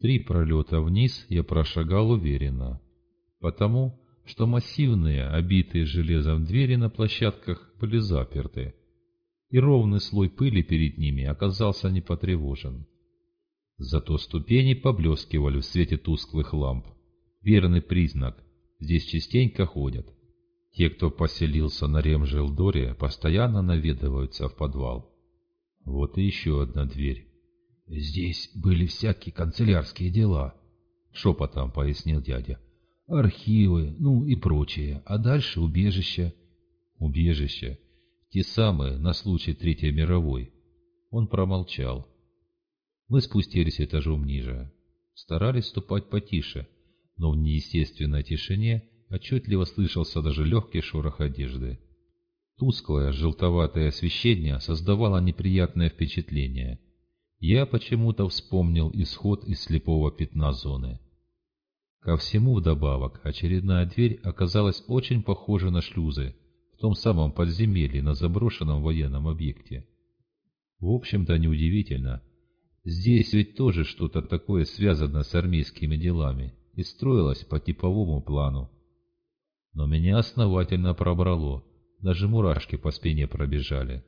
3 пролета вниз я прошагал уверенно, потому что массивные, обитые железом двери на площадках были заперты, и ровный слой пыли перед ними оказался не потревожен. Зато ступени поблескивали в свете тусклых ламп. Верный признак, здесь частенько ходят. Те, кто поселился на Ремжилдоре, постоянно наведываются в подвал. Вот и еще одна дверь. «Здесь были всякие канцелярские дела», — шепотом пояснил дядя. «Архивы, ну и прочее, а дальше убежище». «Убежище? Те самые, на случай Третьей мировой». Он промолчал. Мы спустились этажом ниже. Старались ступать потише, но в неестественной тишине отчетливо слышался даже легкий шорох одежды. Тусклое, желтоватое освещение создавало неприятное впечатление. Я почему-то вспомнил исход из слепого пятна зоны. Ко всему вдобавок, очередная дверь оказалась очень похожа на шлюзы в том самом подземелье на заброшенном военном объекте. В общем-то, неудивительно. Здесь ведь тоже что-то такое связано с армейскими делами и строилось по типовому плану. Но меня основательно пробрало, даже мурашки по спине пробежали.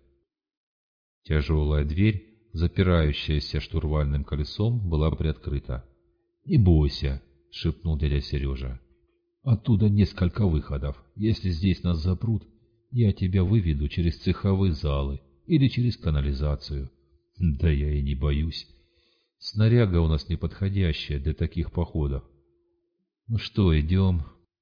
Тяжелая дверь, запирающаяся штурвальным колесом, была приоткрыта. «Не бойся», — шепнул дядя Сережа. «Оттуда несколько выходов. Если здесь нас запрут, я тебя выведу через цеховые залы или через канализацию». «Да я и не боюсь. Снаряга у нас неподходящая для таких походов». «Ну что, идем?»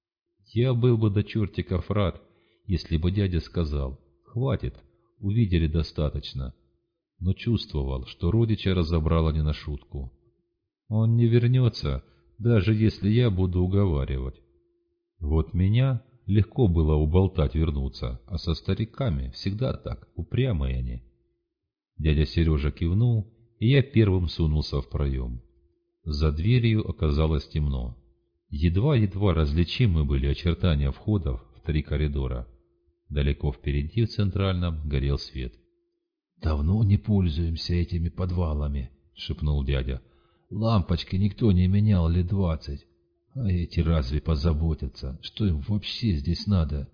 Я был бы до чертиков рад, если бы дядя сказал: «Хватит, увидели достаточно», но чувствовал, что родича разобрало не на шутку. Он не вернется, даже если я буду уговаривать. Вот меня легко было уболтать вернуться, а со стариками всегда так, упрямые они. Дядя Сережа кивнул, и я первым сунулся в проем. За дверью оказалось темно. Едва-едва различимы были очертания входов в 3 коридора. Далеко впереди, в центральном, горел свет. «Давно не пользуемся этими подвалами», — шепнул дядя. «Лампочки никто не менял лет 20. А эти разве позаботятся? Что им вообще здесь надо?»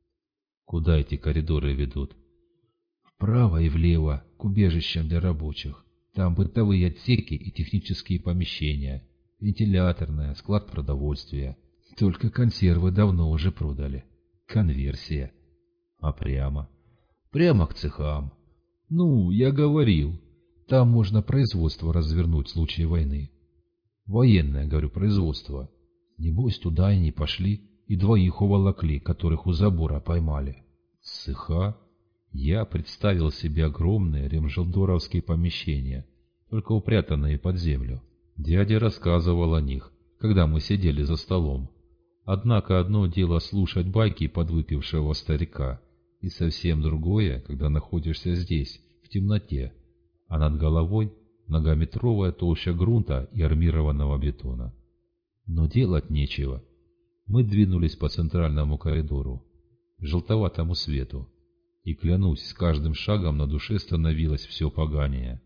«Куда эти коридоры ведут?» «Вправо и влево, к убежищам для рабочих. Там бытовые отсеки и технические помещения. Вентиляторная, склад продовольствия. Только консервы давно уже продали. Конверсия. А прямо? Прямо к цехам. Ну, я говорил, там можно производство развернуть в случае войны. Военное, говорю, производство. Небось, туда и не пошли, и 2 уволокли, которых у забора поймали. Цеха? Я представил себе огромные ремжилдоровские помещения, только упрятанные под землю. Дядя рассказывал о них, когда мы сидели за столом. Однако одно дело слушать байки подвыпившего старика, и совсем другое, когда находишься здесь, в темноте, а над головой многометровая толща грунта и армированного бетона. Но делать нечего. Мы двинулись по центральному коридору, к желтоватому свету, и, клянусь, с каждым шагом на душе становилось все поганее.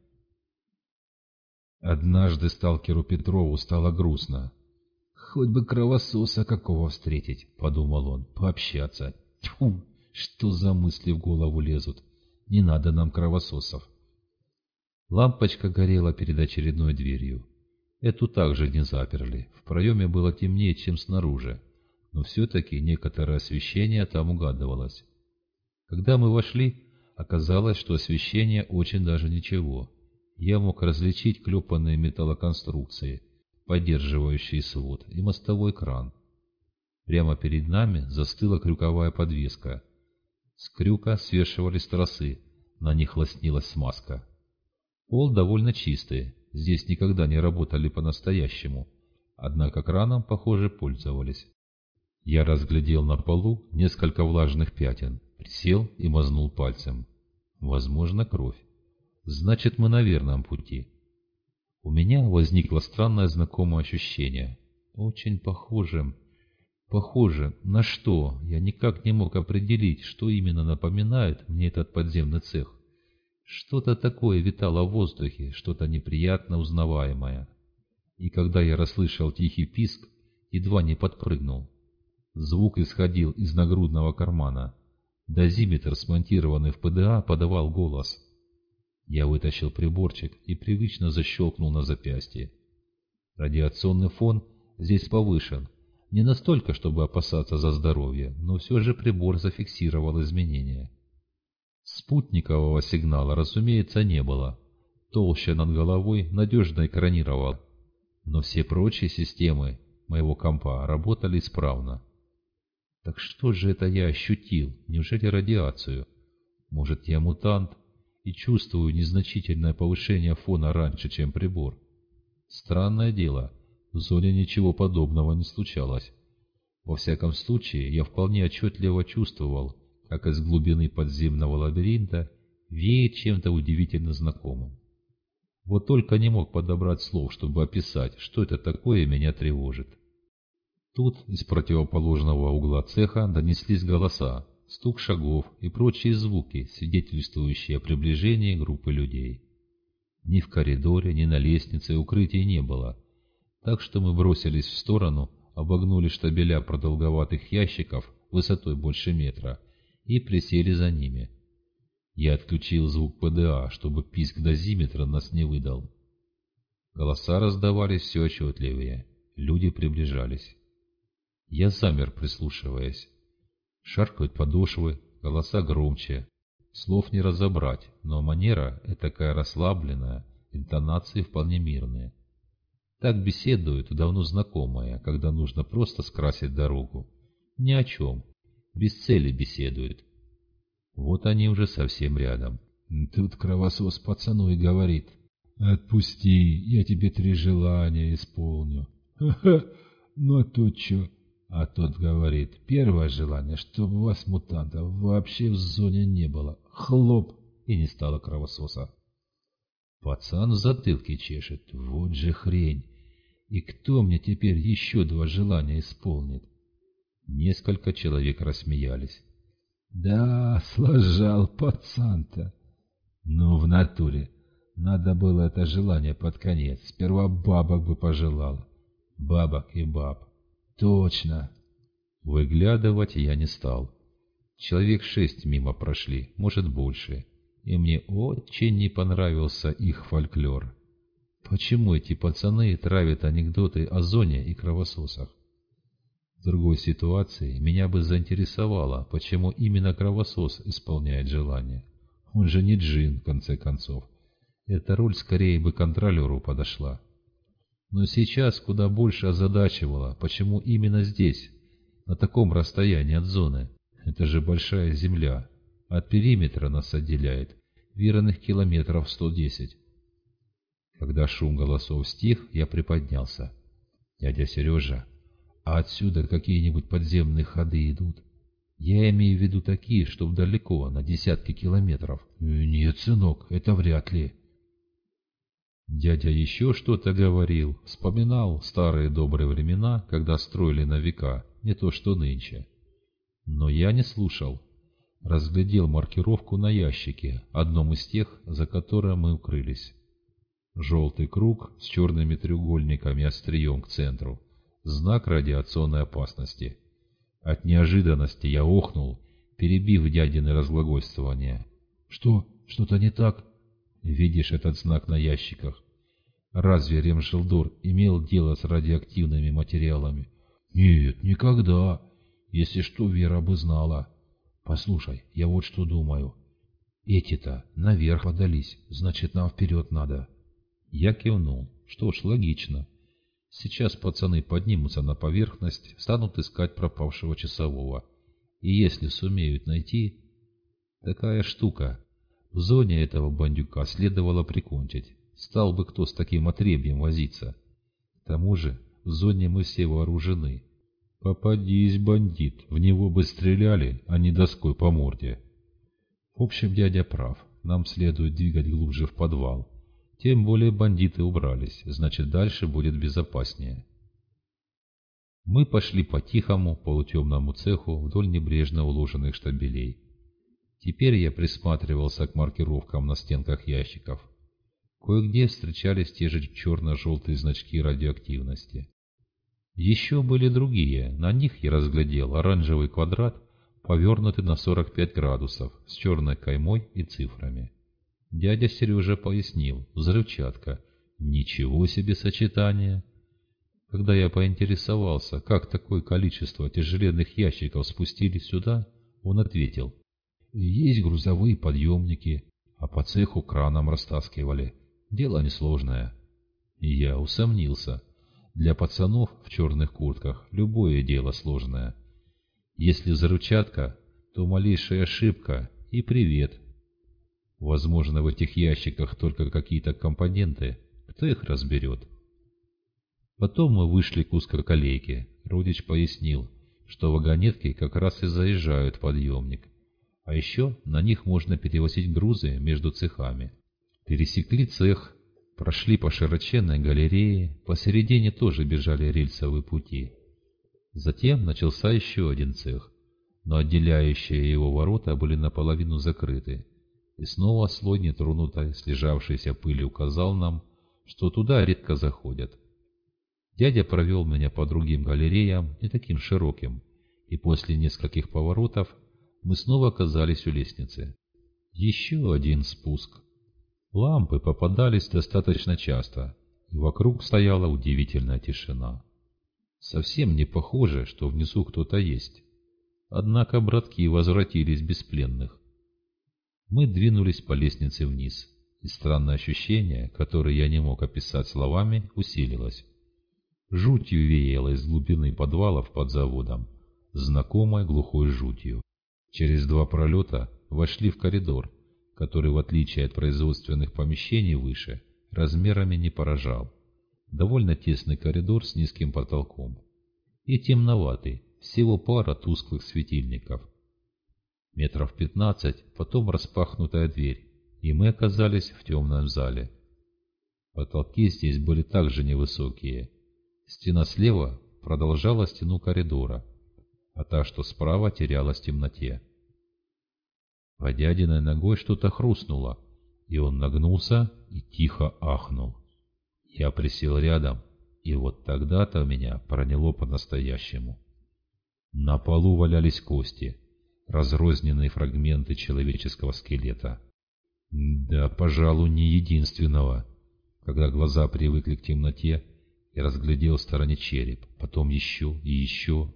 Однажды сталкеру Петрову стало грустно. «Хоть бы кровососа какого встретить», — подумал он, — «пообщаться». Тьфу, что за мысли в голову лезут? Не надо нам кровососов. Лампочка горела перед очередной дверью. Эту также не заперли, в проеме было темнее, чем снаружи, но все-таки некоторое освещение там угадывалось. Когда мы вошли, оказалось, что освещение очень даже ничего. Я мог различить клепанные металлоконструкции, поддерживающие свод, и мостовой кран. Прямо перед нами застыла крюковая подвеска. С крюка свешивались тросы, на них лоснилась смазка. Пол довольно чистый, здесь никогда не работали по-настоящему, однако краном, похоже, пользовались. Я разглядел на полу несколько влажных пятен, присел и мазнул пальцем. Возможно, кровь. Значит, мы на верном пути. У меня возникло странное знакомое ощущение. Очень похоже... Похоже на что? Я никак не мог определить, что именно напоминает мне этот подземный цех. Что-то такое витало в воздухе, что-то неприятно узнаваемое. И когда я расслышал тихий писк, едва не подпрыгнул. Звук исходил из нагрудного кармана. Дозиметр, смонтированный в ПДА, подавал голос. Я вытащил приборчик и привычно защелкнул на запястье. Радиационный фон здесь повышен. Не настолько, чтобы опасаться за здоровье, но все же прибор зафиксировал изменения. Спутникового сигнала, разумеется, не было. Толща над головой надежно экранировала. Но все прочие системы моего компа работали исправно. Так что же это я ощутил? Неужели радиацию? Может, я мутант и чувствую незначительное повышение фона раньше, чем прибор? Странное дело, в зоне ничего подобного не случалось. Во всяком случае, я вполне отчетливо чувствовал, как из глубины подземного лабиринта веет чем-то удивительно знакомым. Вот только не мог подобрать слов, чтобы описать, что это такое меня тревожит. Тут из противоположного угла цеха донеслись голоса, стук шагов и прочие звуки, свидетельствующие о приближении группы людей. Ни в коридоре, ни на лестнице укрытий не было, так что мы бросились в сторону, обогнули штабеля продолговатых ящиков высотой больше метра и присели за ними. Я отключил звук ПДА, чтобы писк дозиметра нас не выдал. Голоса раздавались все отчетливее, люди приближались. Я замер, прислушиваясь. Шаркают подошвы, голоса громче. Слов не разобрать, но манера этакая расслабленная, интонации вполне мирные. Так беседуют давно знакомые, когда нужно просто скрасить дорогу. Ни о чем, без цели беседуют. Вот они уже совсем рядом. Тут кровосос пацану и говорит: «Отпусти, я тебе 3 желания исполню». «Ха-ха, ну а тут чё?» А тот говорит: «Первое желание, чтобы вас, мутантов, вообще в зоне не было». Хлоп, и не стало кровососа. Пацан в затылке чешет. Вот же хрень. И кто мне теперь еще 2 желания исполнит? Несколько человек рассмеялись. Да, сложал пацан-то. Ну, в натуре. Надо было это желание под конец. Сперва бабок бы пожелал. Бабок и баб. Точно. Выглядывать я не стал. Человек 6 мимо прошли, может больше. И мне очень не понравился их фольклор. Почему эти пацаны травят анекдоты о зоне и кровососах? В другой ситуации меня бы заинтересовало, почему именно кровосос исполняет желание. Он же не джин, в конце концов. Эта роль скорее бы контролеру подошла. Но сейчас куда больше озадачивало, почему именно здесь, на таком расстоянии от зоны. Это же большая земля. От периметра нас отделяет верных километров 110. Когда шум голосов стих, я приподнялся. «Дядя Сережа, а отсюда какие-нибудь подземные ходы идут? Я имею в виду такие, что далеко, на десятки километров». «Нет, сынок, это вряд ли». Дядя еще что-то говорил, вспоминал старые добрые времена, когда строили на века, не то что нынче. Но я не слушал. Разглядел маркировку на ящике, одном из тех, за которым мы укрылись. Желтый круг с черными треугольниками острием к центру. Знак радиационной опасности. От неожиданности я охнул, перебив дядины разглагольствование. «Что? Что-то не так?» «Видишь этот знак на ящиках? Разве Ремшелдор имел дело с радиоактивными материалами?» «Нет, никогда. Если что, Вера бы знала. Послушай, я вот что думаю. Эти-то наверх подались, значит, нам вперед надо». Я кивнул. Что ж, логично. Сейчас пацаны поднимутся на поверхность, станут искать пропавшего часового. И если сумеют найти... Такая штука. В зоне этого бандюка следовало прикончить. Стал бы кто с таким отребьем возиться. К тому же в зоне мы все вооружены. Попадись, бандит, в него бы стреляли, а не доской по морде. В общем, дядя прав. Нам следует двигать глубже в подвал. Тем более бандиты убрались, значит, дальше будет безопаснее. Мы пошли по тихому, полутемному цеху вдоль небрежно уложенных штабелей. Теперь я присматривался к маркировкам на стенках ящиков. Кое-где встречались те же черно-желтые значки радиоактивности. Еще были другие, на них я разглядел оранжевый квадрат, повернутый на 45 градусов, с черной каймой и цифрами. Дядя Сережа пояснил: взрывчатка. Ничего себе сочетание! Когда я поинтересовался, как такое количество тяжеленных ящиков спустили сюда, он ответил: есть грузовые подъемники, а по цеху краном растаскивали. Дело несложное. И я усомнился. Для пацанов в черных куртках любое дело сложное. Если взрывчатка, то малейшая ошибка и привет. Возможно, в этих ящиках только какие-то компоненты. Кто их разберет? Потом мы вышли к узкоколейке. Родич пояснил, что вагонетки как раз и заезжают в подъемник. А еще на них можно перевозить грузы между цехами. Пересекли цех, прошли по широченной галерее, посередине тоже бежали рельсовые пути. Затем начался еще один цех, но отделяющие его ворота были наполовину закрыты. И снова слой нетронутой, слежавшейся пыли указал нам, что туда редко заходят. Дядя провел меня по другим галереям, не таким широким, и после нескольких поворотов мы снова оказались у лестницы. Еще один спуск. Лампы попадались достаточно часто, и вокруг стояла удивительная тишина. Совсем не похоже, что внизу кто-то есть. Однако братки возвратились без пленных. Мы двинулись по лестнице вниз, и странное ощущение, которое я не мог описать словами, усилилось. Жутью веяло из глубины подвалов под заводом, знакомой глухой жутью. Через 2 пролета вошли в коридор, который, в отличие от производственных помещений выше, размерами не поражал. Довольно тесный коридор с низким потолком. И темноватый, всего пара тусклых светильников. Метров 15, потом распахнутая дверь, и мы оказались в темном зале. Потолки здесь были также невысокие. Стена слева продолжала стену коридора, а та, что справа, терялась в темноте. Под дядиной ногой что-то хрустнуло, и он нагнулся и тихо ахнул. Я присел рядом, и вот тогда-то меня проняло по-настоящему. На полу валялись кости, разрозненные фрагменты человеческого скелета. Да, пожалуй, не единственного. Когда глаза привыкли к темноте, я разглядел в стороне череп, потом еще и еще.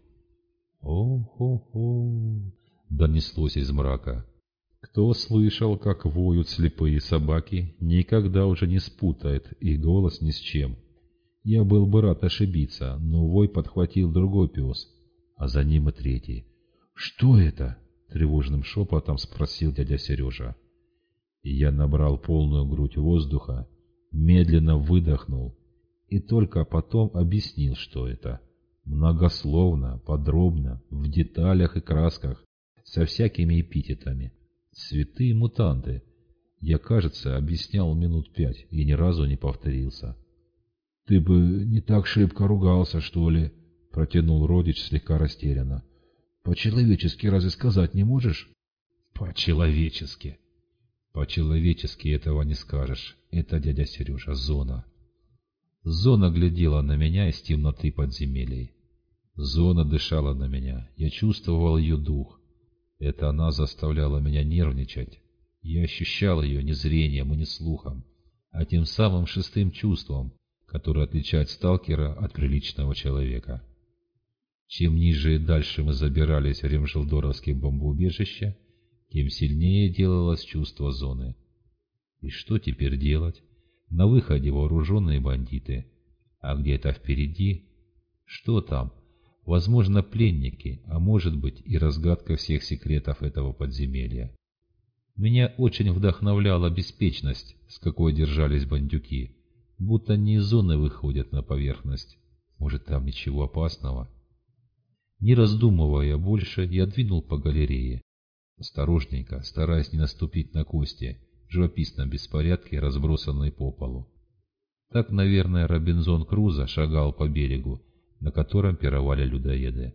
«О-хо-хо!» — донеслось из мрака. Кто слышал, как воют слепые собаки, никогда уже не спутает их голос ни с чем. Я был бы рад ошибиться, но вой подхватил другой пес, а за ним и третий. «Что это?» — тревожным шепотом спросил дядя Сережа. Я набрал полную грудь воздуха, медленно выдохнул и только потом объяснил, что это. Многословно, подробно, в деталях и красках, со всякими эпитетами. Святые мутанты. Я, кажется, объяснял минут 5 и ни разу не повторился. — Ты бы не так шибко ругался, что ли? — протянул родич слегка растерянно. — По-человечески разве сказать не можешь? — По-человечески. По-человечески этого не скажешь. Это, дядя Сережа, зона. Зона глядела на меня из темноты подземелий. Зона дышала на меня. Я чувствовал ее дух. Это она заставляла меня нервничать. Я ощущал ее не зрением и не слухом, а тем самым шестым чувством, которое отличает сталкера от приличного человека. Чем ниже и дальше мы забирались в ремжелдоровские бомбоубежища, тем сильнее делалось чувство зоны. И что теперь делать? На выходе вооруженные бандиты, а где-то впереди... Что там? Возможно, пленники, а может быть и разгадка всех секретов этого подземелья. Меня очень вдохновляла беспечность, с какой держались бандюки, будто не из зоны выходят на поверхность. Может, там ничего опасного? Не раздумывая больше, я двинул по галерее. Осторожненько, стараясь не наступить на кости, в живописном беспорядке, разбросанные по полу. Так, наверное, Робинзон Крузо шагал по берегу, на котором пировали людоеды.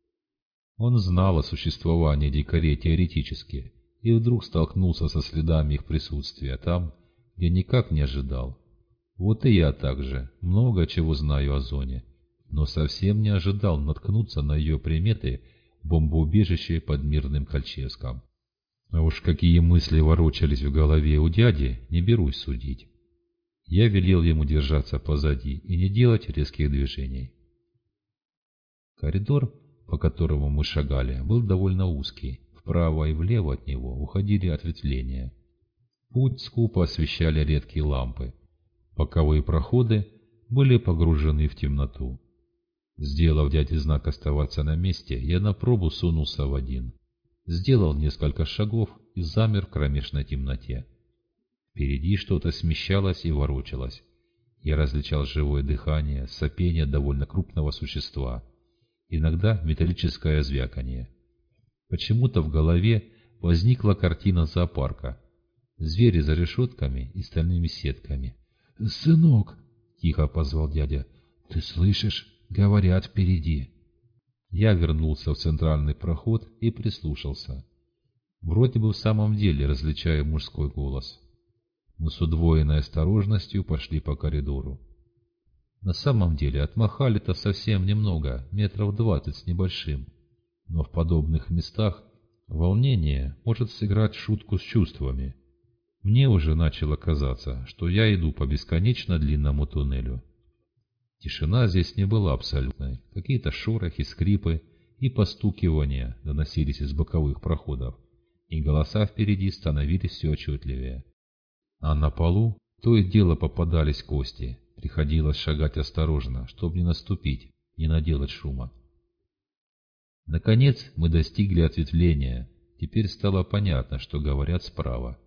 Он знал о существовании дикарей теоретически, и вдруг столкнулся со следами их присутствия там, я никак не ожидал. Вот и я также много чего знаю о зоне, но совсем не ожидал наткнуться на ее приметы в бомбоубежище под Мирным Кольчевском. А уж какие мысли ворочались в голове у дяди, не берусь судить. Я велел ему держаться позади и не делать резких движений. Коридор, по которому мы шагали, был довольно узкий. Вправо и влево от него уходили ответвления. Путь скупо освещали редкие лампы. Боковые проходы были погружены в темноту. Сделав дяде знак оставаться на месте, я на пробу сунулся в один. Сделал несколько шагов и замер в кромешной темноте. Впереди что-то смещалось и ворочалось. Я различал живое дыхание, сопение довольно крупного существа. Иногда металлическое звяканье. Почему-то в голове возникла картина зоопарка. Звери за решетками и стальными сетками. «Сынок!» — тихо позвал дядя. «Ты слышишь? Говорят впереди». Я вернулся в центральный проход и прислушался. Вроде бы в самом деле различаю мужской голос. Мы с удвоенной осторожностью пошли по коридору. На самом деле отмахали-то совсем немного, метров 20 с небольшим. Но в подобных местах волнение может сыграть шутку с чувствами. Мне уже начало казаться, что я иду по бесконечно длинному туннелю. Тишина здесь не была абсолютной. Какие-то шорохи, скрипы и постукивания доносились из боковых проходов, и голоса впереди становились все отчетливее. А на полу то и дело попадались кости. Приходилось шагать осторожно, чтобы не наступить, не наделать шума. Наконец мы достигли ответвления. Теперь стало понятно, что говорят справа.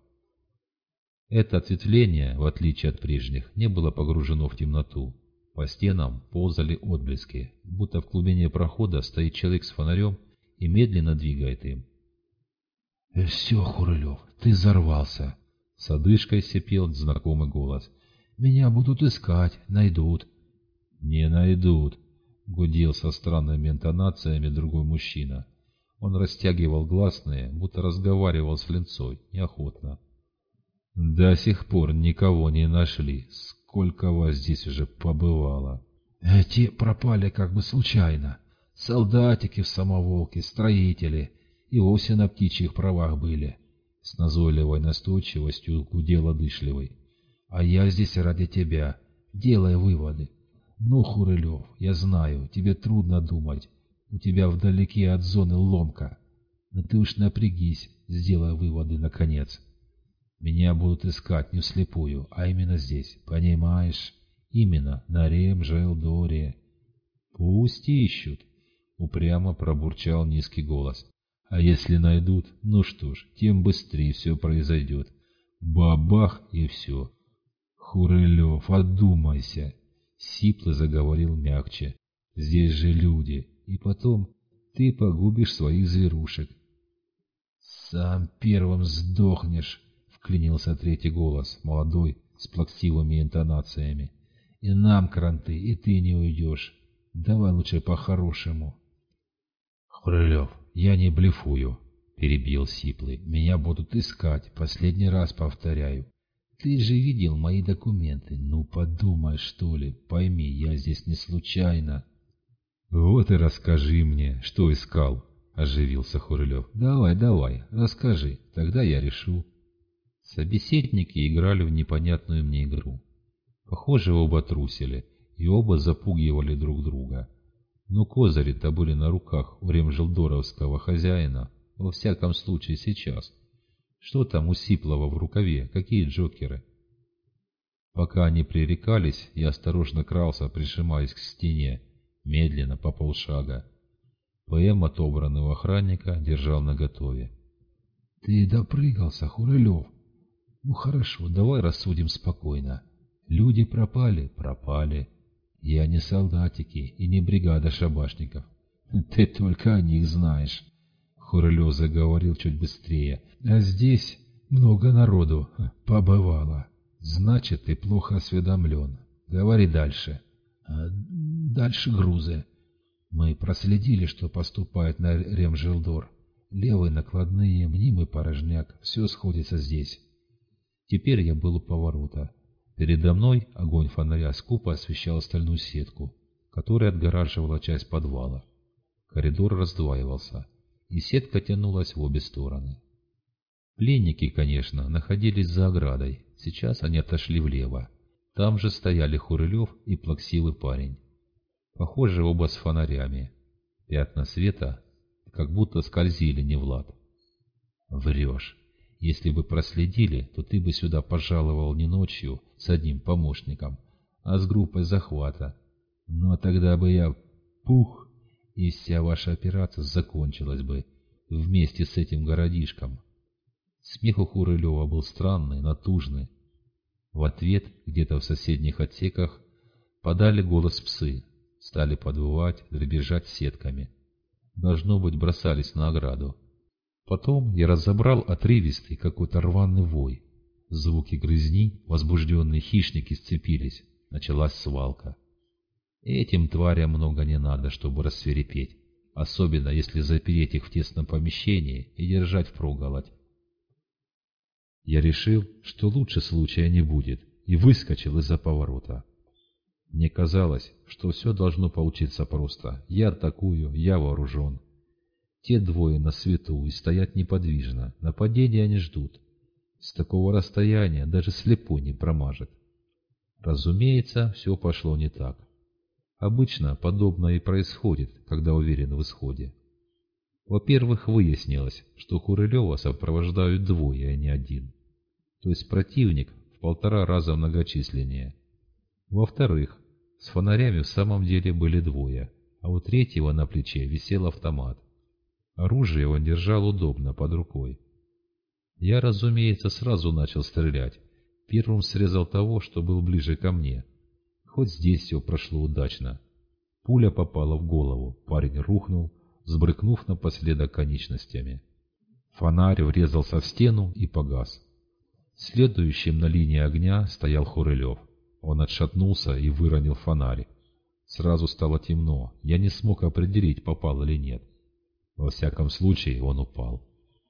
Это ответвление, в отличие от прежних, не было погружено в темноту. По стенам ползали отблески, будто в глубине прохода стоит человек с фонарем и медленно двигает им. «Все, Хурылев, ты взорвался!» — с одышкой сипел знакомый голос. «Меня будут искать, найдут». «Не найдут», — гудел со странными интонациями другой мужчина. Он растягивал гласные, будто разговаривал с линцой, неохотно. «До сих пор никого не нашли. Сколько вас здесь уже побывало?» «Эти пропали как бы случайно. Солдатики в самоволке, строители, и вовсе на птичьих правах были». С назойливой настойчивостью гудел одышливый. «А я здесь ради тебя. Делай выводы. Ну, Хурылев, я знаю, тебе трудно думать. У тебя вдалеке от зоны ломка. Но ты уж напрягись, сделай выводы, наконец. Меня будут искать не вслепую, а именно здесь, понимаешь? Именно на Ремжелдоре». «Пусть ищут», — упрямо пробурчал низкий голос. «А если найдут, ну что ж, тем быстрее все произойдет. Бабах и все». «Хурылев, одумайся», — сипло заговорил мягче. «Здесь же люди, и потом ты погубишь своих зверушек». «Сам первым сдохнешь», — вклинился третий голос, молодой, с плаксивыми интонациями. «И нам кранты, и ты не уйдешь. Давай лучше по-хорошему». «Хурылев, я не блефую», — перебил сиплый. «Меня будут искать, последний раз повторяю. Ты же видел мои документы. Ну, подумай, что ли, пойми, я здесь не случайно». «Вот и расскажи мне, что искал», — оживился Хурылев. «Давай, расскажи, тогда я решу». Собеседники играли в непонятную мне игру. Похоже, оба трусили, и оба запугивали друг друга. Но козыри-то были на руках у ремжелдоровского хозяина, во всяком случае сейчас. Что там у Сиплова в рукаве, какие джокеры? Пока они пререкались, я осторожно крался, прижимаясь к стене, медленно, по полшага. ПМ, отобранный у охранника, держал наготове. «Ты допрыгался, Хурылев. Ну хорошо, давай рассудим спокойно. Люди пропали. Я не солдатики и не бригада шабашников. Ты только о них знаешь». Хурылев заговорил чуть быстрее. «А здесь много народу побывало. Значит, ты плохо осведомлен. Говори дальше». «Дальше грузы. Мы проследили, что поступает на Ремжелдор. Левые накладные, мнимый порожняк, все сходится здесь. Теперь я был у поворота. Передо мной огонь фонаря скупо освещал стальную сетку, которая отгораживала часть подвала. Коридор раздваивался, и сетка тянулась в обе стороны. Пленники, конечно, находились за оградой. Сейчас они отошли влево. Там же стояли Хурылев и плаксивый парень. Похоже, оба с фонарями. Пятна света как будто скользили не в лад. Врешь. Если бы проследили, то ты бы сюда пожаловал не ночью с одним помощником, а с группой захвата. Но тогда бы я пух, и вся ваша операция закончилась бы вместе с этим городишком. Смех у Хурылева был странный, натужный. В ответ, где-то в соседних отсеках, подали голос псы, стали подвывать, дребезжать сетками. Должно быть, бросались на ограду. Потом я разобрал отрывистый какой-то рваный вой. Звуки грызни, возбужденные хищники сцепились. Началась свалка. Этим тварям много не надо, чтобы рассвирепеть, особенно если запереть их в тесном помещении и держать впроголодь. Я решил, что лучше случая не будет, и выскочил из-за поворота. Мне казалось, что все должно получиться просто. Я атакую, я вооружен. Те двое на свету и стоят неподвижно, нападения они ждут. С такого расстояния даже слепой не промажет. Разумеется, все пошло не так. Обычно подобное и происходит, когда уверен в исходе. Во-первых, выяснилось, что Хурылева сопровождают двое, а не один. То есть противник в 1,5 раза многочисленнее. Во-вторых, с фонарями в самом деле были двое, а у третьего на плече висел автомат. Оружие он держал удобно под рукой. Я, разумеется, сразу начал стрелять. Первым срезал того, что был ближе ко мне. Хоть здесь все прошло удачно. Пуля попала в голову, парень рухнул, сбрыкнув напоследок конечностями. Фонарь врезался в стену и погас. Следующим на линии огня стоял Хурылев. Он отшатнулся и выронил фонарь. Сразу стало темно, я не смог определить, попал или нет. Во всяком случае, он упал.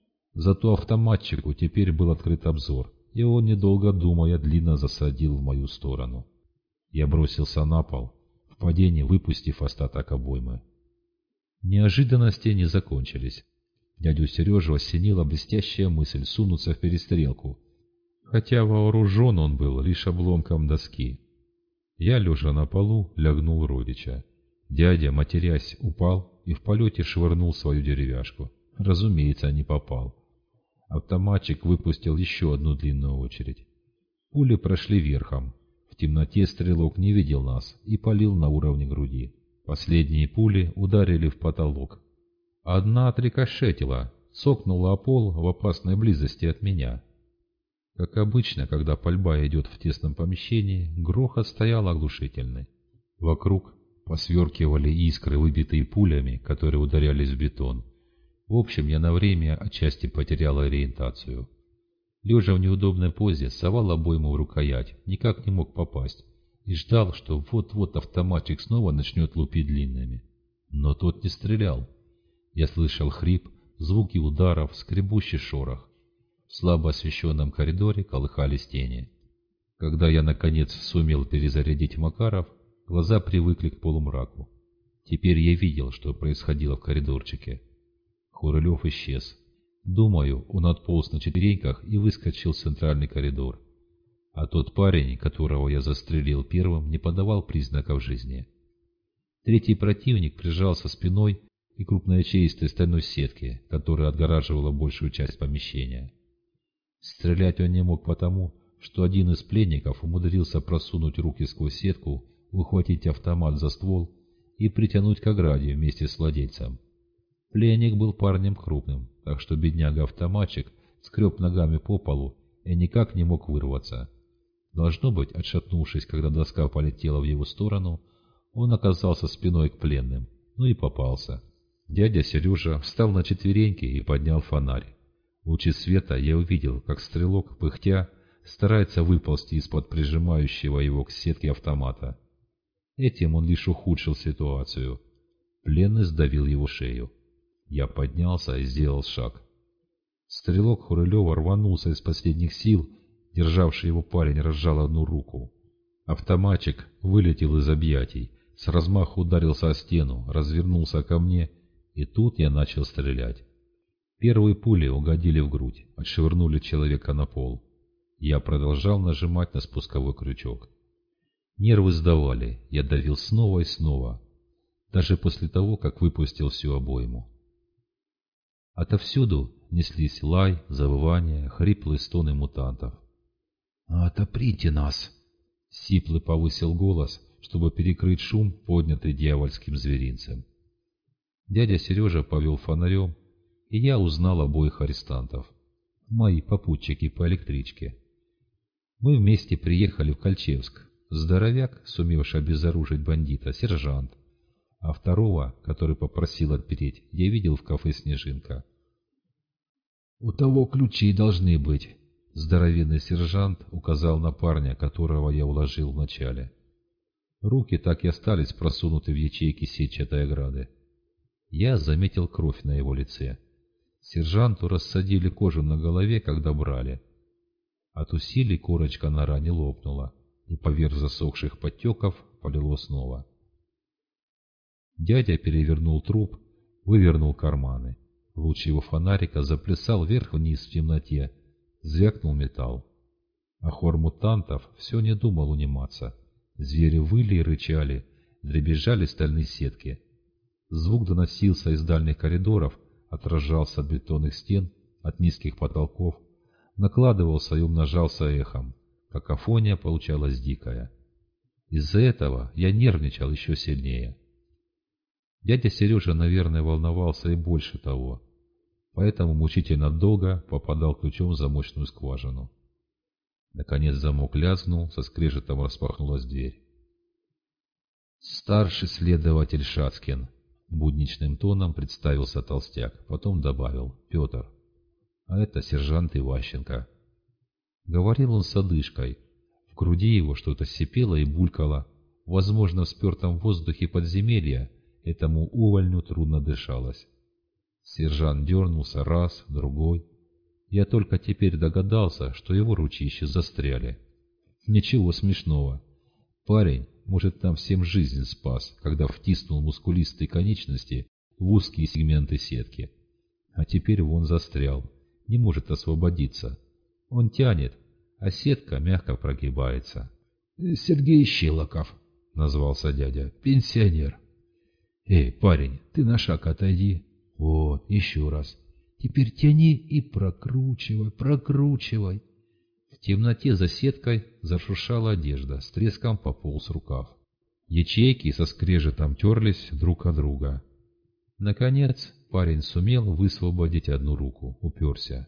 Зато автоматчику теперь был открыт обзор, и он, недолго думая, длинно засадил в мою сторону. Я бросился на пол, в падении выпустив остаток обоймы. Неожиданности не закончились. Дядю Сережу осенила блестящая мысль сунуться в перестрелку, хотя вооружен он был лишь обломком доски. Я, лежа на полу, лягнул родича. Дядя, матерясь, упал и в полете швырнул свою деревяшку. Разумеется, не попал. Автоматчик выпустил еще одну длинную очередь. Пули прошли верхом. В темноте стрелок не видел нас и палил на уровне груди. Последние пули ударили в потолок. Одна отрикошетила, цокнула о пол в опасной близости от меня. Как обычно, когда пальба идет в тесном помещении, грохот стоял оглушительный. Вокруг посверкивали искры, выбитые пулями, которые ударялись в бетон. В общем, я на время отчасти потерял ориентацию. Лежа в неудобной позе, совал обойму в рукоять, никак не мог попасть, и ждал, что вот-вот автоматчик снова начнет лупить длинными. Но тот не стрелял. Я слышал хрип, звуки ударов, скребущий шорох. В слабо освещенном коридоре колыхались тени. Когда я, наконец, сумел перезарядить Макаров, глаза привыкли к полумраку. Теперь я видел, что происходило в коридорчике. Хурылев исчез. Думаю, он отполз на четвереньках и выскочил в центральный коридор. А тот парень, которого я застрелил первым, не подавал признаков жизни. Третий противник прижался спиной и крупноячеистой стальной сетки, которая отгораживала большую часть помещения. Стрелять он не мог потому, что один из пленников умудрился просунуть руки сквозь сетку, ухватить автомат за ствол и притянуть к ограде вместе с владельцем. Пленник был парнем крупным, так что бедняга-автоматчик скреб ногами по полу и никак не мог вырваться. Должно быть, отшатнувшись, когда доска полетела в его сторону, он оказался спиной к пленным, ну и попался. Дядя Сережа встал на четвереньки и поднял фонарь. В луче света я увидел, как стрелок, пыхтя, старается выползти из-под прижимающего его к сетке автомата. Этим он лишь ухудшил ситуацию. Пленный сдавил его шею. Я поднялся и сделал шаг. Стрелок Хурылева рванулся из последних сил Державший его парень разжал одну руку. Автоматчик вылетел из объятий, с размаху ударился о стену, развернулся ко мне, и тут я начал стрелять. Первые пули угодили в грудь, отшвырнули человека на пол. Я продолжал нажимать на спусковой крючок. Нервы сдавали, я давил снова и снова, даже после того, как выпустил всю обойму. Отовсюду неслись лай, завывания, хриплые стоны мутантов. «Отоприте нас!» Сиплый повысил голос, чтобы перекрыть шум, поднятый дьявольским зверинцем. Дядя Сережа повел фонарем, и я узнал обоих арестантов. Мои попутчики по электричке. Мы вместе приехали в Кольчевск. Здоровяк, сумевший обезоружить бандита, сержант. А второго, который попросил отпереть, я видел в кафе «Снежинка». «У того ключи должны быть». Здоровенный сержант указал на парня, которого я уложил вначале. Руки так и остались просунуты в ячейки сетчатой ограды. Я заметил кровь на его лице. Сержанту рассадили кожу на голове, когда брали. От усилий корочка на ране лопнула, и поверх засохших подтеков полило снова. Дядя перевернул труп, вывернул карманы. Луч его фонарика заплясал вверх-вниз в темноте, звякнул металл. А хор мутантов все не думал униматься. Звери выли и рычали, дребезжали стальные сетки. Звук доносился из дальних коридоров, отражался от бетонных стен, от низких потолков, накладывался и умножался эхом. Какофония получалась дикая. Из-за этого я нервничал еще сильнее. Дядя Сережа, наверное, волновался и больше того, поэтому мучительно долго попадал ключом в замочную скважину. Наконец замок лязгнул, со скрежетом распахнулась дверь. «Старший следователь Шацкин», — будничным тоном представился толстяк, потом добавил: «Петр, а это сержант Иващенко». Говорил он с одышкой. В груди его что-то сипело и булькало. Возможно, в спертом воздухе подземелья этому увольню трудно дышалось. Сержант дернулся раз, другой. Я только теперь догадался, что его ручища застряли. Ничего смешного. Парень, может, нам всем жизнь спас, когда втиснул мускулистые конечности в узкие сегменты сетки. А теперь вон застрял, не может освободиться. Он тянет, а сетка мягко прогибается. «Сергей Щелоков», — назвался дядя, — «пенсионер». «Эй, парень, ты на шаг отойди. Вот, еще раз. Теперь тяни и прокручивай, прокручивай». В темноте за сеткой зашуршала одежда, с треском пополз рукав. Ячейки со скрежетом терлись друг от друга. Наконец парень сумел высвободить одну руку, уперся.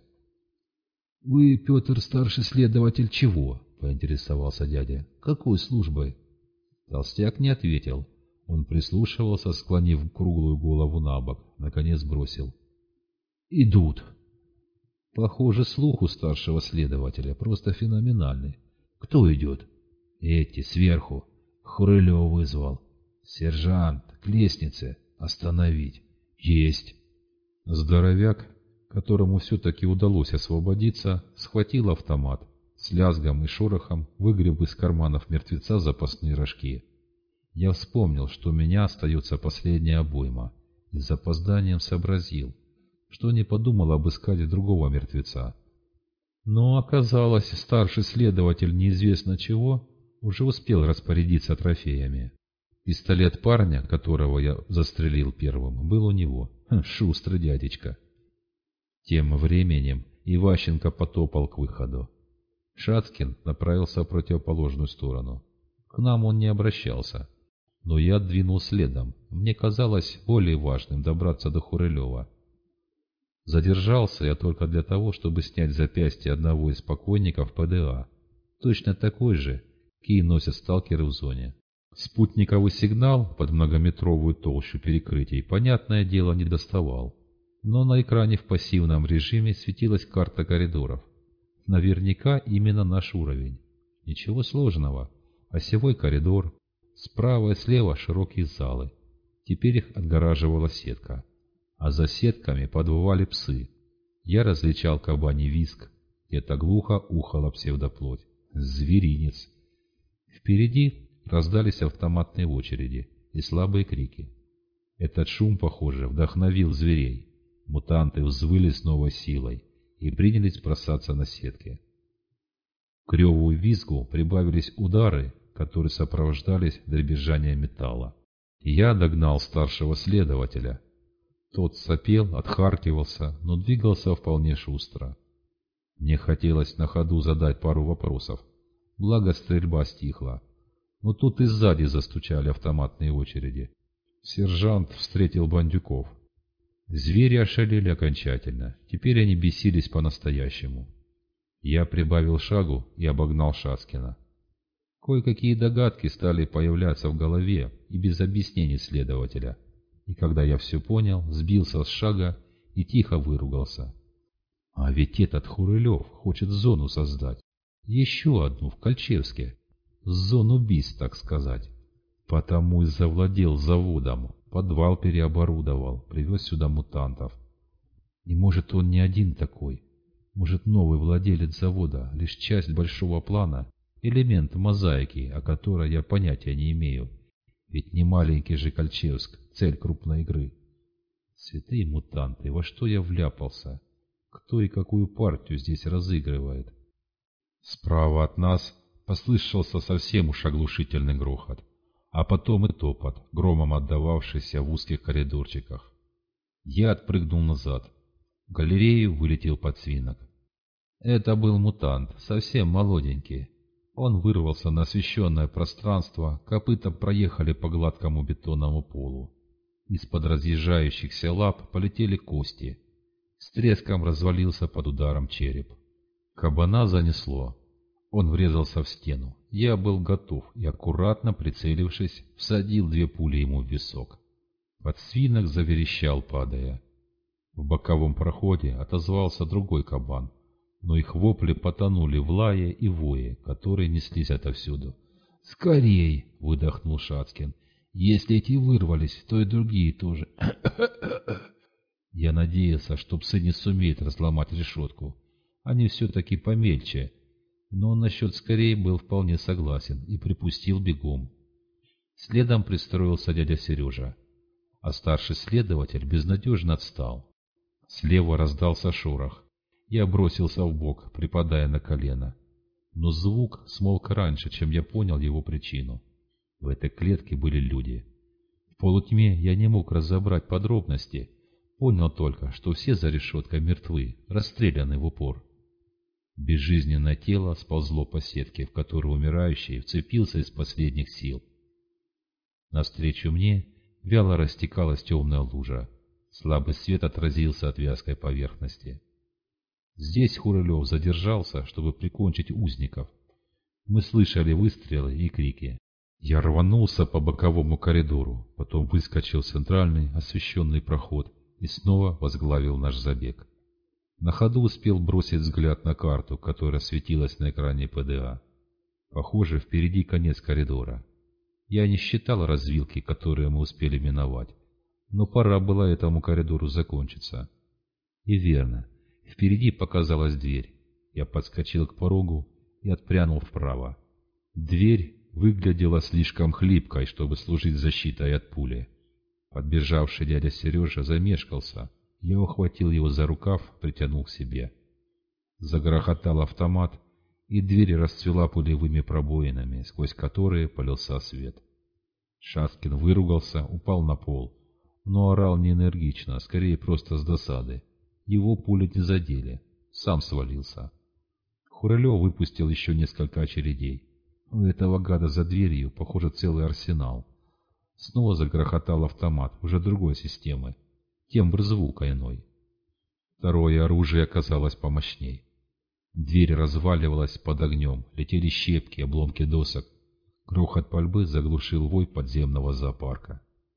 «Вы, Петр, старший следователь, чего?» — поинтересовался дядя. «Какой службой?» Толстяк не ответил. Он прислушивался, склонив круглую голову на бок, наконец бросил: «Идут». Похоже, слух у старшего следователя просто феноменальный. «Кто идет?» «Эти, сверху. Хурылева вызвал. Сержант, к лестнице. Остановить». «Есть». Здоровяк, которому все-таки удалось освободиться, схватил автомат, с лязгом и шорохом выгреб из карманов мертвеца запасные рожки. Я вспомнил, что у меня остается последняя обойма, и с запозданием сообразил, что не подумал обыскать другого мертвеца. Но оказалось, старший следователь неизвестно чего уже успел распорядиться трофеями. Пистолет парня, которого я застрелил первым, был у него. Шустрый дядечка. Тем временем Иващенко потопал к выходу. Шацкин направился в противоположную сторону. К нам он не обращался. Но я двинул следом. Мне казалось более важным добраться до Хурылева. Задержался я только для того, чтобы снять запястье одного из покойников ПДА. Точно такой же, какие носят сталкеры в зоне. Спутниковый сигнал под многометровую толщу перекрытий, понятное дело, не доставал. Но на экране в пассивном режиме светилась карта коридоров. Наверняка именно наш уровень. Ничего сложного. Осевой коридор. Справа и слева широкие залы. Теперь их отгораживала сетка. А за сетками подвывали псы. Я различал кабаний визг, Где-то глухо ухала псевдоплоть. Зверинец. Впереди раздались автоматные очереди и слабые крики. Этот шум, похоже, вдохновил зверей. Мутанты взвыли с новой силой и принялись бросаться на сетки. К реву и визгу прибавились удары, которые сопровождались дребезжанием металла. Я догнал старшего следователя. Тот сопел, отхаркивался, но двигался вполне шустро. Мне хотелось на ходу задать пару вопросов, благо стрельба стихла. Но тут и сзади застучали автоматные очереди. Сержант встретил бандюков. Звери ошалели окончательно, теперь они бесились по-настоящему. Я прибавил шагу и обогнал Шацкина. Кое-какие догадки стали появляться в голове и без объяснений следователя. И когда я все понял, сбился с шага и тихо выругался. А ведь этот Хурылев хочет зону создать. Еще одну в Кольчевске. Зону убийств, так сказать. Потому и завладел заводом, подвал переоборудовал, привез сюда мутантов. И может он не один такой. Может новый владелец завода лишь часть большого плана, элемент мозаики, о которой я понятия не имею. Ведь не маленький же Кольчевск, цель крупной игры. Святые мутанты, во что я вляпался? Кто и какую партию здесь разыгрывает? Справа от нас послышался совсем уж оглушительный грохот, а потом и топот, громом отдававшийся в узких коридорчиках. Я отпрыгнул назад. В галерею вылетел подсвинок. Это был мутант, совсем молоденький. Он вырвался на освещенное пространство, копыта проехали по гладкому бетонному полу. Из-под разъезжающихся лап полетели кости. С треском развалился под ударом череп. Кабана занесло. Он врезался в стену. Я был готов и, аккуратно прицелившись, всадил 2 пули ему в висок. Подсвинок заверещал, падая. В боковом проходе отозвался другой кабан, но их вопли потонули в лае и вое, которые неслись отовсюду. «Скорей!» — выдохнул Шацкин. «Если эти вырвались, то и другие тоже». Я надеялся, что псы не сумеют разломать решетку. Они все-таки помельче. Но насчет скорее был вполне согласен и припустил бегом. Следом пристроился дядя Сережа, а старший следователь безнадежно отстал. Слева раздался шорох. Я бросился вбок, припадая на колено. Но звук смолк раньше, чем я понял его причину. В этой клетке были люди. В полутьме я не мог разобрать подробности. Понял только, что все за решеткой мертвы, расстреляны в упор. Безжизненное тело сползло по сетке, в которую умирающий вцепился из последних сил. Навстречу мне вяло растекалась темная лужа. Слабый свет отразился от вязкой поверхности. Здесь Хурылев задержался, чтобы прикончить узников. Мы слышали выстрелы и крики. Я рванулся по боковому коридору, потом выскочил в центральный освещенный проход и снова возглавил наш забег. На ходу успел бросить взгляд на карту, которая светилась на экране ПДА. Похоже, впереди конец коридора. Я не считал развилки, которые мы успели миновать, но пора было этому коридору закончиться. И верно, впереди показалась дверь. Я подскочил к порогу и отпрянул вправо. Дверь выглядела слишком хлипкой, чтобы служить защитой от пули. Подбежавший дядя Сережа замешкался. Я ухватил его за рукав, притянул к себе. Загрохотал автомат, и дверь расцвела пулевыми пробоинами, сквозь которые полился свет. Шацкин выругался, упал на пол, но орал не энергично, скорее просто с досады. Его пули не задели, сам свалился. Хурылев выпустил еще несколько очередей. У этого гада за дверью, похоже, целый арсенал. Снова загрохотал автомат, уже другой системы. Тембр звука иной. Второе оружие оказалось помощней. Дверь разваливалась под огнем, летели щепки, обломки досок. Грохот пальбы заглушил вой подземного зоопарка.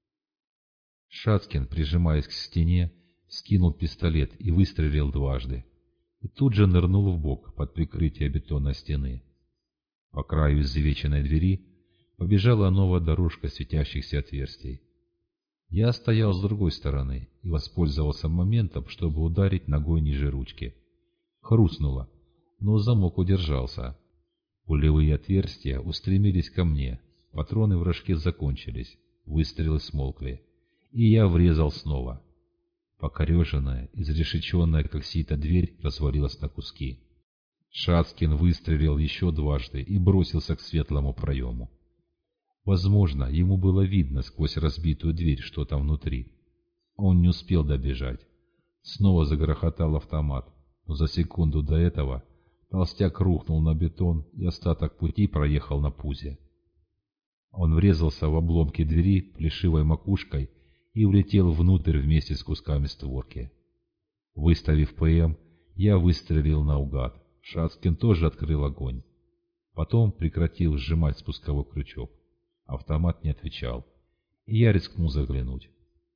Шацкин, прижимаясь к стене, скинул пистолет и выстрелил дважды. И тут же нырнул в бок под прикрытие бетонной стены. По краю изувеченной двери побежала новая дорожка светящихся отверстий. Я стоял с другой стороны и воспользовался моментом, чтобы ударить ногой ниже ручки. Хрустнуло. но замок удержался. Пулевые отверстия устремились ко мне, патроны в рожке закончились, выстрелы смолкли, и я врезал снова. Покореженная, изрешеченная, как сито, дверь развалилась на куски. Шацкин выстрелил еще дважды и бросился к светлому проему. Возможно, ему было видно сквозь разбитую дверь, что там внутри. Он не успел добежать. Снова загрохотал автомат, но за секунду до этого толстяк рухнул на бетон и остаток пути проехал на пузе. Он врезался в обломки двери плешивой макушкой и улетел внутрь вместе с кусками створки. Выставив ПМ, я выстрелил наугад. Шацкин тоже открыл огонь. Потом прекратил сжимать спусковой крючок. Автомат не отвечал, и я рискнул заглянуть.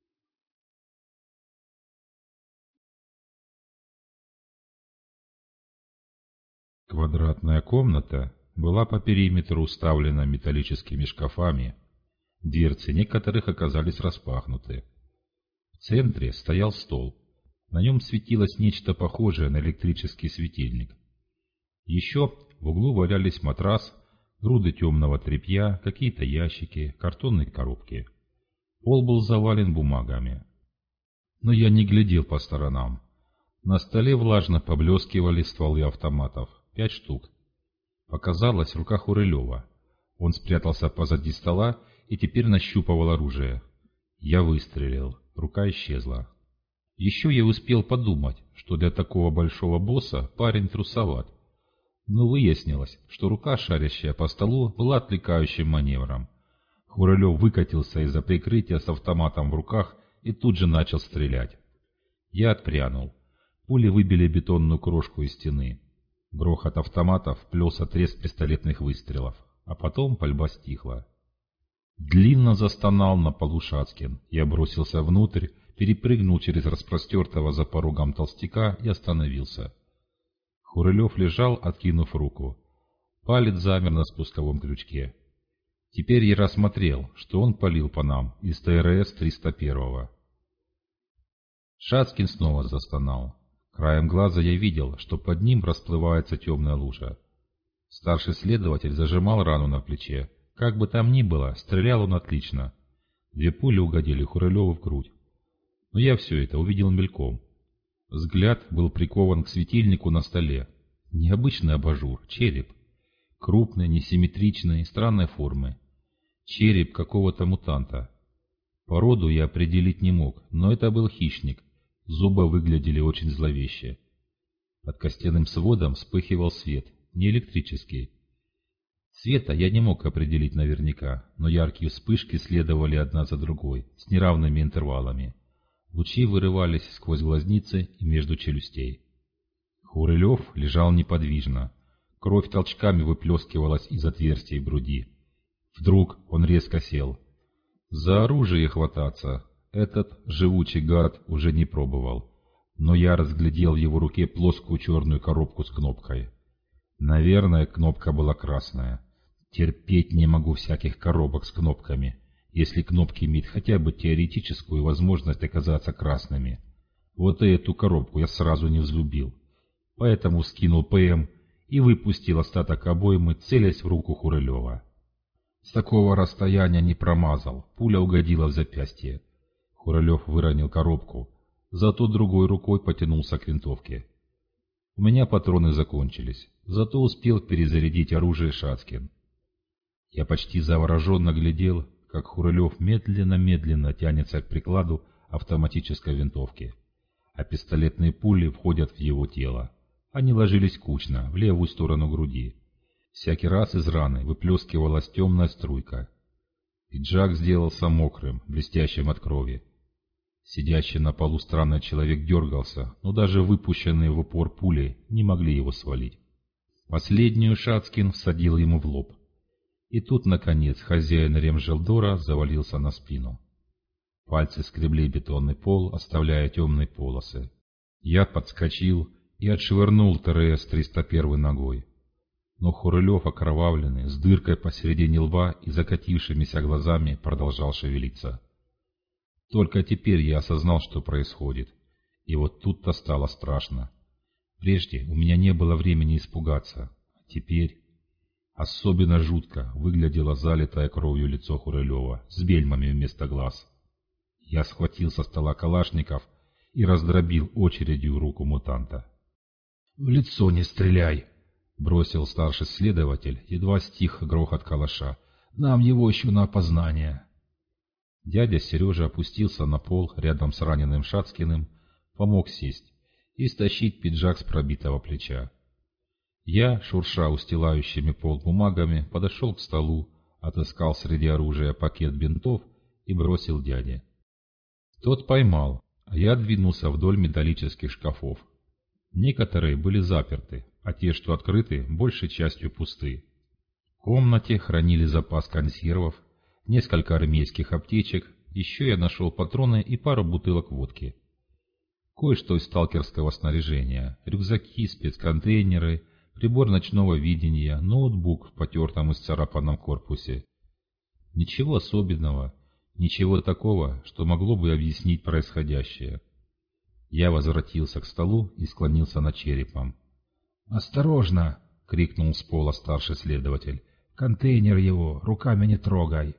Квадратная комната была по периметру уставлена металлическими шкафами. Дверцы некоторых оказались распахнуты. В центре стоял стол. На нем светилось нечто похожее на электрический светильник. Еще в углу валялись матрас, груды темного тряпья, какие-то ящики, картонные коробки. Пол был завален бумагами. Но я не глядел по сторонам. На столе влажно поблескивали стволы автоматов. 5 штук. Показалась рука Хурылева. Он спрятался позади стола и теперь нащупывал оружие. Я выстрелил. Рука исчезла. Еще я успел подумать, что для такого большого босса парень трусоват. Но выяснилось, что рука, шарящая по столу, была отвлекающим маневром. Хурылев выкатился из-за прикрытия с автоматом в руках и тут же начал стрелять. Я отпрянул. Пули выбили бетонную крошку из стены. Грохот автоматов плелся треск пистолетных выстрелов, а потом пальба стихла. Длинно застонал на полу Шацкин. Я бросился внутрь, перепрыгнул через распростертого за порогом толстяка и остановился. Хурылев лежал, откинув руку. Палец замер на спусковом крючке. Теперь я рассмотрел, что он палил по нам из ТРС-301. Шацкин снова застонал. Краем глаза я видел, что под ним расплывается темная лужа. Старший следователь зажимал рану на плече. Как бы там ни было, стрелял он отлично. 2 пули угодили Хурылеву в грудь. Но я все это увидел мельком. Взгляд был прикован к светильнику на столе. Необычный абажур, череп. Крупный, несимметричный, странной формы. Череп какого-то мутанта. Породу я определить не мог, но это был хищник. Зубы выглядели очень зловеще. Под костяным сводом вспыхивал свет, не электрический. Цвета я не мог определить наверняка, но яркие вспышки следовали одна за другой, с неравными интервалами. Лучи вырывались сквозь глазницы и между челюстей. Хурылев лежал неподвижно. Кровь толчками выплескивалась из отверстий в груди. Вдруг он резко сел. За оружие хвататься этот живучий гад уже не пробовал, но я разглядел в его руке плоскую черную коробку с кнопкой. Наверное, кнопка была красная. Терпеть не могу всяких коробок с кнопками, если кнопки имеют хотя бы теоретическую возможность оказаться красными. Вот и эту коробку я сразу не взлюбил. Поэтому скинул ПМ и выпустил остаток обоймы, целясь в руку Хурылева. С такого расстояния не промазал, пуля угодила в запястье. Хурылев выронил коробку, зато другой рукой потянулся к винтовке. У меня патроны закончились, зато успел перезарядить оружие Шацкин. Я почти завороженно глядел, как Хурылев медленно-медленно тянется к прикладу автоматической винтовки, а пистолетные пули входят в его тело. Они ложились кучно, в левую сторону груди. Всякий раз из раны выплескивалась темная струйка. Пиджак сделался мокрым, блестящим от крови. Сидящий на полу странный человек дергался, но даже выпущенные в упор пули не могли его свалить. Последнюю Шацкин всадил ему в лоб. И тут, наконец, хозяин ремжелдора завалился на спину. Пальцы скребли бетонный пол, оставляя темные полосы. Я подскочил и отшвырнул ТРС-301 ногой. Но Хурылев, окровавленный, с дыркой посередине лба и закатившимися глазами, продолжал шевелиться. Только теперь я осознал, что происходит. И вот тут-то стало страшно. Прежде у меня не было времени испугаться. Теперь особенно жутко выглядело залитое кровью лицо Хурылева с бельмами вместо глаз. Я схватил со стола калашников и раздробил очередью руку мутанта. «В лицо не стреляй!» — бросил старший следователь, едва стих грохот калаша. «Нам его еще на опознание!» Дядя Сережа опустился на пол рядом с раненым Шацкиным, помог сесть и стащить пиджак с пробитого плеча. Я, шурша устилающими пол бумагами, подошел к столу, отыскал среди оружия пакет бинтов и бросил дяде. Тот поймал, а я двинулся вдоль металлических шкафов. Некоторые были заперты, а те, что открыты, большей частью пусты. В комнате хранили запас консервов, несколько армейских аптечек, еще я нашел патроны и пару бутылок водки. Кое-что из сталкерского снаряжения, рюкзаки, спецконтейнеры, прибор ночного видения, ноутбук в потертом и исцарапанном корпусе. Ничего особенного, ничего такого, что могло бы объяснить происходящее. Я возвратился к столу и склонился над черепом. «Осторожно!» — крикнул с пола старший следователь. «Контейнер его, руками не трогай!»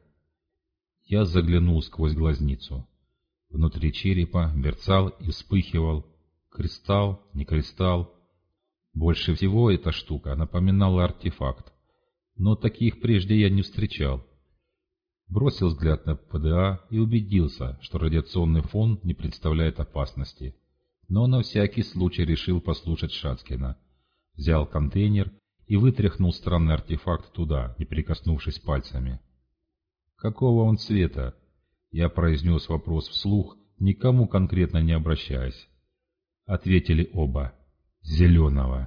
Я заглянул сквозь глазницу. Внутри черепа мерцал и вспыхивал. Кристалл, не кристалл. Больше всего эта штука напоминала артефакт. Но таких прежде я не встречал. Бросил взгляд на ПДА и убедился, что радиационный фон не представляет опасности. Но на всякий случай решил послушать Шацкина. Взял контейнер и вытряхнул странный артефакт туда, не прикоснувшись пальцами. «Какого он цвета?» Я произнес вопрос вслух, никому конкретно не обращаясь. Ответили оба. «Зеленого».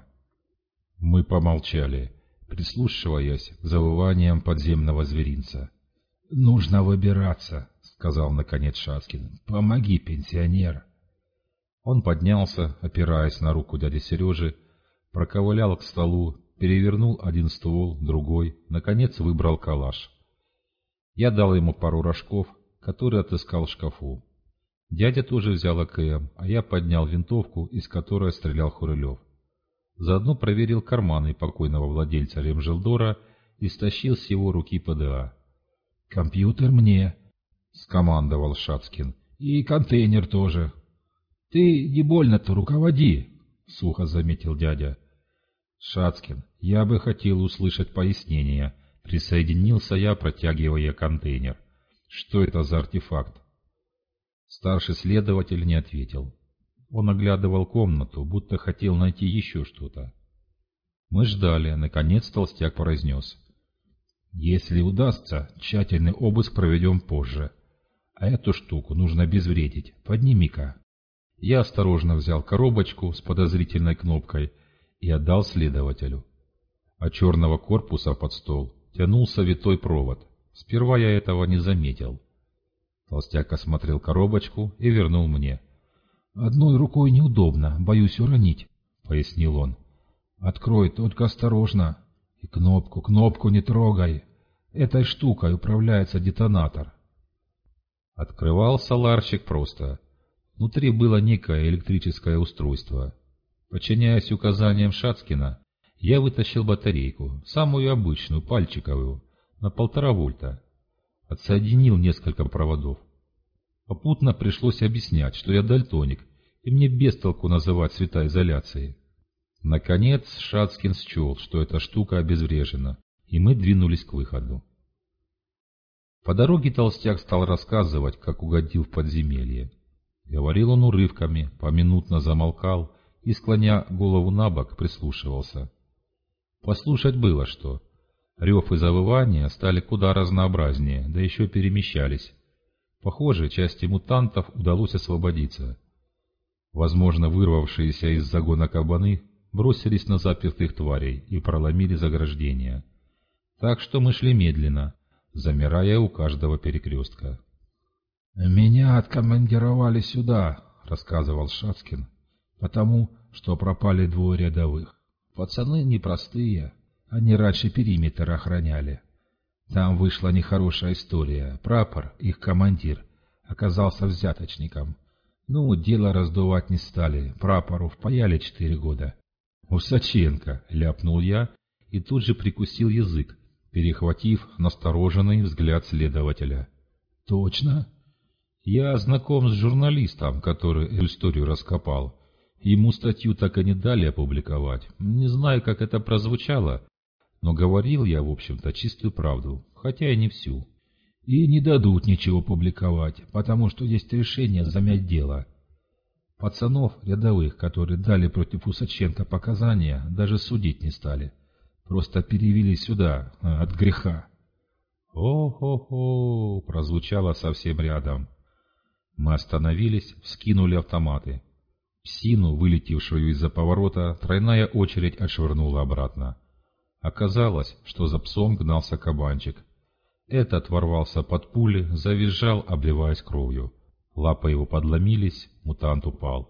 Мы помолчали, прислушиваясь к завываниям подземного зверинца. «Нужно выбираться», — сказал наконец Шацкин. «Помоги, пенсионер». Он поднялся, опираясь на руку дяди Сережи, проковылял к столу, перевернул один ствол, другой, наконец выбрал калаш. Я дал ему пару рожков, которые отыскал в шкафу. Дядя тоже взял АКМ, а я поднял винтовку, из которой стрелял Хурылев. Заодно проверил карманы покойного владельца Ремжелдора и стащил с его руки ПДА. «Компьютер мне», — скомандовал Шацкин, — «и контейнер тоже». «Ты не больно-то руководи», — сухо заметил дядя. «Шацкин, я бы хотел услышать пояснения», — присоединился я, протягивая контейнер. «Что это за артефакт?» Старший следователь не ответил. Он оглядывал комнату, будто хотел найти еще что-то. Мы ждали, наконец толстяк произнес. «Если удастся, тщательный обыск проведем позже. А эту штуку нужно обезвредить. Подними-ка». Я осторожно взял коробочку с подозрительной кнопкой и отдал следователю. От черного корпуса под стол тянулся витой провод. Сперва я этого не заметил. Толстяк осмотрел коробочку и вернул мне. «Одной рукой неудобно, боюсь уронить», — пояснил он. «Открой, только осторожно. И кнопку не трогай. Этой штукой управляется детонатор». Открывался ларчик просто. Внутри было некое электрическое устройство. Подчиняясь указаниям Шацкина, я вытащил батарейку, самую обычную, пальчиковую, на 1,5 вольта. Отсоединил несколько проводов. Попутно пришлось объяснять, что я дальтоник, и мне без толку называть цвета изоляции. Наконец Шацкин счел, что эта штука обезврежена, и мы двинулись к выходу. По дороге толстяк стал рассказывать, как угодил в подземелье. Говорил он урывками, поминутно замолкал и, склоня голову набок, прислушивался. Послушать было что. Рев и завывания стали куда разнообразнее, да еще перемещались. Похоже, части мутантов удалось освободиться. Возможно, вырвавшиеся из загона кабаны бросились на запертых тварей и проломили заграждения. Так что мы шли медленно, замирая у каждого перекрестка. «Меня откомандировали сюда», — рассказывал Шацкин, — «потому что пропали 2 рядовых. Пацаны непростые, они раньше периметр охраняли. Там вышла нехорошая история. Прапор, их командир, оказался взяточником. Ну, дело раздувать не стали, прапору впаяли 4 года. «Усаченко», — ляпнул я и тут же прикусил язык, перехватив настороженный взгляд следователя. «Точно?» «Я знаком с журналистом, который эту историю раскопал. Ему статью так и не дали опубликовать. Не знаю, как это прозвучало, но говорил я, в общем-то, чистую правду, хотя и не всю». «И не дадут ничего публиковать, потому что есть решение замять дело. Пацанов рядовых, которые дали против Усаченко показания, даже судить не стали. Просто перевели сюда, от греха». «О-хо-хо!» — прозвучало совсем рядом. Мы остановились, вскинули автоматы. Псину, вылетевшую из-за поворота, тройная очередь отшвырнула обратно. Оказалось, что за псом гнался кабанчик. Этот ворвался под пули, завизжал, обливаясь кровью. Лапы его подломились, мутант упал.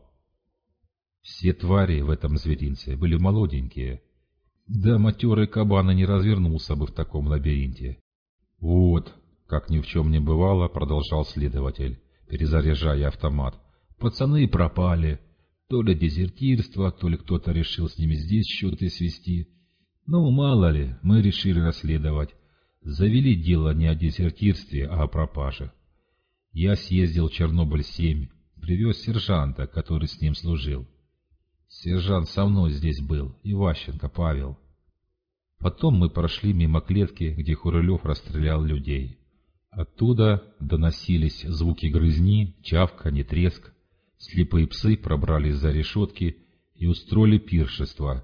Все твари в этом зверинце были молоденькие. Да матерый кабан и не развернулся бы в таком лабиринте. «Вот», — как ни в чем не бывало, продолжал следователь, перезаряжая автомат, — «пацаны пропали. То ли дезертирство, то ли кто-то решил с ними здесь счеты свести. Ну, мало ли, мы решили расследовать. Завели дело не о дезертирстве, а о пропаже. Я съездил в Чернобыль-7, привез сержанта, который с ним служил. Сержант со мной здесь был, Иващенко Павел. Потом мы прошли мимо клетки, где Хурылев расстрелял людей. Оттуда доносились звуки грызни, чавканье, треск. Слепые псы пробрались за решетки и устроили пиршество.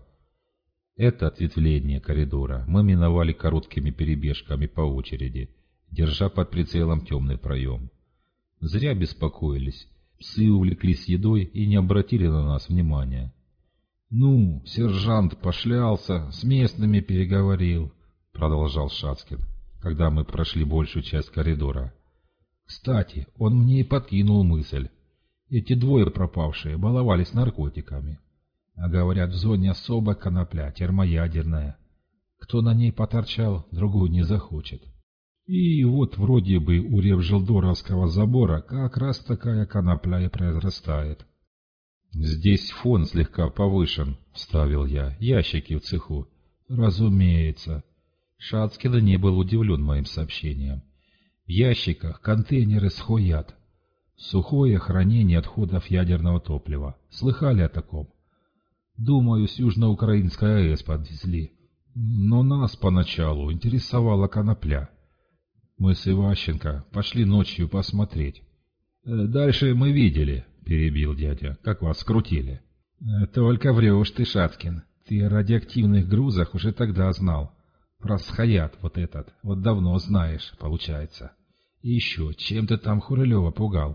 Это ответвление коридора мы миновали короткими перебежками по очереди, держа под прицелом темный проем. Зря беспокоились. Псы увлеклись едой и не обратили на нас внимания. «Ну, сержант пошлялся, с местными переговорил», — продолжал Шацкин, когда мы прошли большую часть коридора. «Кстати, он мне и подкинул мысль. Эти двое пропавшие баловались наркотиками. А говорят, в зоне особо конопля, термоядерная. Кто на ней поторчал, другой не захочет. И вот вроде бы у Ревжилдоровского забора как раз такая конопля и произрастает». «Здесь фон слегка повышен», — вставил я, — «ящики в цеху». «Разумеется». Шацкин не был удивлен моим сообщением. «В ящиках контейнеры с хоят. Сухое хранение отходов ядерного топлива. Слыхали о таком?» «Думаю, с Южноукраинской АЭС подвезли. Но нас поначалу интересовала конопля. Мы с Иващенко пошли ночью посмотреть. Дальше мы видели», — перебил дядя, — «как вас скрутили». «Только врешь ты, Шацкин. Ты о радиоактивных грузах уже тогда знал. Про схаят вот этот, вот давно знаешь, получается. И еще, чем ты там Хурылева пугал?»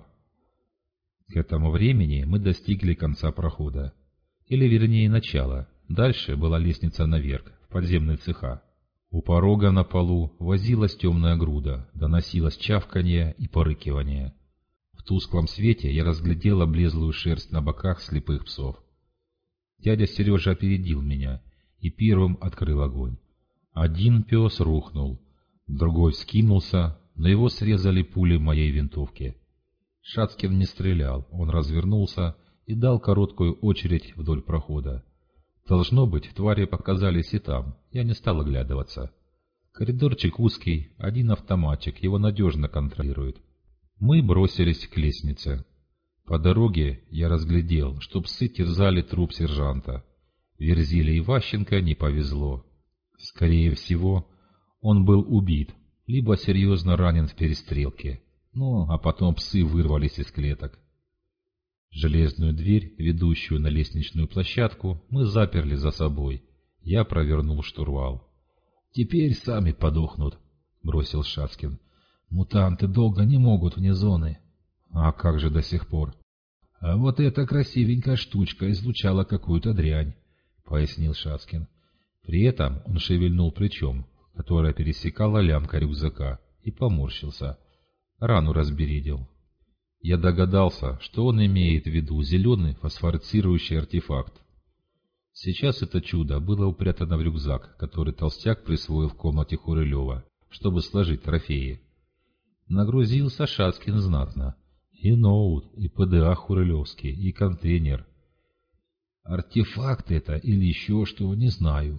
К этому времени мы достигли конца прохода. Или, вернее, начала. Дальше была лестница наверх, в подземные цеха. У порога на полу возилась темная груда, доносилось чавканье и порыкивание. В тусклом свете я разглядел облезлую шерсть на боках слепых псов. Дядя Сережа опередил меня и первым открыл огонь. Один пес рухнул, другой вскинулся, но его срезали пули моей винтовки. Шацкин не стрелял, он развернулся и дал короткую очередь вдоль прохода. Должно быть, твари показались и там, я не стал оглядываться. Коридорчик узкий, один автоматчик, его надежно контролирует. Мы бросились к лестнице. По дороге я разглядел, что псы терзали труп сержанта. Верзиле Иващенко не повезло. Скорее всего, он был убит, либо серьезно ранен в перестрелке. Ну, а потом псы вырвались из клеток. Железную дверь, ведущую на лестничную площадку, мы заперли за собой. Я провернул штурвал. «Теперь сами подохнут», — бросил Шацкин. «Мутанты долго не могут вне зоны». «А как же до сих пор?» «А вот эта красивенькая штучка излучала какую-то дрянь», — пояснил Шацкин. При этом он шевельнул плечом, которое пересекала лямка рюкзака, и поморщился. Рану разбередил. Я догадался, что он имеет в виду зеленый фосфорицирующий артефакт. Сейчас это чудо было упрятано в рюкзак, который толстяк присвоил в комнате Хурылева, чтобы сложить трофеи. Нагрузился Шацкин знатно. И ноут, и ПДА Хурылевский, и контейнер. Артефакт это или еще что, не знаю.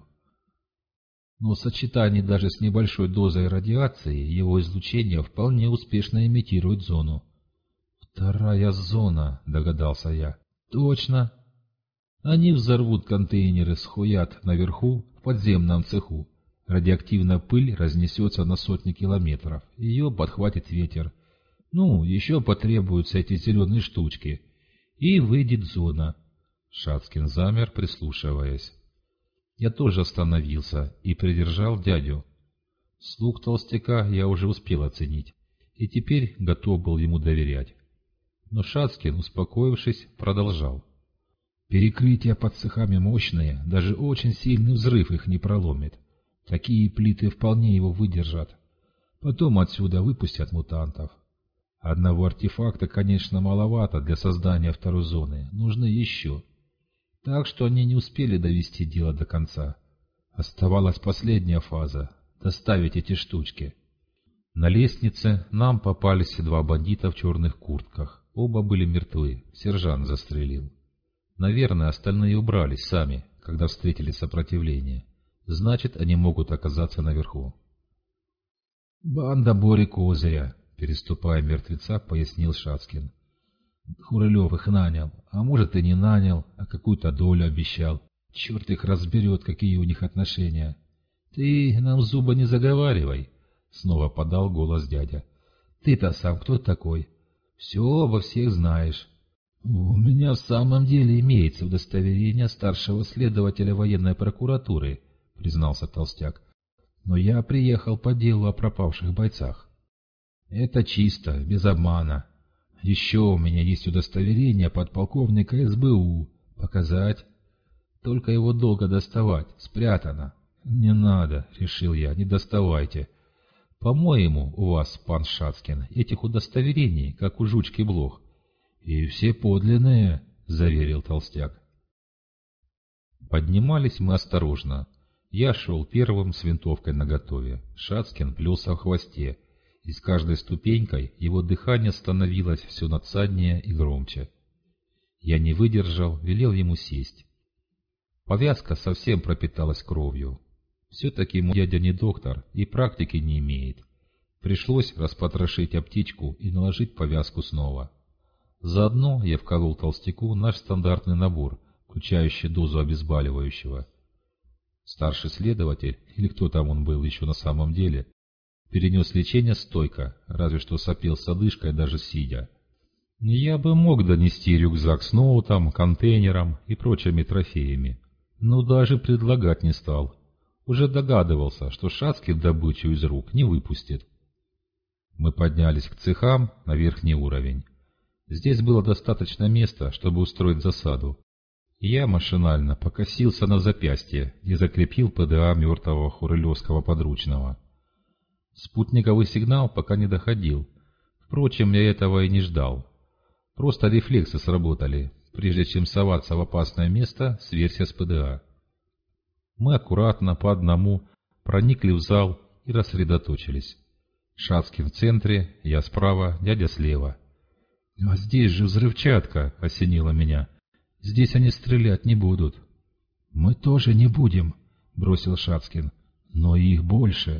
Но в сочетании даже с небольшой дозой радиации его излучение вполне успешно имитирует зону. «Вторая зона», — догадался я. «Точно. Они взорвут контейнеры, схуят наверху, в подземном цеху. Радиоактивная пыль разнесется на сотни километров. Ее подхватит ветер. Ну, еще потребуются эти зеленые штучки. И выйдет зона». Шацкин замер, прислушиваясь. Я тоже остановился и придержал дядю. Слух толстяка я уже успел оценить, и теперь готов был ему доверять. Но Шацкин, успокоившись, продолжал. Перекрытия под цехами мощные, даже очень сильный взрыв их не проломит. Такие плиты вполне его выдержат. Потом отсюда выпустят мутантов. Одного артефакта, конечно, маловато для создания второй зоны, нужны еще. Так что они не успели довести дело до конца. Оставалась последняя фаза — доставить эти штучки. На лестнице нам попались два бандита в черных куртках. Оба были мертвы, сержант застрелил. Наверное, остальные убрались сами, когда встретили сопротивление. Значит, они могут оказаться наверху. «Банда Бори Козыря», — переступая мертвеца, пояснил Шацкин. «Хурылев их нанял, а может и не нанял, а какую-то долю обещал. Черт их разберет, какие у них отношения». «Ты нам зуба не заговаривай», — снова подал голос дядя. «Ты-то сам кто такой? Все обо всех знаешь». «У меня в самом деле имеется удостоверение старшего следователя военной прокуратуры», — признался толстяк. «Но я приехал по делу о пропавших бойцах». «Это чисто, без обмана. Еще у меня есть удостоверение подполковника СБУ. Показать? Только его долго доставать, спрятано». «Не надо», — решил я, — «не доставайте. По-моему, у вас, пан Шацкин, этих удостоверений, как у жучки блох». «И все подлинные», — заверил толстяк. Поднимались мы осторожно. Я шел первым с винтовкой наготове. Шацкин плелся в хвосте, и с каждой ступенькой его дыхание становилось все надсаднее и громче. Я не выдержал, велел ему сесть. Повязка совсем пропиталась кровью. Все-таки мой дядя не доктор и практики не имеет. Пришлось распотрошить аптечку и наложить повязку снова. Заодно я вколол толстяку наш стандартный набор, включающий дозу обезболивающего. Старший следователь, или кто там он был еще на самом деле, перенес лечение стойко, разве что сопел с одышкой даже сидя. Я бы мог донести рюкзак с ноутом, контейнером и прочими трофеями, но даже предлагать не стал. Уже догадывался, что Шацкин добычу из рук не выпустит. Мы поднялись к цехам на верхний уровень. Здесь было достаточно места, чтобы устроить засаду. Я машинально покосился на запястье и закрепил ПДА мертвого хурылевского подручного. Спутниковый сигнал пока не доходил. Впрочем, я этого и не ждал. Просто рефлексы сработали. Прежде чем соваться в опасное место, сверься с ПДА. Мы аккуратно по одному проникли в зал и рассредоточились. Шацкин в центре, я справа, дядя слева. «А здесь же взрывчатка!» — осенило меня. «Здесь они стрелять не будут». «Мы тоже не будем», — бросил Шацкин. «Но их больше».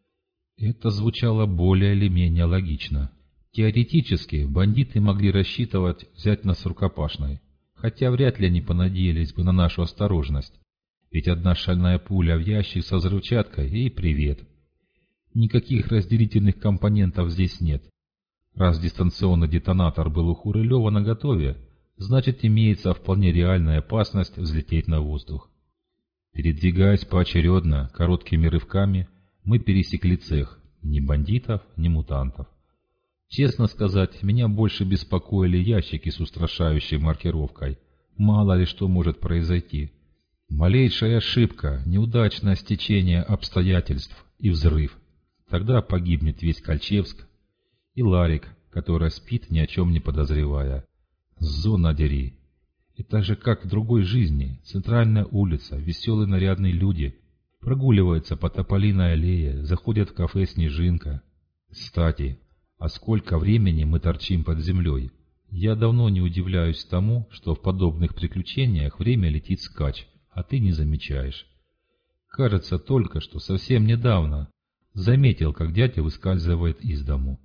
Это звучало более или менее логично. Теоретически бандиты могли рассчитывать взять нас рукопашной, хотя вряд ли они понадеялись бы на нашу осторожность. Ведь одна шальная пуля в ящик со взрывчаткой и привет. Никаких разделительных компонентов здесь нет. Раз дистанционный детонатор был у Хурылева наготове, значит имеется вполне реальная опасность взлететь на воздух. Передвигаясь поочередно, короткими рывками, мы пересекли цех. Ни бандитов, ни мутантов. Честно сказать, меня больше беспокоили ящики с устрашающей маркировкой. Мало ли что может произойти. Малейшая ошибка, неудачное стечение обстоятельств и взрыв. Тогда погибнет весь Кольчевск. И Ларик, которая спит, ни о чем не подозревая. Зона дери. Это же как в другой жизни. Центральная улица, веселые нарядные люди. Прогуливаются по Тополиной аллее, заходят в кафе «Снежинка». Кстати, а сколько времени мы торчим под землей? Я давно не удивляюсь тому, что в подобных приключениях время летит вскачь, а ты не замечаешь. Кажется, только что, совсем недавно, заметил, как дядя выскальзывает из дому.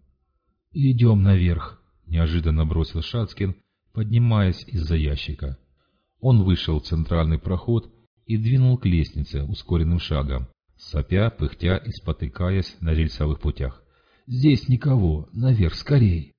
«Идем наверх», — неожиданно бросил Шацкин, поднимаясь из-за ящика. Он вышел в центральный проход и двинул к лестнице ускоренным шагом, сопя, пыхтя и спотыкаясь на рельсовых путях. «Здесь никого, наверх, скорей!»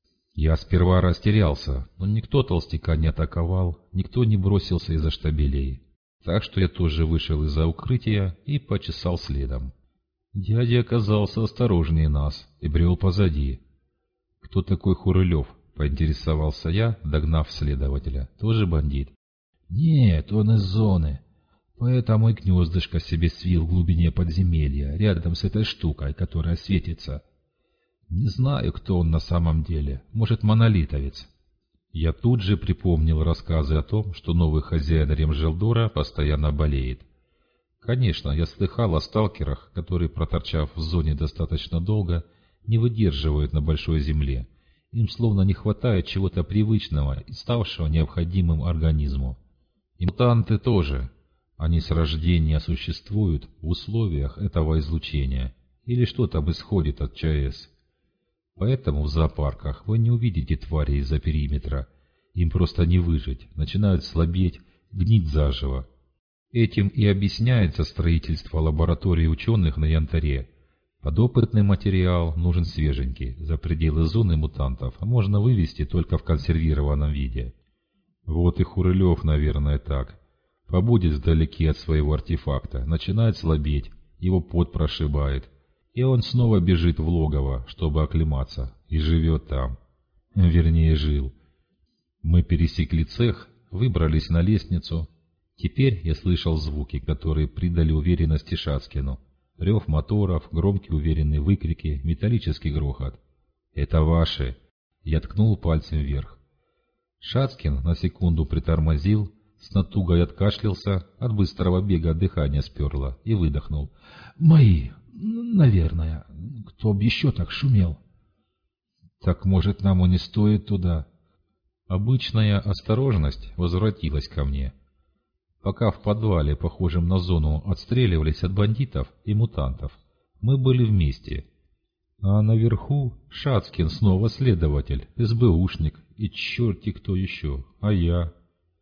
Я сперва растерялся, но никто толстяка не атаковал, никто не бросился из-за штабелей. Так что я тоже вышел из-за укрытия и почесал следом. Дядя оказался осторожнее нас и брел позади. «Кто такой Хурылев?» — поинтересовался я, догнав следователя. «Тоже бандит?» «Нет, он из зоны. Поэтому и гнездышко себе свил в глубине подземелья, рядом с этой штукой, которая светится. Не знаю, кто он на самом деле. Может, монолитовец». Я тут же припомнил рассказы о том, что новый хозяин Ремжелдора постоянно болеет. Конечно, я слыхал о сталкерах, которые, проторчав в зоне достаточно долго, не выдерживают на большой земле. Им словно не хватает чего-то привычного и ставшего необходимым организму. И мутанты тоже. Они с рождения существуют в условиях этого излучения. Или что там исходит от ЧАЭС. Поэтому в зоопарках вы не увидите тварей из-за периметра. Им просто не выжить, начинают слабеть, гнить заживо. Этим и объясняется строительство лаборатории ученых на Янтаре. Подопытный материал нужен свеженький, за пределы зоны мутантов можно вывести только в консервированном виде. Вот и Хурылев, наверное, так. Побудет вдалеке от своего артефакта, начинает слабеть, его пот прошибает. И он снова бежит в логово, чтобы оклематься, и живет там. Вернее, жил. Мы пересекли цех, выбрались на лестницу. Теперь я слышал звуки, которые придали уверенности Шацкину. Рев моторов, громкие уверенные выкрики, металлический грохот. «Это ваши!» Я ткнул пальцем вверх. Шацкин на секунду притормозил, с натугой откашлялся, от быстрого бега дыхание сперло и выдохнул. «Мои! Наверное. Кто б еще так шумел?» «Так, может, нам и не стоит туда?» Обычная осторожность возвратилась ко мне. Пока в подвале, похожем на зону, отстреливались от бандитов и мутантов, мы были вместе. А наверху Шацкин снова следователь, СБУшник и черти кто еще, а я...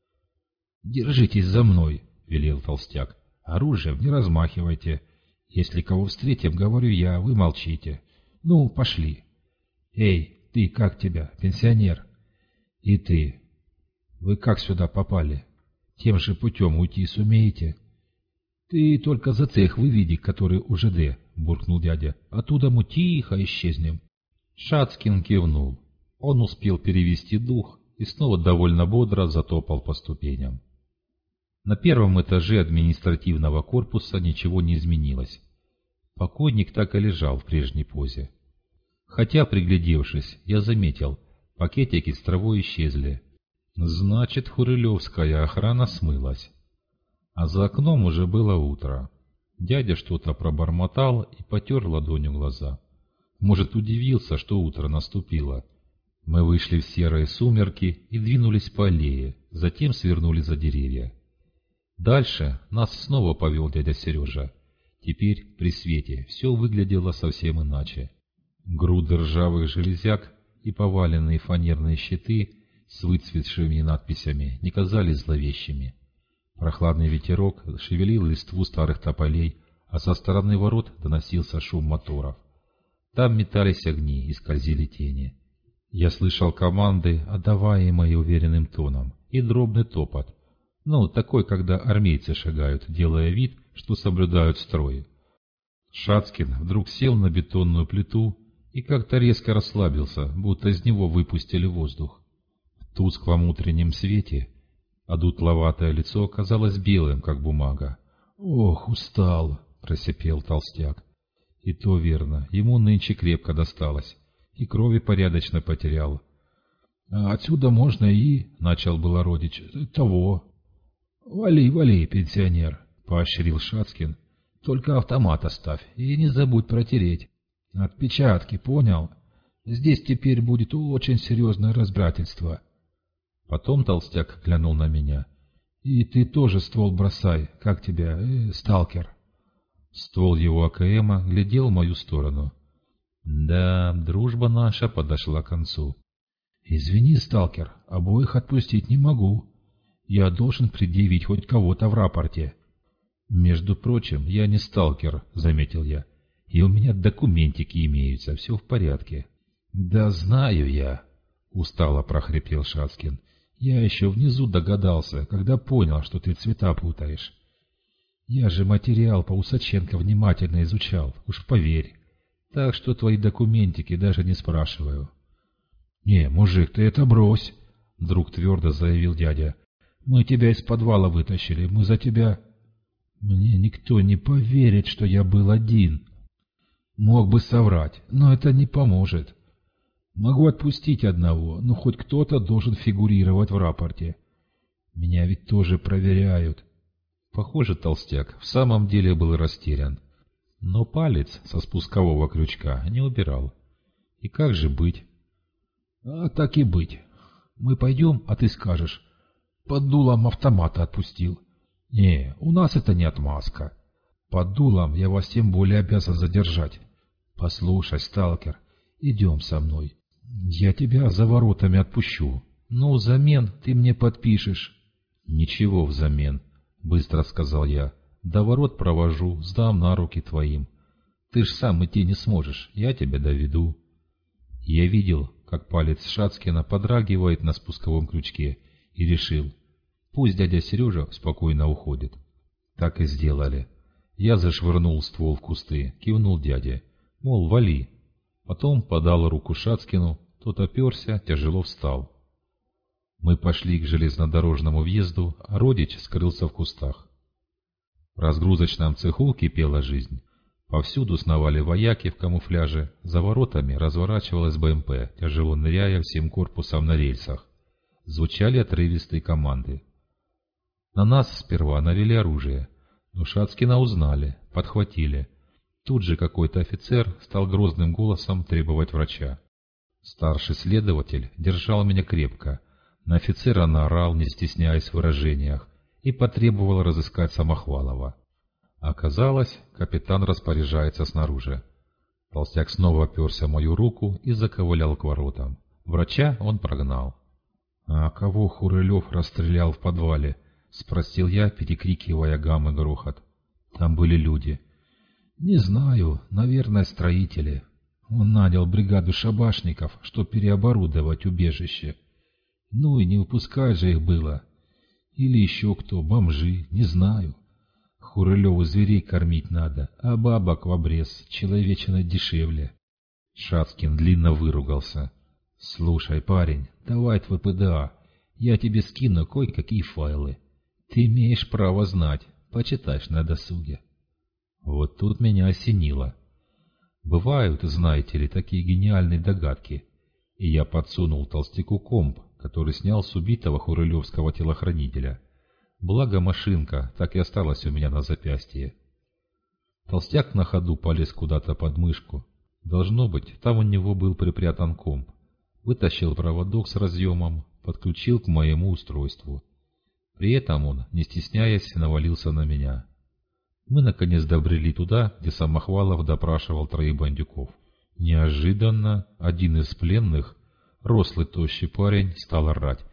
«Держитесь за мной», — велел толстяк. «Оружием не размахивайте. Если кого встретим, говорю я, вы молчите. Ну, пошли. Эй, ты, как тебя, пенсионер? И ты. Вы как сюда попали? Тем же путем уйти сумеете?» «Ты только за цех выведи, который у ЖД», — буркнул дядя. «Оттуда мы тихо исчезнем». Шацкин кивнул. Он успел перевести дух и снова довольно бодро затопал по ступеням. На первом этаже административного корпуса ничего не изменилось. Покойник так и лежал в прежней позе. Хотя, приглядевшись, я заметил, пакетики с травой исчезли. Значит, хурылевская охрана смылась. А за окном уже было утро. Дядя что-то пробормотал и потер ладонью глаза. Может, удивился, что утро наступило. Мы вышли в серые сумерки и двинулись по аллее, затем свернули за деревья. Дальше нас снова повел дядя Сережа. Теперь, при свете, все выглядело совсем иначе. Груды ржавых железяк и поваленные фанерные щиты с выцветшими надписями не казались зловещими. Прохладный ветерок шевелил листву старых тополей, а со стороны ворот доносился шум моторов. Там метались огни и скользили тени. Я слышал команды, отдаваемые уверенным тоном, и дробный топот. Ну, такой, когда армейцы шагают, делая вид, что соблюдают строй. Шацкин вдруг сел на бетонную плиту и как-то резко расслабился, будто из него выпустили воздух. В тусклом утреннем свете одутловатое лицо казалось белым, как бумага. «Ох, устал!» — просипел толстяк. И то верно, ему нынче крепко досталось, и крови порядочно потерял. «А отсюда можно и...» — начал было родич. «Того...» «Вали, вали, пенсионер!» — поощрил Шацкин. «Только автомат оставь и не забудь протереть. Отпечатки, понял? Здесь теперь будет очень серьезное разбирательство. Потом толстяк глянул на меня. И ты тоже ствол бросай. Как тебя, сталкер? Ствол его АКМа глядел в мою сторону. Да, дружба наша подошла к концу. Извини, сталкер, обоих отпустить не могу. Я должен предъявить хоть кого-то в рапорте. Между прочим, я не сталкер, заметил я. И у меня документики имеются, все в порядке. Да знаю я, устало прохрипел Шацкин. Я еще внизу догадался, когда понял, что ты цвета путаешь. Я же материал по Усаченко внимательно изучал, уж поверь. Так что твои документики даже не спрашиваю. «Не, мужик, ты это брось!» — вдруг твердо заявил дядя. «Мы тебя из подвала вытащили, мы за тебя...» «Мне никто не поверит, что я был один. Мог бы соврать, но это не поможет. Могу отпустить одного, но хоть кто-то должен фигурировать в рапорте. Меня ведь тоже проверяют». Похоже, толстяк в самом деле был растерян. Но палец со спускового крючка не убирал. И как же быть? «А так и быть. Мы пойдем, а ты скажешь. Под дулом автомата отпустил». «Не, у нас это не отмазка. Под дулом я вас тем более обязан задержать. Послушай, сталкер, идем со мной. Я тебя за воротами отпущу. Но взамен ты мне подпишешь». «Ничего взамен», — быстро сказал я. «До ворот провожу, сдам на руки твоим. Ты ж сам идти не сможешь, я тебя доведу». Я видел, как палец Шацкина подрагивает на спусковом крючке, и решил, пусть дядя Сережа спокойно уходит. Так и сделали. Я зашвырнул ствол в кусты, кивнул дяде, мол, вали. Потом подал руку Шацкину, тот оперся, тяжело встал. Мы пошли к железнодорожному въезду, а родич скрылся в кустах. В разгрузочном цеху кипела жизнь. Повсюду сновали вояки в камуфляже, за воротами разворачивалась БМП, тяжело ныряя всем корпусом на рельсах. Звучали отрывистые команды. На нас сперва навели оружие, но Шацкина узнали, подхватили. Тут же какой-то офицер стал грозным голосом требовать врача. Старший следователь держал меня крепко. На офицера наорал, не стесняясь в выражениях, и потребовал разыскать Самохвалова. Оказалось, капитан распоряжается снаружи. Толстяк снова оперся в мою руку и заковылял к воротам. Врача он прогнал. — А кого Хурылев расстрелял в подвале? — спросил я, перекрикивая гам и грохот. Там были люди. — Не знаю, наверное, строители. Он нанял бригаду шабашников, чтобы переоборудовать убежище. Ну и не упускать же их было. Или еще кто, бомжи, не знаю. Хурылеву зверей кормить надо, а бабок в обрез, человечина дешевле. Шацкин длинно выругался. — Слушай, парень, давай твой ПДА, я тебе скину кое-какие файлы. Ты имеешь право знать, почитаешь на досуге. Вот тут меня осенило. Бывают, знаете ли, такие гениальные догадки. И я подсунул толстяку комп, который снял с убитого хурылевского телохранителя. Благо машинка так и осталась у меня на запястье. Толстяк на ходу полез куда-то под мышку. Должно быть, там у него был припрятан комп. Вытащил проводок с разъемом, подключил к моему устройству. При этом он, не стесняясь, навалился на меня. Мы наконец добрели туда, где Самохвалов допрашивал троих бандюков. Неожиданно один из пленных, рослый тощий парень, стал орать.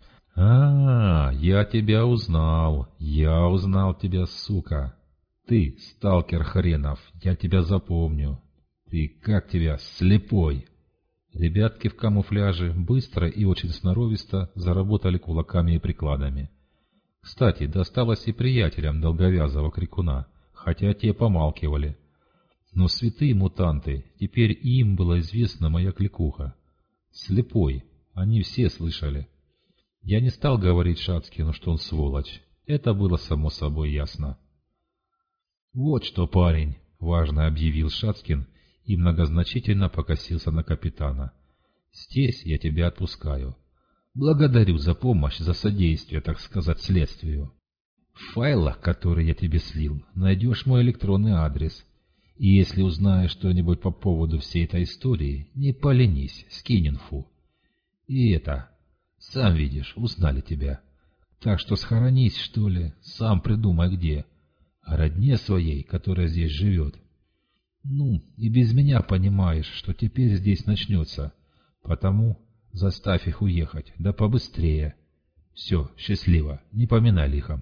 Я тебя узнал! Я узнал тебя, сука! Ты, сталкер хренов, я тебя запомню! Ты, как тебя, слепой!» Ребятки в камуфляже быстро и очень сноровисто заработали кулаками и прикладами. Кстати, досталось и приятелям долговязого крикуна, хотя те помалкивали. Но святые мутанты, теперь им была известна моя кликуха. Слепой, они все слышали. Я не стал говорить Шацкину, что он сволочь. Это было само собой ясно. «Вот что, парень», — важно объявил Шацкин и многозначительно покосился на капитана. «Здесь я тебя отпускаю. Благодарю за помощь, за содействие, так сказать, следствию. В файлах, которые я тебе слил, найдешь мой электронный адрес. И если узнаешь что-нибудь по поводу всей этой истории, не поленись, скинь инфу. И это, сам видишь, узнали тебя. Так что схоронись, что ли, сам придумай где. О родне своей, которая здесь живет. Ну, и без меня понимаешь, что теперь здесь начнется. Потому заставь их уехать, да побыстрее. Все, счастливо, не поминай лихом.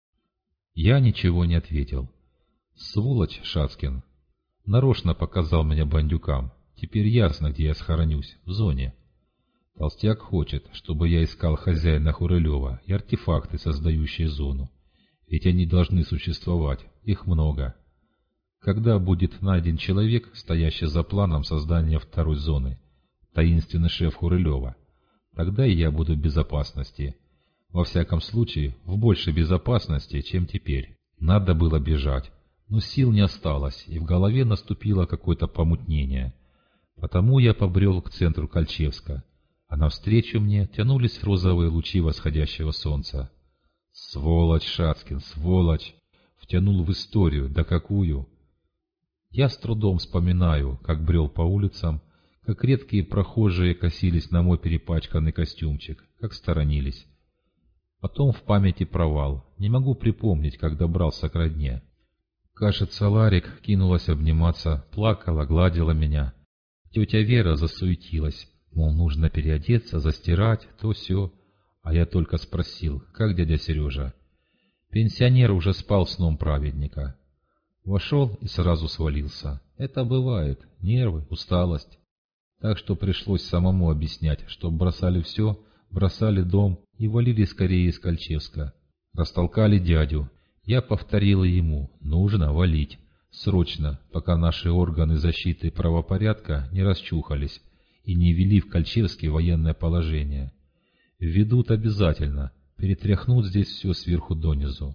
Я ничего не ответил. Сволочь Шацкин. Нарочно показал меня бандюкам. Теперь ясно, где я схоронюсь, в зоне. Толстяк хочет, чтобы я искал хозяина Хурылева и артефакты, создающие зону. Ведь они должны существовать, их много. Когда будет найден человек, стоящий за планом создания второй зоны, таинственный шеф Хурылева, тогда и я буду в безопасности. Во всяком случае, в большей безопасности, чем теперь. Надо было бежать, но сил не осталось, и в голове наступило какое-то помутнение. Потому я побрел к центру Кольчевска, а навстречу мне тянулись розовые лучи восходящего солнца. Сволочь, Шацкин, сволочь! Втянул в историю, да какую! Я с трудом вспоминаю, как брел по улицам, как редкие прохожие косились на мой перепачканный костюмчик, как сторонились. Потом в памяти провал, не могу припомнить, как добрался к родне. Кажется, Ларик кинулась обниматься, плакала, гладила меня. Тетя Вера засуетилась, мол, нужно переодеться, застирать, то сё. А я только спросил, как дядя Сережа? Пенсионер уже спал сном праведника. Вошел и сразу свалился. Это бывает, нервы, усталость. Так что пришлось самому объяснять, что бросали все, бросали дом и валили скорее из Кольчевска. Растолкали дядю. Я повторила ему, нужно валить. Срочно, пока наши органы защиты правопорядка не расчухались и не ввели в Кольчевске военное положение. Введут обязательно, перетряхнут здесь все сверху донизу.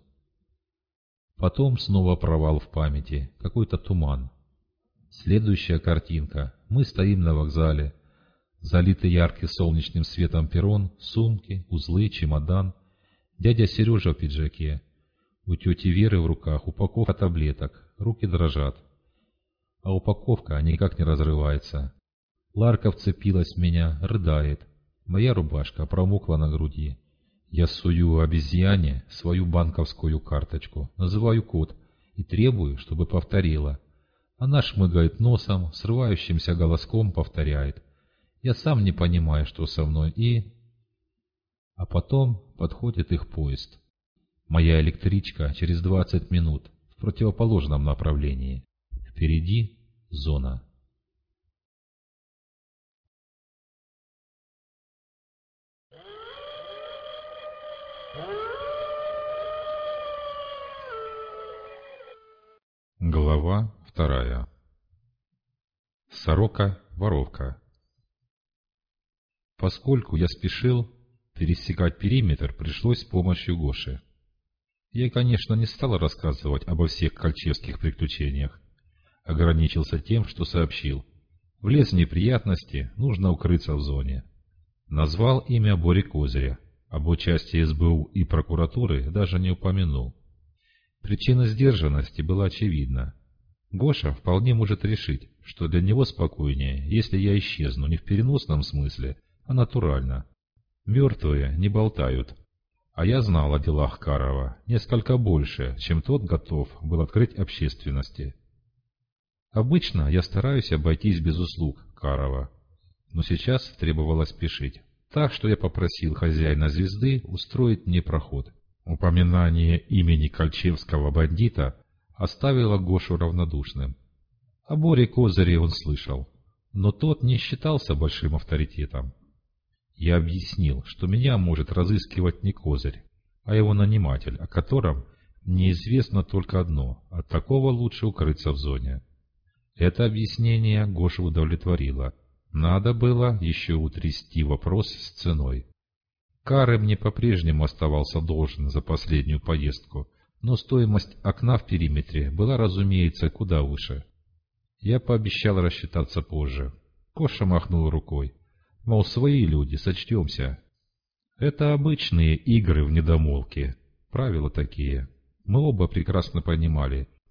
Потом снова провал в памяти, какой-то туман. Следующая картинка. Мы стоим на вокзале. Залитый ярким солнечным светом перрон, сумки, узлы, чемодан. Дядя Сережа в пиджаке. У тети Веры в руках упаковка таблеток, руки дрожат. А упаковка никак не разрывается. Ларка вцепилась в меня, рыдает. Моя рубашка промокла на груди. Я сую обезьяне свою банковскую карточку, называю код и требую, чтобы повторила. Она шмыгает носом, срывающимся голоском повторяет. Я сам не понимаю, что со мной, и... А потом подходит их поезд. Моя электричка через 20 минут в противоположном направлении. Впереди зона. Глава 2. Сорока-воровка. Поскольку я спешил, пересекать периметр пришлось с помощью Гоши. Я, конечно, не стал рассказывать обо всех кольчевских приключениях. Ограничился тем, что сообщил. Влез в неприятности, нужно укрыться в зоне. Назвал имя Бори Козыря. Об участии СБУ и прокуратуры даже не упомянул. Причина сдержанности была очевидна. Гоша вполне может решить, что для него спокойнее, если я исчезну не в переносном смысле, а натурально. Мертвые не болтают. А я знал о делах Карова несколько больше, чем тот готов был открыть общественности. Обычно я стараюсь обойтись без услуг Карова, но сейчас требовалось спешить. Так что я попросил хозяина «Звезды» устроить мне проход. Упоминание имени кольчевского бандита оставило Гошу равнодушным. О Боре Козыре он слышал, но тот не считался большим авторитетом. Я объяснил, что меня может разыскивать не Козырь, а его наниматель, о котором неизвестно только одно: от такого лучше укрыться в зоне. Это объяснение Гошу удовлетворило. Надо было еще утрясти вопрос с ценой. Кары мне по-прежнему оставался должен за последнюю поездку, но стоимость окна в периметре была, разумеется, куда выше. Я пообещал рассчитаться позже. Коша махнул рукой. Мол, свои люди, сочтемся. Это обычные игры в недомолвке. Правила такие. Мы оба прекрасно понимали,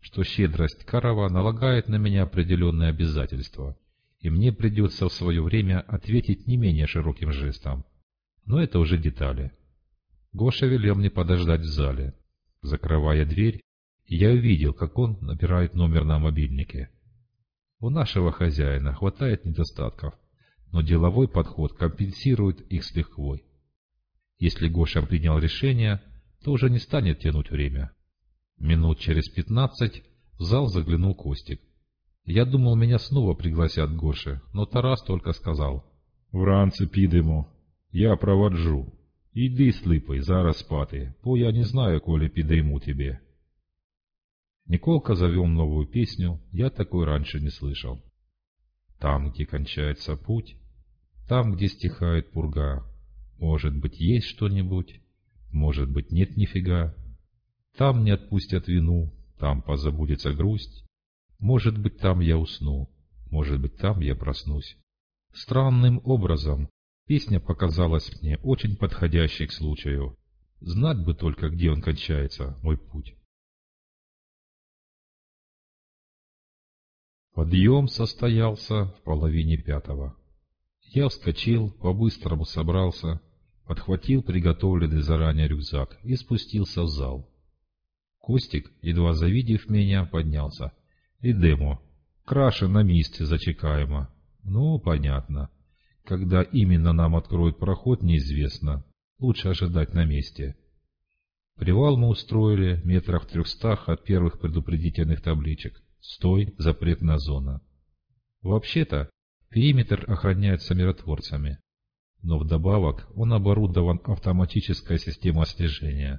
что щедрость Карова налагает на меня определенные обязательства, и мне придется в свое время ответить не менее широким жестом. Но это уже детали. Гоша велел мне подождать в зале. Закрывая дверь, я увидел, как он набирает номер на мобильнике. У нашего хозяина хватает недостатков, но деловой подход компенсирует их с лихвой. Если Гоша принял решение, то уже не станет тянуть время. Минут через 15 в зал заглянул Костик. Я думал, меня снова пригласят к Гоше, но Тарас только сказал: «Вранці підемо, я проводжу. Іди, слипай, зараз спати, бо я не знаю, коли підійму тебе». Николка завел новую песню, я такой раньше не слышал. Там, где кончается путь, там, где стихает пурга, может быть, есть что-нибудь, может быть, нет нифига. Там не отпустят вину, там позабудется грусть, может быть, там я усну, может быть, там я проснусь. Странным образом песня показалась мне очень подходящей к случаю. Знать бы только, где он кончается, мой путь. Подъем состоялся в 4:30. Я вскочил, по-быстрому собрался, подхватил приготовленный заранее рюкзак и спустился в зал. Костик, едва завидев меня, поднялся. «Идемо. Краше на месте зачекаемо». «Ну, понятно. Когда именно нам откроют проход, неизвестно. Лучше ожидать на месте». Привал мы устроили метрах в 300 от первых предупредительных табличек. «Стой! Запретная зона». Вообще-то, периметр охраняется миротворцами, но вдобавок он оборудован автоматической системой слежения.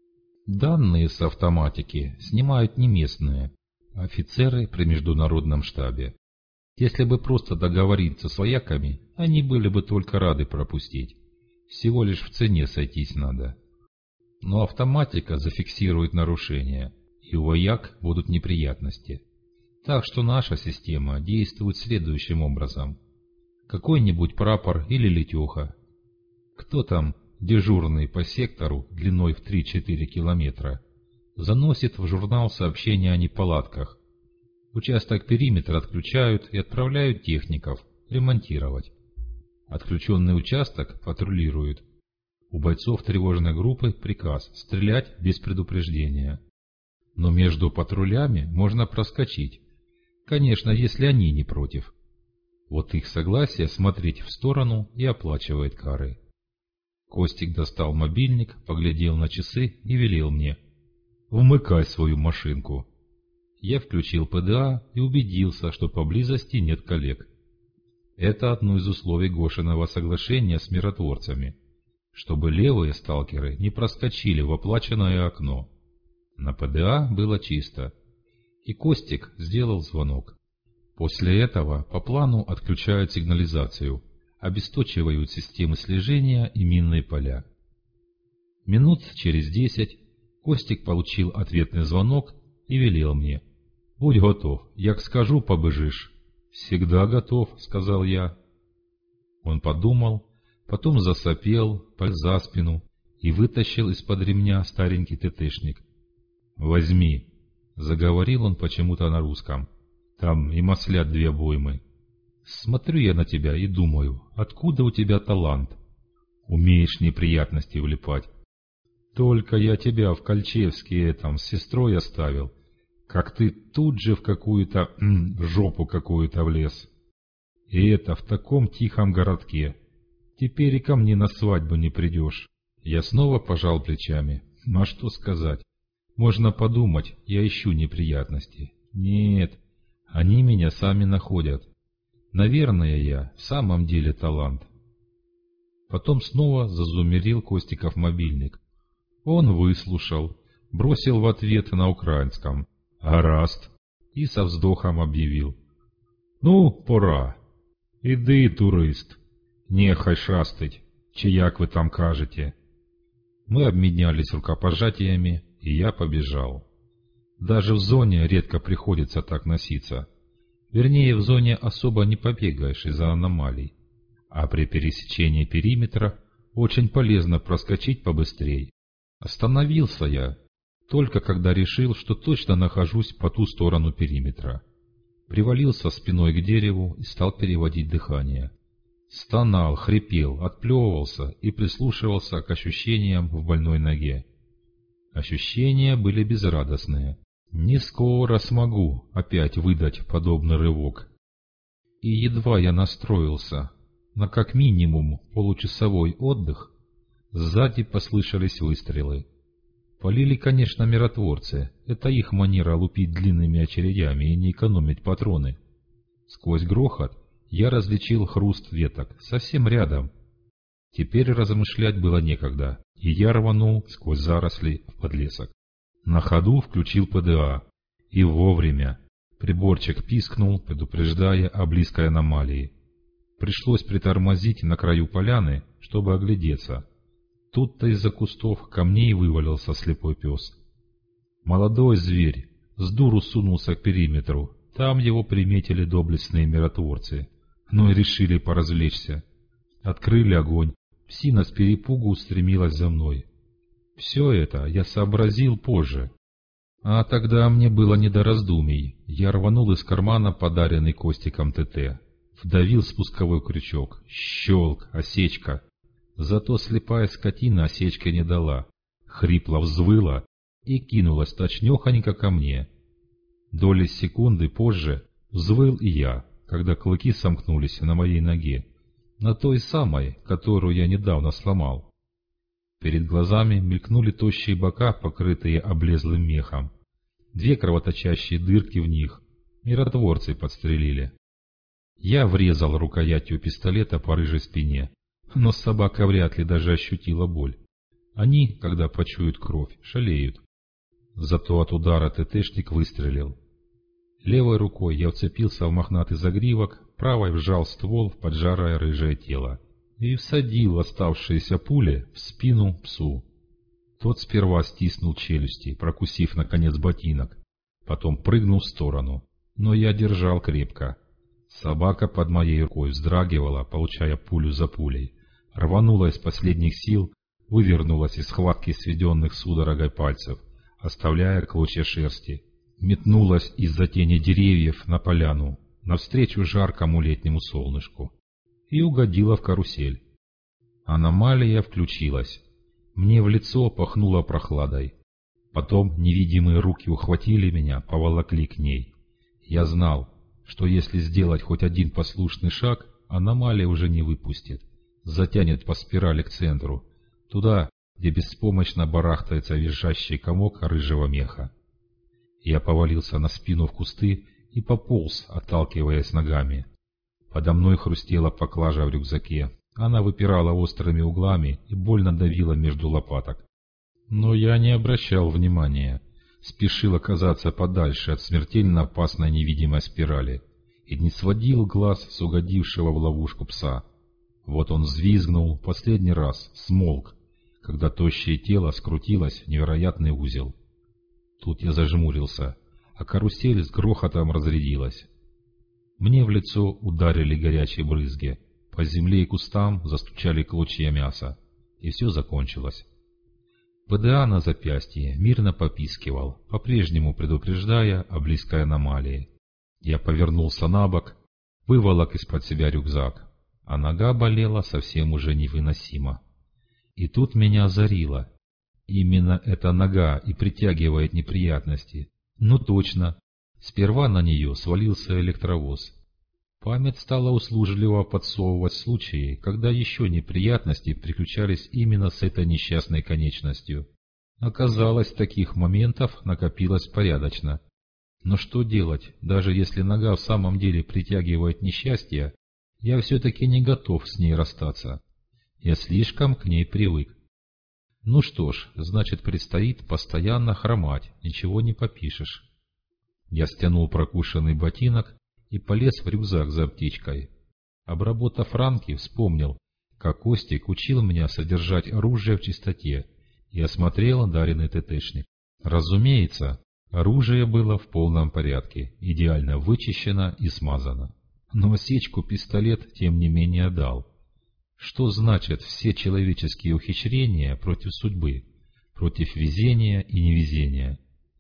Данные с автоматики снимают не местные, а офицеры при международном штабе. Если бы просто договориться с вояками, они были бы только рады пропустить. Всего лишь в цене сойтись надо. Но автоматика зафиксирует нарушения, и у вояк будут неприятности. Так что наша система действует следующим образом. Какой-нибудь прапор или летеха. Кто там дежурный по сектору длиной в 3-4 километра, заносит в журнал сообщения о неполадках. Участок периметра отключают и отправляют техников ремонтировать. Отключенный участок патрулируют. У бойцов тревожной группы приказ стрелять без предупреждения. Но между патрулями можно проскочить. Конечно, если они не против. Вот их согласие смотреть в сторону и оплачивает кары. Костик достал мобильник, поглядел на часы и велел мне: «Вмыкай свою машинку». Я включил ПДА и убедился, что поблизости нет коллег. Это одно из условий Гошиного соглашения с миротворцами, чтобы левые сталкеры не проскочили в оплаченное окно. На ПДА было чисто, и Костик сделал звонок. После этого по плану отключают сигнализацию, обесточивают системы слежения и минные поля. Минут через 10 Костик получил ответный звонок и велел мне: «Будь готов, як скажу, побежишь». «Всегда готов», — сказал я. Он подумал, потом засопел, полез за спину и вытащил из-под ремня старенький ТТшник. «Возьми», — заговорил он почему-то на русском. «Там и маслят 2 обоймы». Смотрю я на тебя и думаю, откуда у тебя талант? Умеешь неприятности влипать. Только я тебя в Кольчевске с сестрой оставил, как ты тут же в какую-то жопу какую-то влез. И это в таком тихом городке. Теперь и ко мне на свадьбу не придешь». Я снова пожал плечами. А что сказать? Можно подумать, я ищу неприятности. Нет, они меня сами находят. Наверное, я в самом деле талант. Потом снова зазумерил Костиков мобильник. Он выслушал, бросил в ответ на украинском «Гаразд» и со вздохом объявил: «Ну, пора. Иди, турист, нехай шастить, чи як вы там кажете». Мы обменялись рукопожатиями, и я побежал. Даже в зоне редко приходится так носиться. Вернее, в зоне особо не побегаешь из-за аномалий. А при пересечении периметра очень полезно проскочить побыстрее. Остановился я. только когда решил, что точно нахожусь по ту сторону периметра. Привалился спиной к дереву и стал переводить дыхание. Стонал, хрипел, отплевывался и прислушивался к ощущениям в больной ноге. Ощущения были безрадостные. Не скоро смогу опять выдать подобный рывок. И едва я настроился на как минимум получасовой отдых, сзади послышались выстрелы. Полили, конечно, миротворцы. Это их манера лупить длинными очередями и не экономить патроны. Сквозь грохот я различил хруст веток совсем рядом. Теперь размышлять было некогда, и я рванул сквозь заросли в подлесок. На ходу включил ПДА. И вовремя. Приборчик пискнул, предупреждая о близкой аномалии. Пришлось притормозить на краю поляны, чтобы оглядеться. Тут-то из-за кустов камней вывалился слепой пес. Молодой зверь с дуру сунулся к периметру. Там его приметили доблестные миротворцы. Но и решили поразвлечься. Открыли огонь. Псина с перепугу устремилась за мной. Все это я сообразил позже. А тогда мне было не до раздумий. Я рванул из кармана подаренный Костиком ТТ. Вдавил спусковой крючок. Щелк, осечка. Зато слепая скотина осечки не дала. Хрипло взвыла и кинулась точнёхонько ко мне. Доли секунды позже взвыл и я, когда клыки сомкнулись на моей ноге. На той самой, которую я недавно сломал. Перед глазами мелькнули тощие бока, покрытые облезлым мехом. 2 кровоточащие дырки в них. Миротворцы подстрелили. Я врезал рукоятью пистолета по рыжей спине, но собака вряд ли даже ощутила боль. Они, когда почуют кровь, шалеют. Зато от удара ТТшник выстрелил. Левой рукой я вцепился в мохнатый загривок, правой вжал ствол в поджарое рыжее тело и всадил оставшиеся пули в спину псу. Тот сперва стиснул челюсти, прокусив наконец ботинок, потом прыгнул в сторону, но я держал крепко. Собака под моей рукой вздрагивала, получая пулю за пулей, рванула из последних сил, вывернулась из схватки сведенных судорогой пальцев, оставляя клочья шерсти, метнулась из-за тени деревьев на поляну, навстречу жаркому летнему солнышку, и угодила в карусель. Аномалия включилась. Мне в лицо пахнуло прохладой. Потом невидимые руки ухватили меня, поволокли к ней. Я знал, что если сделать хоть один послушный шаг, аномалия уже не выпустит, затянет по спирали к центру, туда, где беспомощно барахтается визжащий комок рыжего меха. Я повалился на спину в кусты и пополз, отталкиваясь ногами. Подо мной хрустела поклажа в рюкзаке. Она выпирала острыми углами и больно давила между лопаток. Но я не обращал внимания, спешил оказаться подальше от смертельно опасной невидимой спирали и не сводил глаз с угодившего в ловушку пса. Вот он взвизгнул последний раз, смолк, когда тощее тело скрутилось в невероятный узел. Тут я зажмурился, а карусель с грохотом разрядилась. Мне в лицо ударили горячие брызги, по земле и кустам застучали клочья мяса, и все закончилось. ПДА на запястье мирно попискивал, по-прежнему предупреждая о близкой аномалии. Я повернулся на бок, выволок из-под себя рюкзак, а нога болела совсем уже невыносимо. И тут меня озарило. Именно эта нога и притягивает неприятности. Ну точно. Сперва на нее свалился электровоз. Память стала услужливо подсовывать случаи, когда еще неприятности приключались именно с этой несчастной конечностью. Оказалось, таких моментов накопилось порядочно. Но что делать, даже если нога в самом деле притягивает несчастье, я все-таки не готов с ней расстаться. Я слишком к ней привык. Ну что ж, значит, предстоит постоянно хромать, ничего не попишешь. Я стянул прокушенный ботинок и полез в рюкзак за аптечкой. Обработав ранки, вспомнил, как Костик учил меня содержать оружие в чистоте, и осмотрел даренный ТТшник. Разумеется, оружие было в полном порядке, идеально вычищено и смазано. Но осечку пистолет тем не менее дал. Что значит все человеческие ухищрения против судьбы, против везения и невезения.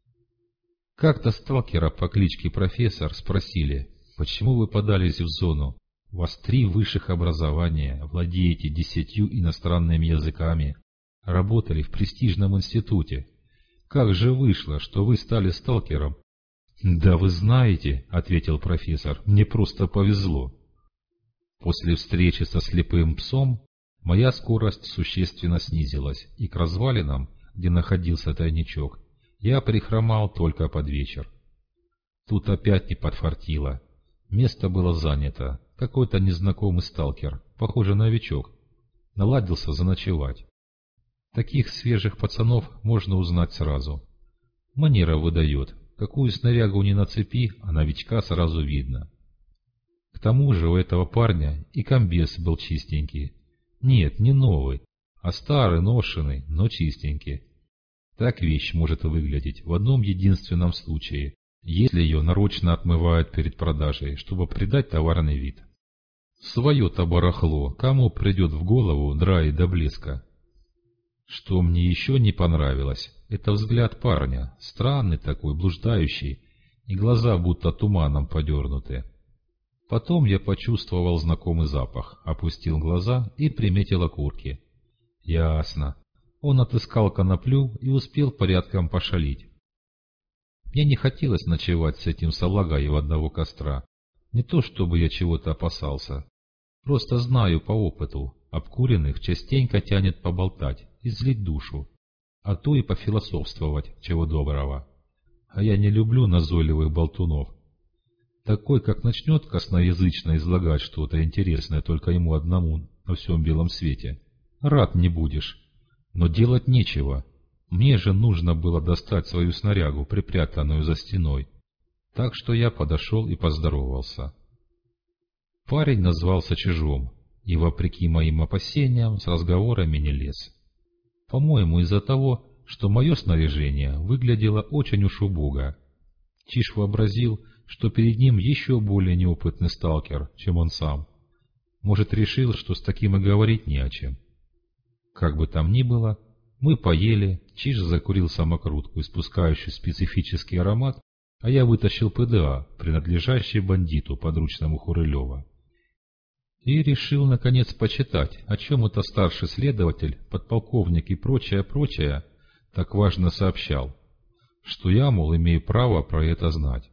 Как-то сталкера по кличке Профессор спросили, почему вы подались в зону? У вас 3 высших образования, владеете 10 иностранными языками, работали в престижном институте. Как же вышло, что вы стали сталкером? «Да вы знаете», — ответил профессор, — «мне просто повезло». После встречи со слепым псом моя скорость существенно снизилась, и к развалинам, где находился тайничок, я прихромал только под вечер. Тут опять не подфартило. Место было занято. Какой-то незнакомый сталкер, похоже, новичок, наладился заночевать. Таких свежих пацанов можно узнать сразу. Манера выдает. Какую снарягу ни нацепи, а новичка сразу видно. К тому же у этого парня и комбез был чистенький. Нет, не новый, а старый, ношеный, но чистенький. Так вещь может выглядеть в одном единственном случае, если ее нарочно отмывают перед продажей, чтобы придать товарный вид. Свое-то барахло кому придет в голову драить до блеска? Что мне еще не понравилось, это взгляд парня, странный такой, блуждающий, и глаза будто туманом подернуты. Потом я почувствовал знакомый запах, опустил глаза и приметил окурки. Ясно. Он отыскал коноплю и успел порядком пошалить. Мне не хотелось ночевать с этим салагой у одного костра. Не то чтобы я чего-то опасался. Просто знаю по опыту, обкуренных частенько тянет поболтать, излить душу, а то и пофилософствовать, чего доброго. А я не люблю назойливых болтунов. Такой, как начнет косноязычно излагать что-то интересное только ему одному на всем белом свете, рад не будешь. Но делать нечего. Мне же нужно было достать свою снарягу, припрятанную за стеной. Так что я подошел и поздоровался. Парень назвался Чижом, и, вопреки моим опасениям, с разговорами не лез. По-моему, из-за того, что мое снаряжение выглядело очень уж убого. Чиж вообразил, что перед ним еще более неопытный сталкер, чем он сам. Может, решил, что с таким и говорить не о чем. Как бы там ни было, мы поели, Чиж закурил самокрутку, испускающую специфический аромат, а я вытащил ПДА, принадлежащий бандиту, подручному Хурылева. И решил, наконец, почитать, о чем это старший следователь, подполковник и прочее, так важно сообщал, что я, мол, имею право про это знать.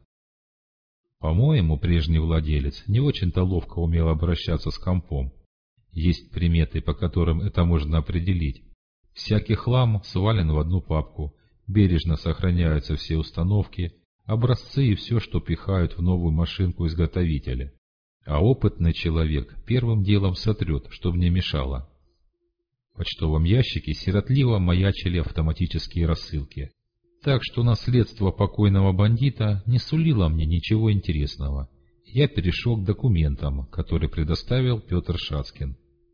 По-моему, прежний владелец не очень-то ловко умел обращаться с компом. Есть приметы, по которым это можно определить. Всякий хлам свален в одну папку, бережно сохраняются все установки, образцы и все, что пихают в новую машинку изготовителя. А опытный человек первым делом сотрет, чтобы не мешало. В почтовом ящике сиротливо маячили автоматические рассылки. Так что наследство покойного бандита не сулило мне ничего интересного. Я перешел к документам, которые предоставил Петр Шацкин.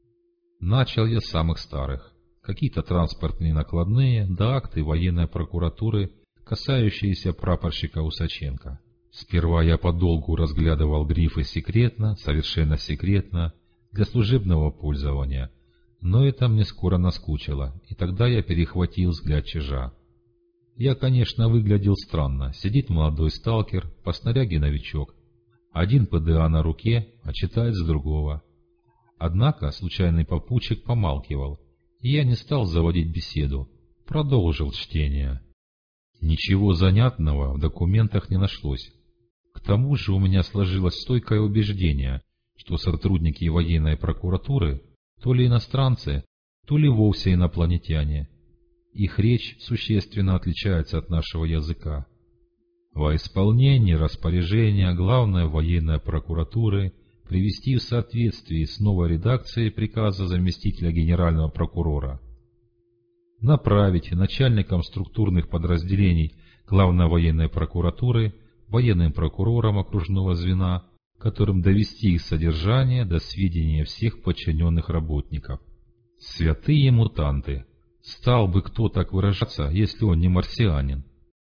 Начал я с самых старых. Какие-то транспортные накладные, да акты военной прокуратуры, касающиеся прапорщика Усаченко. Сперва я подолгу разглядывал грифы «секретно», «совершенно секретно», для служебного пользования, но это мне скоро наскучило, и тогда я перехватил взгляд Чижа. Я, конечно, выглядел странно, сидит молодой сталкер, по снаряге новичок. Один ПДА на руке, а читает с другого. Однако случайный попутчик помалкивал, и я не стал заводить беседу, продолжил чтение. Ничего занятного в документах не нашлось. К тому же у меня сложилось стойкое убеждение, что сотрудники военной прокуратуры то ли иностранцы, то ли вовсе инопланетяне. Их речь существенно отличается от нашего языка. Во исполнение распоряжения Главной военной прокуратуры привести в соответствии с новой редакцией приказа заместителя генерального прокурора. Направить начальникам структурных подразделений Главной военной прокуратуры, военным прокурорам окружного звена, которым довести их содержание до сведения всех подчиненных работников. Святые мутанты! Стал бы кто так выражаться, если он не марсианин?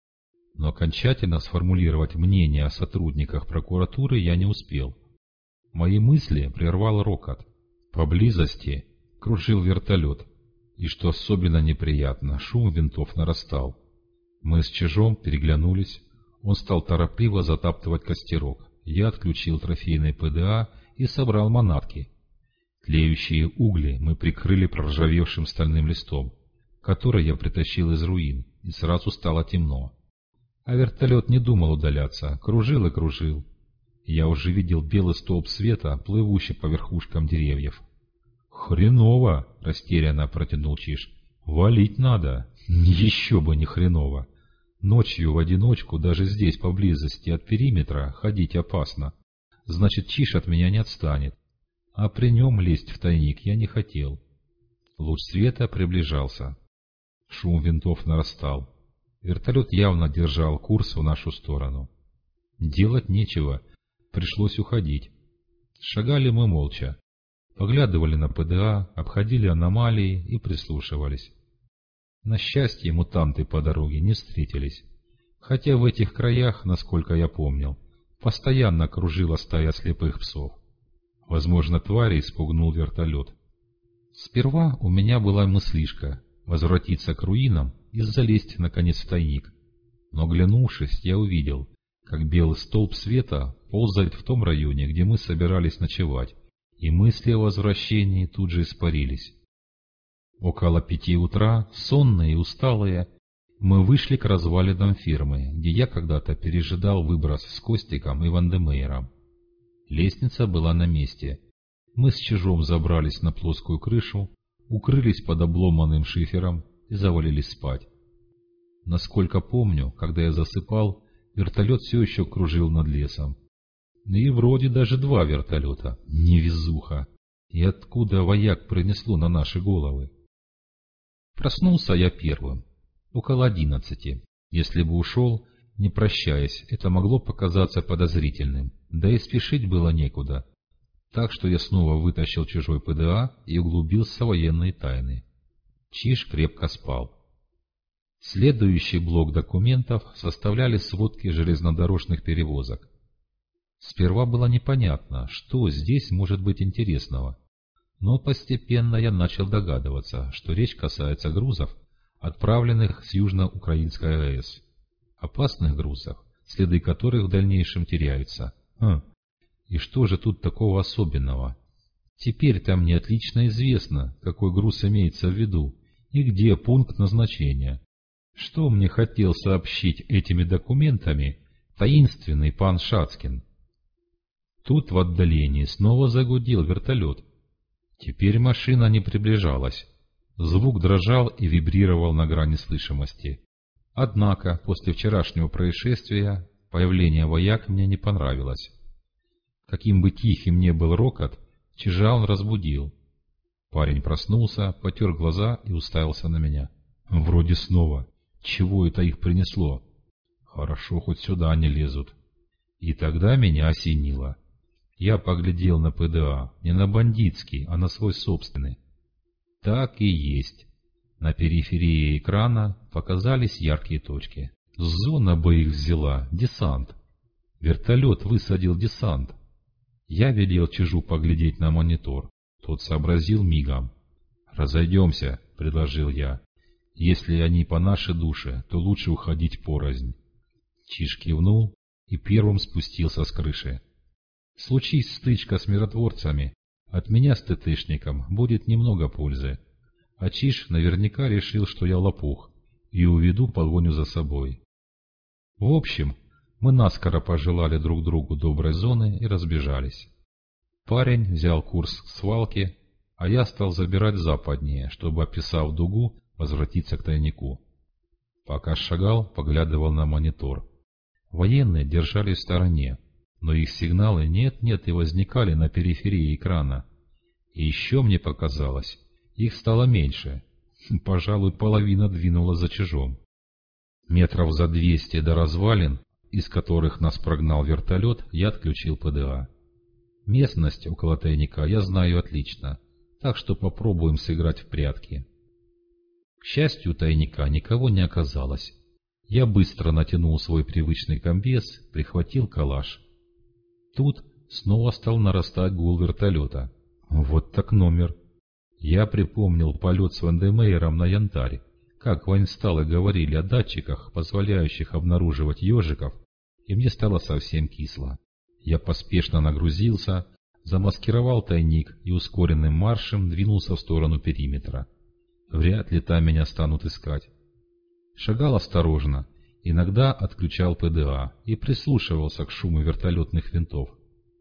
Но окончательно сформулировать мнение о сотрудниках прокуратуры я не успел. Мои мысли прервал рокот. Поблизости кружил вертолет. И что особенно неприятно, шум винтов нарастал. Мы с Чижом переглянулись, он стал торопливо затаптывать костерок. Я отключил трофейный ПДА и собрал манатки. Тлеющие угли мы прикрыли проржавевшим стальным листом, который я притащил из руин, и сразу стало темно. А вертолет не думал удаляться, кружил и кружил. Я уже видел белый столб света, плывущий по верхушкам деревьев. «Хреново!» — растерянно протянул Чиж. «Валить надо!» «Еще бы не хреново! Ночью в одиночку, даже здесь, поблизости от периметра, ходить опасно. Значит, Чиж от меня не отстанет. А при нем лезть в тайник я не хотел». Луч света приближался. Шум винтов нарастал. Вертолет явно держал курс в нашу сторону. Делать нечего, пришлось уходить. Шагали мы молча. Поглядывали на ПДА, обходили аномалии и прислушивались. На счастье, мутанты по дороге не встретились. Хотя в этих краях, насколько я помнил, постоянно кружила стая слепых псов. Возможно, твари испугнул вертолет. Сперва у меня была мыслишка возвратиться к руинам и залезть, наконец, в тайник. Но, глянувшись, я увидел, как белый столб света ползает в том районе, где мы собирались ночевать, и мысли о возвращении тут же испарились. Около 5 утра, сонные и усталые, мы вышли к развалинам фирмы, где я когда-то пережидал выброс с Костиком и Вандемейром. Лестница была на месте. Мы с Чижом забрались на плоскую крышу, укрылись под обломанным шифером и завалились спать. Насколько помню, когда я засыпал, вертолет все еще кружил над лесом. И вроде даже 2 вертолета. Невезуха. И откуда вояк принесло на наши головы? Проснулся я первым, около 11. Если бы ушел, не прощаясь, это могло показаться подозрительным, да и спешить было некуда. Так что я снова вытащил чужой ПДА и углубился в военные тайны. Чиж крепко спал. Следующий блок документов составляли сводки железнодорожных перевозок. Сперва было непонятно, что здесь может быть интересного. Но постепенно я начал догадываться, что речь касается грузов, отправленных с Южно-Украинской АЭС. Опасных грузов, следы которых в дальнейшем теряются. И что же тут такого особенного? Теперь-то мне отлично известно, какой груз имеется в виду и где пункт назначения. Что мне хотел сообщить этими документами таинственный пан Шацкин? Тут в отдалении снова загудел вертолет. Теперь машина не приближалась. Звук дрожал и вибрировал на грани слышимости. Однако после вчерашнего происшествия появление вояк мне не понравилось. Каким бы тихим ни был рокот, Чижа он разбудил. Парень проснулся, потер глаза и уставился на меня. Вроде снова. Чего это их принесло? Хорошо, хоть сюда не лезут. И тогда меня осенило. Я поглядел на ПДА, не на бандитский, а на свой собственный. Так и есть. На периферии экрана показались яркие точки. Зона бы их взяла, десант. Вертолет высадил десант. Я велел Чижу поглядеть на монитор. Тот сообразил мигом. «Разойдемся», — предложил я. «Если они по нашей душе, то лучше уходить порознь». Чиж кивнул и первым спустился с крыши. Случись стычка с миротворцами, от меня с ТТшником будет немного пользы. А Чиж наверняка решил, что я лопух, и уведу погоню за собой. В общем, мы наскоро пожелали друг другу доброй зоны и разбежались. Парень взял курс к свалке, а я стал забирать западнее, чтобы, описав дугу, возвратиться к тайнику. Пока шагал, поглядывал на монитор. Военные держались в стороне, но их сигналы нет-нет и возникали на периферии экрана. И еще мне показалось, их стало меньше. Пожалуй, половина двинула за Чижом. Метров за 200 до развалин, из которых нас прогнал вертолет, я отключил ПДА. Местность около тайника я знаю отлично, так что попробуем сыграть в прятки. К счастью, тайника никого не оказалось. Я быстро натянул свой привычный комбез, прихватил калаш. Тут снова стал нарастать гул вертолета. Вот так номер. Я припомнил полет с Вандемейером на Янтарь, как военсталы говорили о датчиках, позволяющих обнаруживать ежиков, и мне стало совсем кисло. Я поспешно нагрузился, замаскировал тайник и ускоренным маршем двинулся в сторону периметра. Вряд ли там меня станут искать. Шагал осторожно, иногда отключал ПДА и прислушивался к шуму вертолетных винтов.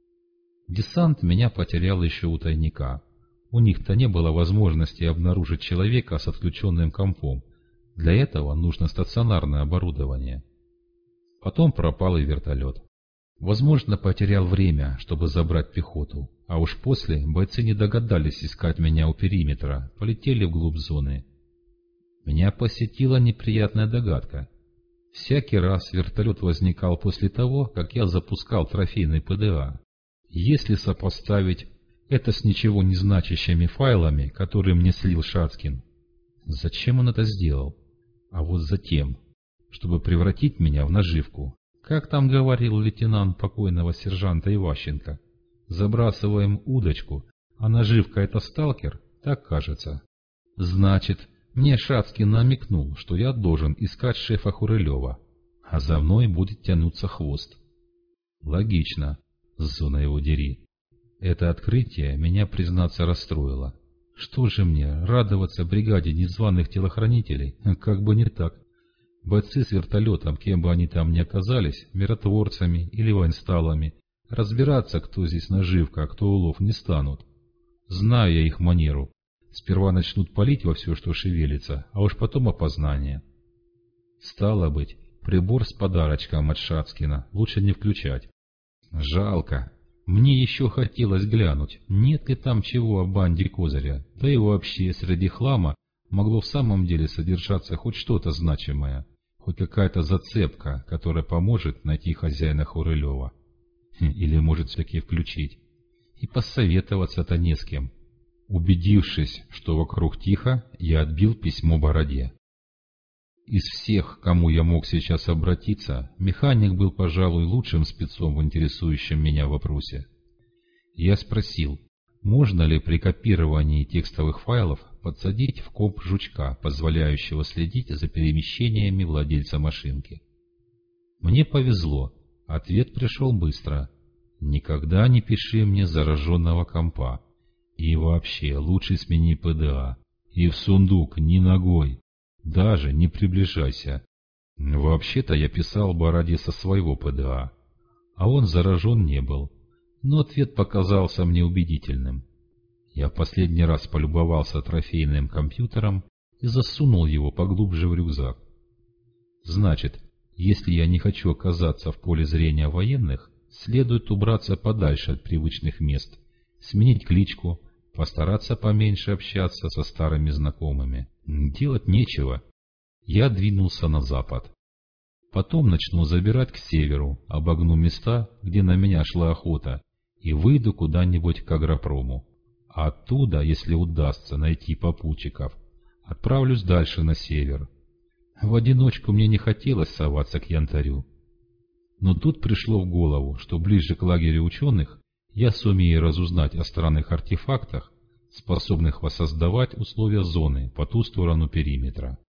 Десант меня потерял еще у тайника. У них-то не было возможности обнаружить человека с отключенным компом. Для этого нужно стационарное оборудование. Потом пропал и вертолет. Возможно, потерял время, чтобы забрать пехоту, а уж после бойцы не догадались искать меня у периметра, полетели вглубь зоны. Меня посетила неприятная догадка. Всякий раз вертолет возникал после того, как я запускал трофейный ПДА. Если сопоставить это с ничего не значащими файлами, которые мне слил Шацкин, зачем он это сделал? А вот затем, чтобы превратить меня в наживку. Как там говорил лейтенант покойного сержанта Иващенко, забрасываем удочку, а наживка — это сталкер, так кажется. Значит, мне Шацкин намекнул, что я должен искать шефа Хурылева, а за мной будет тянуться хвост. Логично, зона его дери. Это открытие меня, признаться, расстроило. Что же мне, радоваться бригаде незваных телохранителей? Как бы не так. Бойцы с вертолетом, кем бы они там ни оказались, миротворцами или военсталами, разбираться, кто здесь наживка, а кто улов, не станут. Знаю я их манеру. Сперва начнут палить во все, что шевелится, а уж потом опознание. Стало быть, прибор с подарочком от Шацкина лучше не включать. Жалко. Мне еще хотелось глянуть, нет ли там чего о банде Козыря, да и вообще среди хлама могло в самом деле содержаться хоть что-то значимое, хоть какая-то зацепка, которая поможет найти хозяина Хурылева. Или может все-таки включить. И посоветоваться-то не с кем. Убедившись, что вокруг тихо, я отбил письмо Бороде. Из всех, к кому я мог сейчас обратиться, механик был, пожалуй, лучшим спецом в интересующем меня вопросе. Я спросил, можно ли при копировании текстовых файлов подсадить в комп жучка, позволяющего следить за перемещениями владельца машинки. Мне повезло, ответ пришел быстро. Никогда не пиши мне зараженного компа. И вообще, лучше смени ПДА. И в сундук ни ногой. Даже не приближайся. Вообще-то я писал Бороде со своего ПДА, а он заражен не был. Но ответ показался мне убедительным. Я последний раз полюбовался трофейным компьютером и засунул его поглубже в рюкзак. Значит, если я не хочу оказаться в поле зрения военных, следует убраться подальше от привычных мест, сменить кличку, постараться поменьше общаться со старыми знакомыми. Делать нечего. Я двинулся на запад. Потом начну забирать к северу, обогну места, где на меня шла охота, и выйду куда-нибудь к агропрому. А оттуда, если удастся найти попутчиков, отправлюсь дальше на север. В одиночку мне не хотелось соваться к Янтарю. Но тут пришло в голову, что ближе к лагерю ученых я сумею разузнать о странных артефактах, способных воссоздавать условия зоны по ту сторону периметра.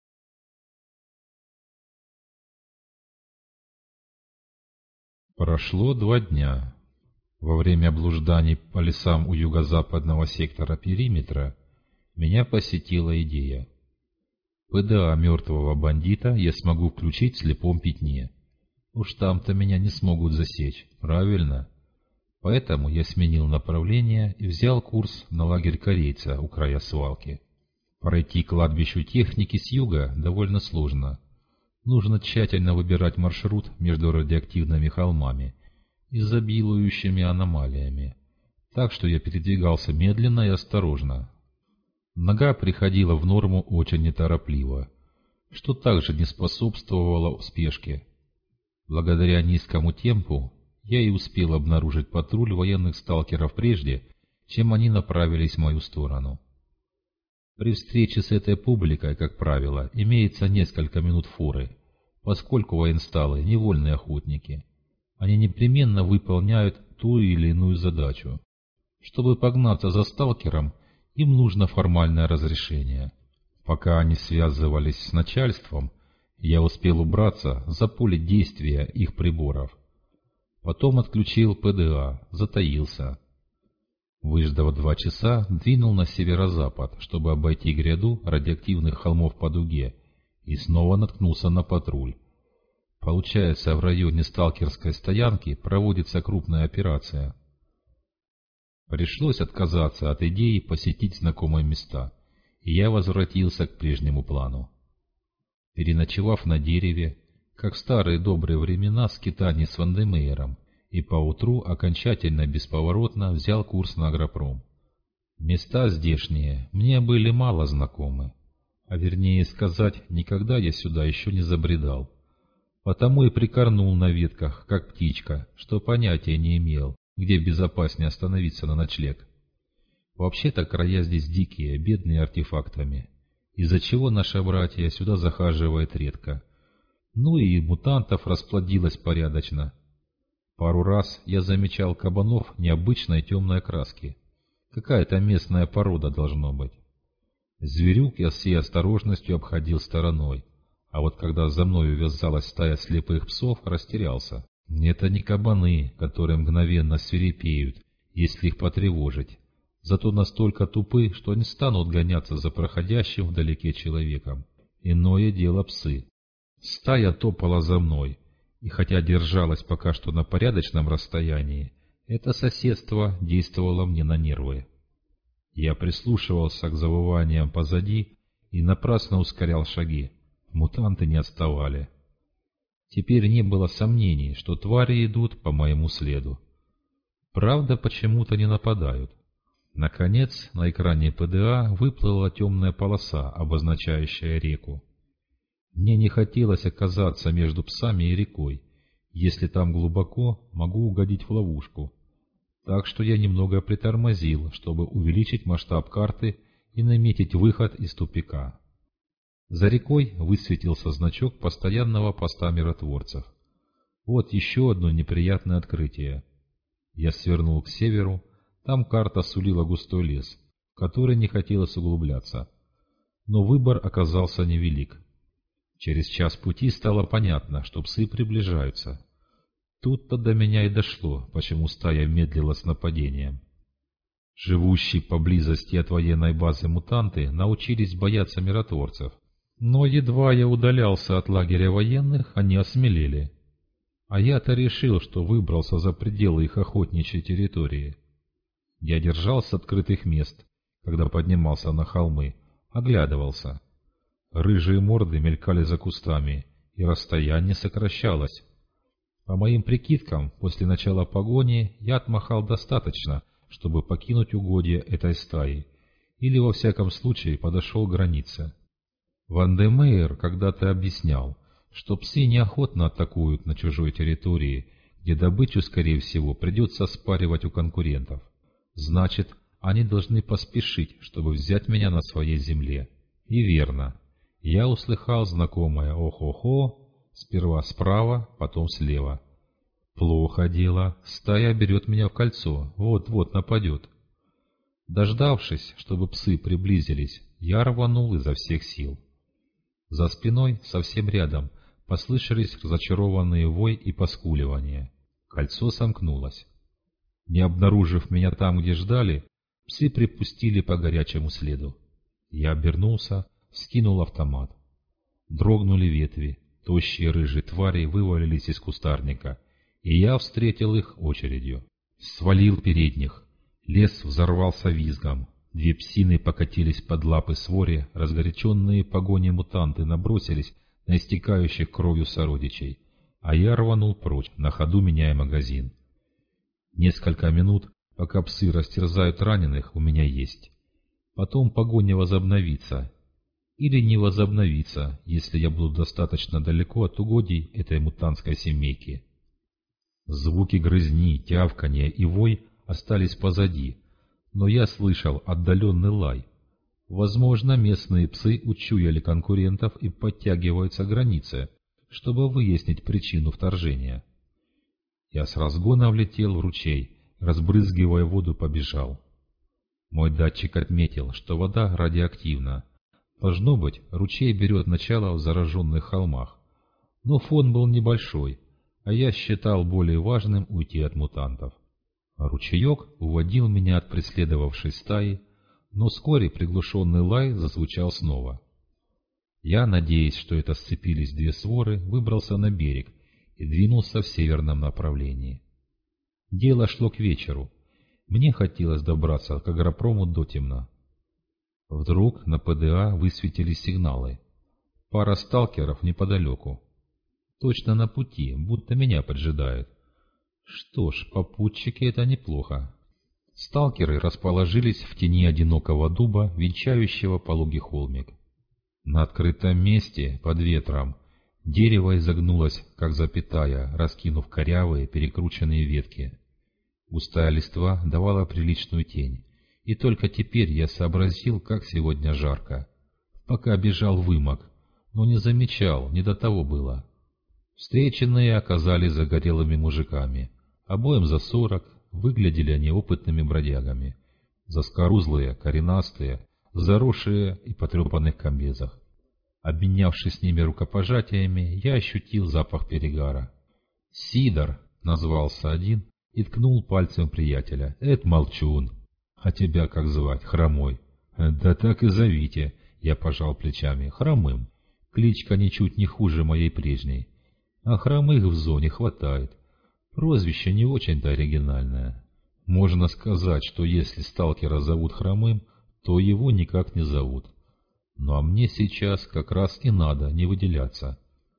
Прошло 2 дня. Во время блужданий по лесам у юго-западного сектора периметра меня посетила идея. ПДА мертвого бандита я смогу включить в слепом пятне. Уж там-то меня не смогут засечь, правильно? Поэтому я сменил направление и взял курс на лагерь корейца у края свалки. Пройти к кладбищу техники с юга довольно сложно. Нужно тщательно выбирать маршрут между радиоактивными холмами, изобилующими аномалиями. Так что я передвигался медленно и осторожно. Нога приходила в норму очень неторопливо, что также не способствовало спешке. Благодаря низкому темпу я и успел обнаружить патруль военных сталкеров прежде, чем они направились в мою сторону. При встрече с этой публикой, как правило, имеется несколько минут форы, поскольку военсталы — невольные охотники. Они непременно выполняют ту или иную задачу. Чтобы погнаться за сталкером, Им нужно формальное разрешение. Пока они связывались с начальством, я успел убраться за поле действия их приборов. Потом отключил ПДА, затаился. Выждав 2 часа, двинул на северо-запад, чтобы обойти гряду радиоактивных холмов по дуге, и снова наткнулся на патруль. Получается, в районе сталкерской стоянки проводится крупная операция. Пришлось отказаться от идеи посетить знакомые места, и я возвратился к прежнему плану. Переночевав на дереве, как в старые добрые времена скитаний с Вандемейером, и поутру окончательно бесповоротно взял курс на агропром. Места здешние мне были мало знакомы, а вернее сказать, никогда я сюда еще не забредал. Потому и прикорнул на ветках, как птичка, что понятия не имел, где безопаснее остановиться на ночлег. Вообще-то края здесь дикие, бедные артефактами, из-за чего наши братья сюда захаживают редко. Ну и мутантов расплодилось порядочно. Пару раз я замечал кабанов необычной темной окраски. Какая-то местная порода должно быть. Зверюк я с всей осторожностью обходил стороной, а вот когда за мной увязалась стая слепых псов, растерялся. Это не кабаны, которые мгновенно свирепеют, если их потревожить, зато настолько тупы, что не станут гоняться за проходящим вдалеке человеком. Иное дело псы. Стая топала за мной, и хотя держалась пока что на порядочном расстоянии, это соседство действовало мне на нервы. Я прислушивался к завываниям позади и напрасно ускорял шаги. Мутанты не отставали. Теперь не было сомнений, что твари идут по моему следу. Правда, почему-то не нападают. Наконец, на экране ПДА выплыла темная полоса, обозначающая реку. Мне не хотелось оказаться между псами и рекой. Если там глубоко, могу угодить в ловушку. Так что я немного притормозил, чтобы увеличить масштаб карты и наметить выход из тупика. За рекой высветился значок постоянного поста миротворцев. Вот еще одно неприятное открытие. Я свернул к северу, там карта сулила густой лес, в который не хотелось углубляться. Но выбор оказался невелик. Через час пути стало понятно, что псы приближаются. Тут-то до меня и дошло, почему стая медлила с нападением. Живущие поблизости от военной базы мутанты научились бояться миротворцев. Но едва я удалялся от лагеря военных, они осмелели. А я-то решил, что выбрался за пределы их охотничьей территории. Я держался с открытых мест, когда поднимался на холмы, оглядывался. Рыжие морды мелькали за кустами, и расстояние сокращалось. По моим прикидкам, после начала погони я отмахал достаточно, чтобы покинуть угодья этой стаи, или во всяком случае подошел к границе. Вандемейер когда-то объяснял, что псы неохотно атакуют на чужой территории, где добычу, скорее всего, придется спаривать у конкурентов. Значит, они должны поспешить, чтобы взять меня на своей земле. И верно. Я услыхал знакомое «ох-охо», сперва справа, потом слева. Плохо дело, стая берет меня в кольцо, вот-вот нападет. Дождавшись, чтобы псы приблизились, я рванул изо всех сил. За спиной, совсем рядом, послышались разочарованные вой и поскуливания. Кольцо сомкнулось. Не обнаружив меня там, где ждали, псы припустили по горячему следу. Я обернулся, скинул автомат. Дрогнули ветви, тощие рыжие твари вывалились из кустарника, и я встретил их очередью. Свалил передних. Лес взорвался визгом. 2 псины покатились под лапы своре, разгоряченные погоней мутанты набросились на истекающих кровью сородичей, а я рванул прочь, на ходу меняя магазин. Несколько минут, пока псы растерзают раненых, у меня есть. Потом погоня возобновится. Или не возобновится, если я буду достаточно далеко от угодий этой мутантской семейки. Звуки грызни, тявканья и вой остались позади, но я слышал отдаленный лай. Возможно, местные псы учуяли конкурентов и подтягиваются к границе, чтобы выяснить причину вторжения. Я с разгона влетел в ручей, разбрызгивая воду, побежал. Мой датчик отметил, что вода радиоактивна. Должно быть, ручей берет начало в зараженных холмах. Но фон был небольшой, а я считал более важным уйти от мутантов. Ручеек уводил меня от преследовавшей стаи, но вскоре приглушенный лай зазвучал снова. Я, надеясь, что это сцепились две своры, выбрался на берег и двинулся в северном направлении. Дело шло к вечеру. Мне хотелось добраться к агропрому дотемно. Вдруг на ПДА высветились сигналы. Пара сталкеров неподалеку. Точно на пути, будто меня поджидают. Что ж, попутчики — это неплохо. Сталкеры расположились в тени одинокого дуба, венчающего пологий холмик. На открытом месте, под ветром, дерево изогнулось, как запятая, раскинув корявые перекрученные ветки. Густая листва давала приличную тень, и только теперь я сообразил, как сегодня жарко. Пока бежал вымок, но не замечал, не до того было. Встреченные оказались загорелыми мужиками. Обоим за 40, выглядели они опытными бродягами. Заскорузлые, коренастые, заросшие и потрепанных комбезах. Обменявшись с ними рукопожатиями, я ощутил запах перегара. «Сидор!» — назвался один и ткнул пальцем приятеля. «Это Молчун. А тебя как звать? Хромой?» «Да так и зовите!» — я пожал плечами. «Хромым. Кличка ничуть не хуже моей прежней. А хромых в зоне хватает. Прозвище не очень-то оригинальное. Можно сказать, что если сталкера зовут Хромым, то его никак не зовут. Ну а мне сейчас как раз и надо не выделяться».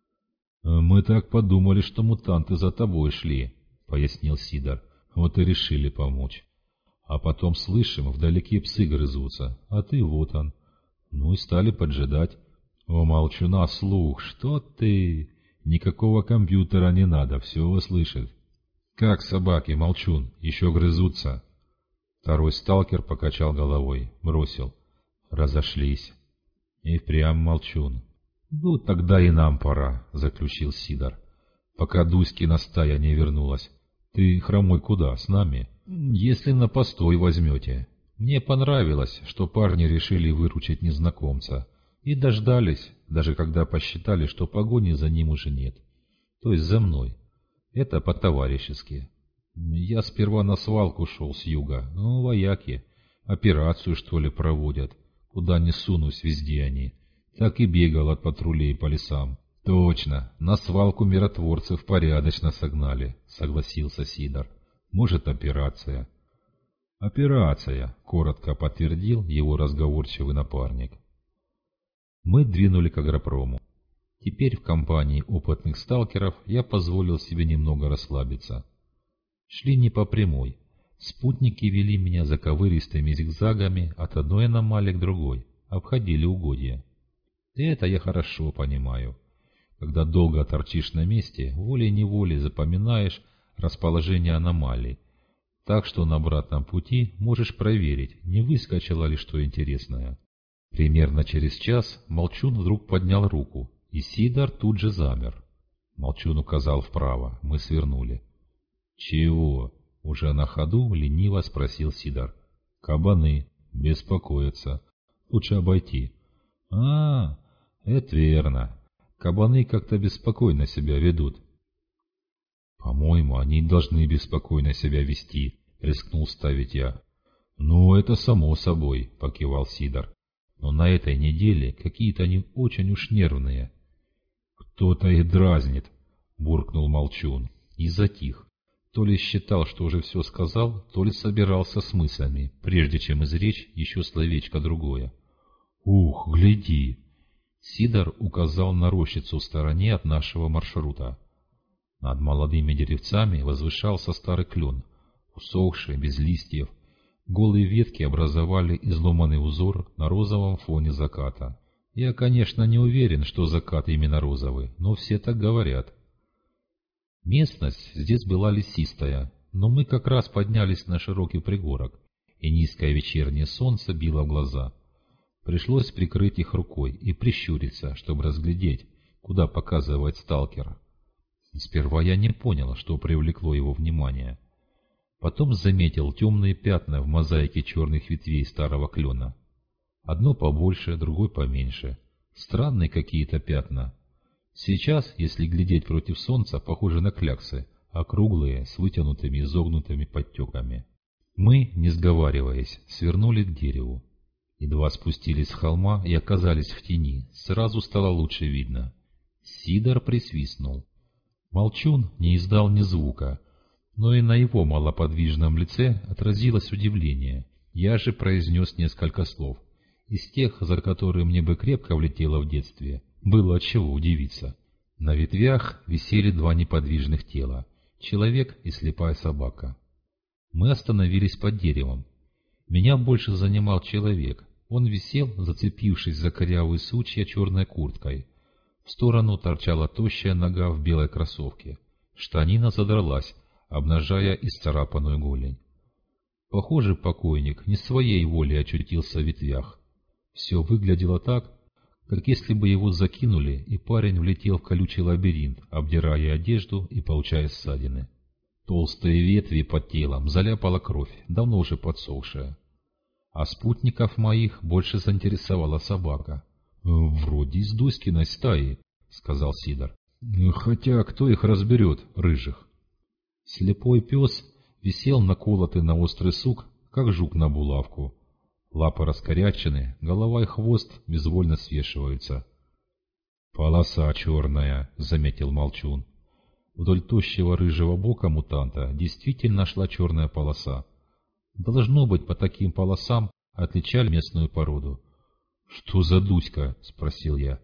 «Мы так подумали, что мутанты за тобой шли», — пояснил Сидор. «Вот и решили помочь. А потом слышим, вдалеке псы грызутся, а ты вот он. Ну и стали поджидать. О, Молчуна, слух, что ты? Никакого компьютера не надо, все услышит». «Как собаки, Молчун, еще грызутся?» Второй сталкер покачал головой, бросил. «Разошлись». И впрямь Молчун. «Ну, тогда и нам пора», — заключил Сидор. «Пока Дуськина стая не вернулась. Ты, Хромой, куда, с нами?» «Если на постой возьмете. Мне понравилось, что парни решили выручить незнакомца. И дождались, даже когда посчитали, что погони за ним уже нет. То есть за мной. Это по-товарищески. Я сперва на свалку шел с юга. Ну, вояки. Операцию, что ли, проводят. Куда ни сунусь, везде они. Так и бегал от патрулей по лесам». «Точно, на свалку миротворцев порядочно согнали», — согласился Сидор. «Может, операция?» «Операция», — коротко подтвердил его разговорчивый напарник. Мы двинули к агропрому. Теперь в компании опытных сталкеров я позволил себе немного расслабиться. Шли не по прямой. Спутники вели меня заковыристыми зигзагами от одной аномалии к другой, обходили угодья. И это я хорошо понимаю. Когда долго торчишь на месте, волей-неволей запоминаешь расположение аномалий, так что на обратном пути можешь проверить, не выскочило ли что интересное. Примерно через час Молчун вдруг поднял руку, и Сидор тут же замер. Молчун указал вправо, мы свернули. «Чего?» — уже на ходу лениво спросил Сидор. «Кабаны. Беспокоятся. Лучше обойти». Это верно. Кабаны как-то беспокойно себя ведут». «По-моему, они должны беспокойно себя вести», — рискнул ставить я. «Ну, это само собой», — покивал Сидор. «Но на этой неделе какие-то они очень уж нервные». «Кто-то их дразнит», — буркнул Молчун и затих. То ли считал, что уже все сказал, то ли собирался с мыслями, прежде чем изречь еще словечко другое. «Ух, гляди!» Сидор указал на рощицу в стороне от нашего маршрута. Над молодыми деревцами возвышался старый клен, усохший, без листьев. Голые ветки образовали изломанный узор на розовом фоне заката. Я, конечно, не уверен, что закат именно розовый, но все так говорят. Местность здесь была лесистая, но мы как раз поднялись на широкий пригорок, и низкое вечернее солнце било в глаза. Пришлось прикрыть их рукой и прищуриться, чтобы разглядеть, куда показывает сталкер. Сперва я не понял, что привлекло его внимание. Потом заметил темные пятна в мозаике черных ветвей старого клена. Одно побольше, другой поменьше. Странные какие-то пятна. Сейчас, если глядеть против солнца, похожи на кляксы, округлые, с вытянутыми изогнутыми подтеками. Мы, не сговариваясь, свернули к дереву. Едва спустились с холма и оказались в тени, сразу стало лучше видно. Сидор присвистнул. Молчун не издал ни звука, но и на его малоподвижном лице отразилось удивление. Я же произнес несколько слов. Из тех, за которые мне бы крепко влетело в детстве, было от чего удивиться. На ветвях висели два неподвижных тела — человек и слепая собака. Мы остановились под деревом. Меня больше занимал человек. Он висел, зацепившись за корявые сучья черной курткой. В сторону торчала тощая нога в белой кроссовке. Штанина задралась, обнажая исцарапанную голень. Похоже, покойник не своей волей очутился в ветвях. Все выглядело так, как если бы его закинули, и парень влетел в колючий лабиринт, обдирая одежду и получая ссадины. Толстые ветви под телом заляпала кровь, давно уже подсохшая. А спутников моих больше заинтересовала собака. «Вроде из Дуськиной стаи», — сказал Сидор. «Хотя кто их разберет, рыжих?» Слепой пес висел наколотый на острый сук, как жук на булавку. Лапы раскорячены, голова и хвост безвольно свешиваются. «Полоса черная», — заметил Молчун. Вдоль тощего рыжего бока мутанта действительно шла черная полоса. Должно быть, по таким полосам отличали местную породу. «Что за Дуська?» — спросил я.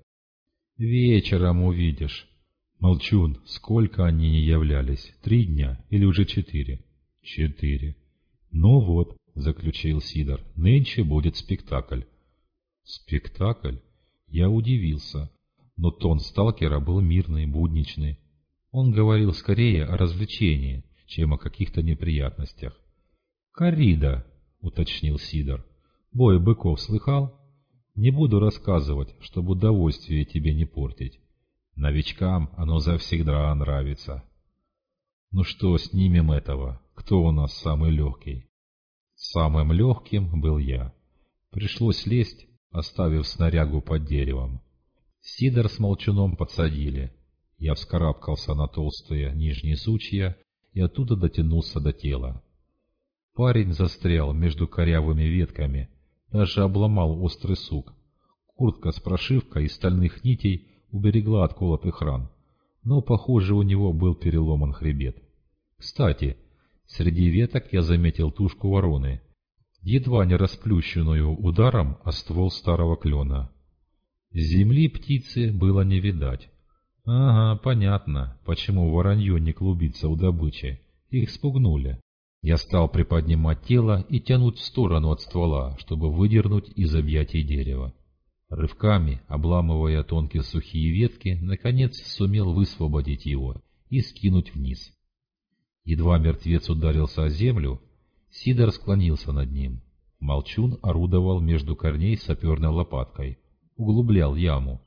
«Вечером увидишь». «Молчун, сколько они не являлись? 3 дня или уже 4?» «4». «Ну вот», — заключил Сидор, — «нынче будет спектакль». «Спектакль?» Я удивился, но тон сталкера был мирный, будничный. Он говорил скорее о развлечении, чем о каких-то неприятностях. «Коррида», — уточнил Сидор. «Бой быков слыхал? Не буду рассказывать, чтобы удовольствие тебе не портить. Новичкам оно завсегда нравится». «Ну что, снимем этого? Кто у нас самый легкий?» Самым легким был я. Пришлось лезть, оставив снарягу под деревом. Сидор с Молчуном подсадили. Я вскарабкался на толстые нижние сучья и оттуда дотянулся до тела. Парень застрял между корявыми ветками, даже обломал острый сук. Куртка с прошивкой из стальных нитей уберегла от колотых ран, но, похоже, у него был переломан хребет. Кстати, среди веток я заметил тушку вороны, едва не расплющенную ударом о ствол старого клена. Земли птицы было не видать. Ага, понятно, почему воронье не клубится у добычи. Их спугнули. Я стал приподнимать тело и тянуть в сторону от ствола, чтобы выдернуть из объятий дерева. Рывками, обламывая тонкие сухие ветки, наконец сумел высвободить его и скинуть вниз. Едва мертвец ударился о землю, Сидор склонился над ним. Молчун орудовал между корней саперной лопаткой, углублял яму.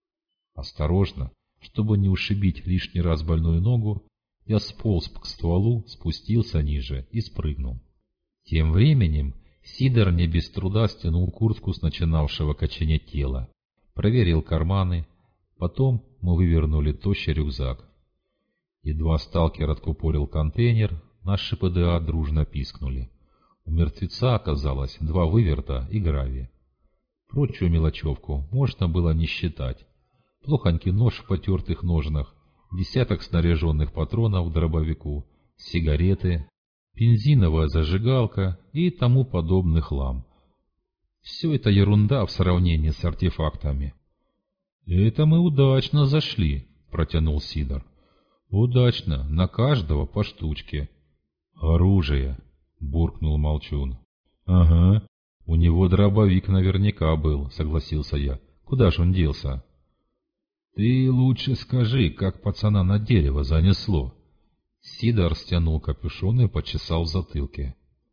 Осторожно, чтобы не ушибить лишний раз больную ногу, я сполз к стволу, спустился ниже и спрыгнул. Тем временем Сидор не без труда стянул куртку с начинавшего коченеть тела, проверил карманы, потом мы вывернули тощий рюкзак. Едва сталкер откупорил контейнер, наши ПДА дружно пискнули. У мертвеца оказалось 2 выверта и гравия. Прочую мелочевку можно было не считать. Плохонький нож в потертых ножнах, десяток снаряженных патронов к дробовику, сигареты, бензиновая зажигалка и тому подобный хлам. Все это ерунда в сравнении с артефактами. «Это мы удачно зашли», — протянул Сидор. «Удачно, на каждого по штучке». «Оружие», — буркнул Молчун. «Ага, у него дробовик наверняка был», — согласился я. «Куда ж он делся?» «Ты лучше скажи, как пацана на дерево занесло». Сидор стянул капюшон и почесал в затылке.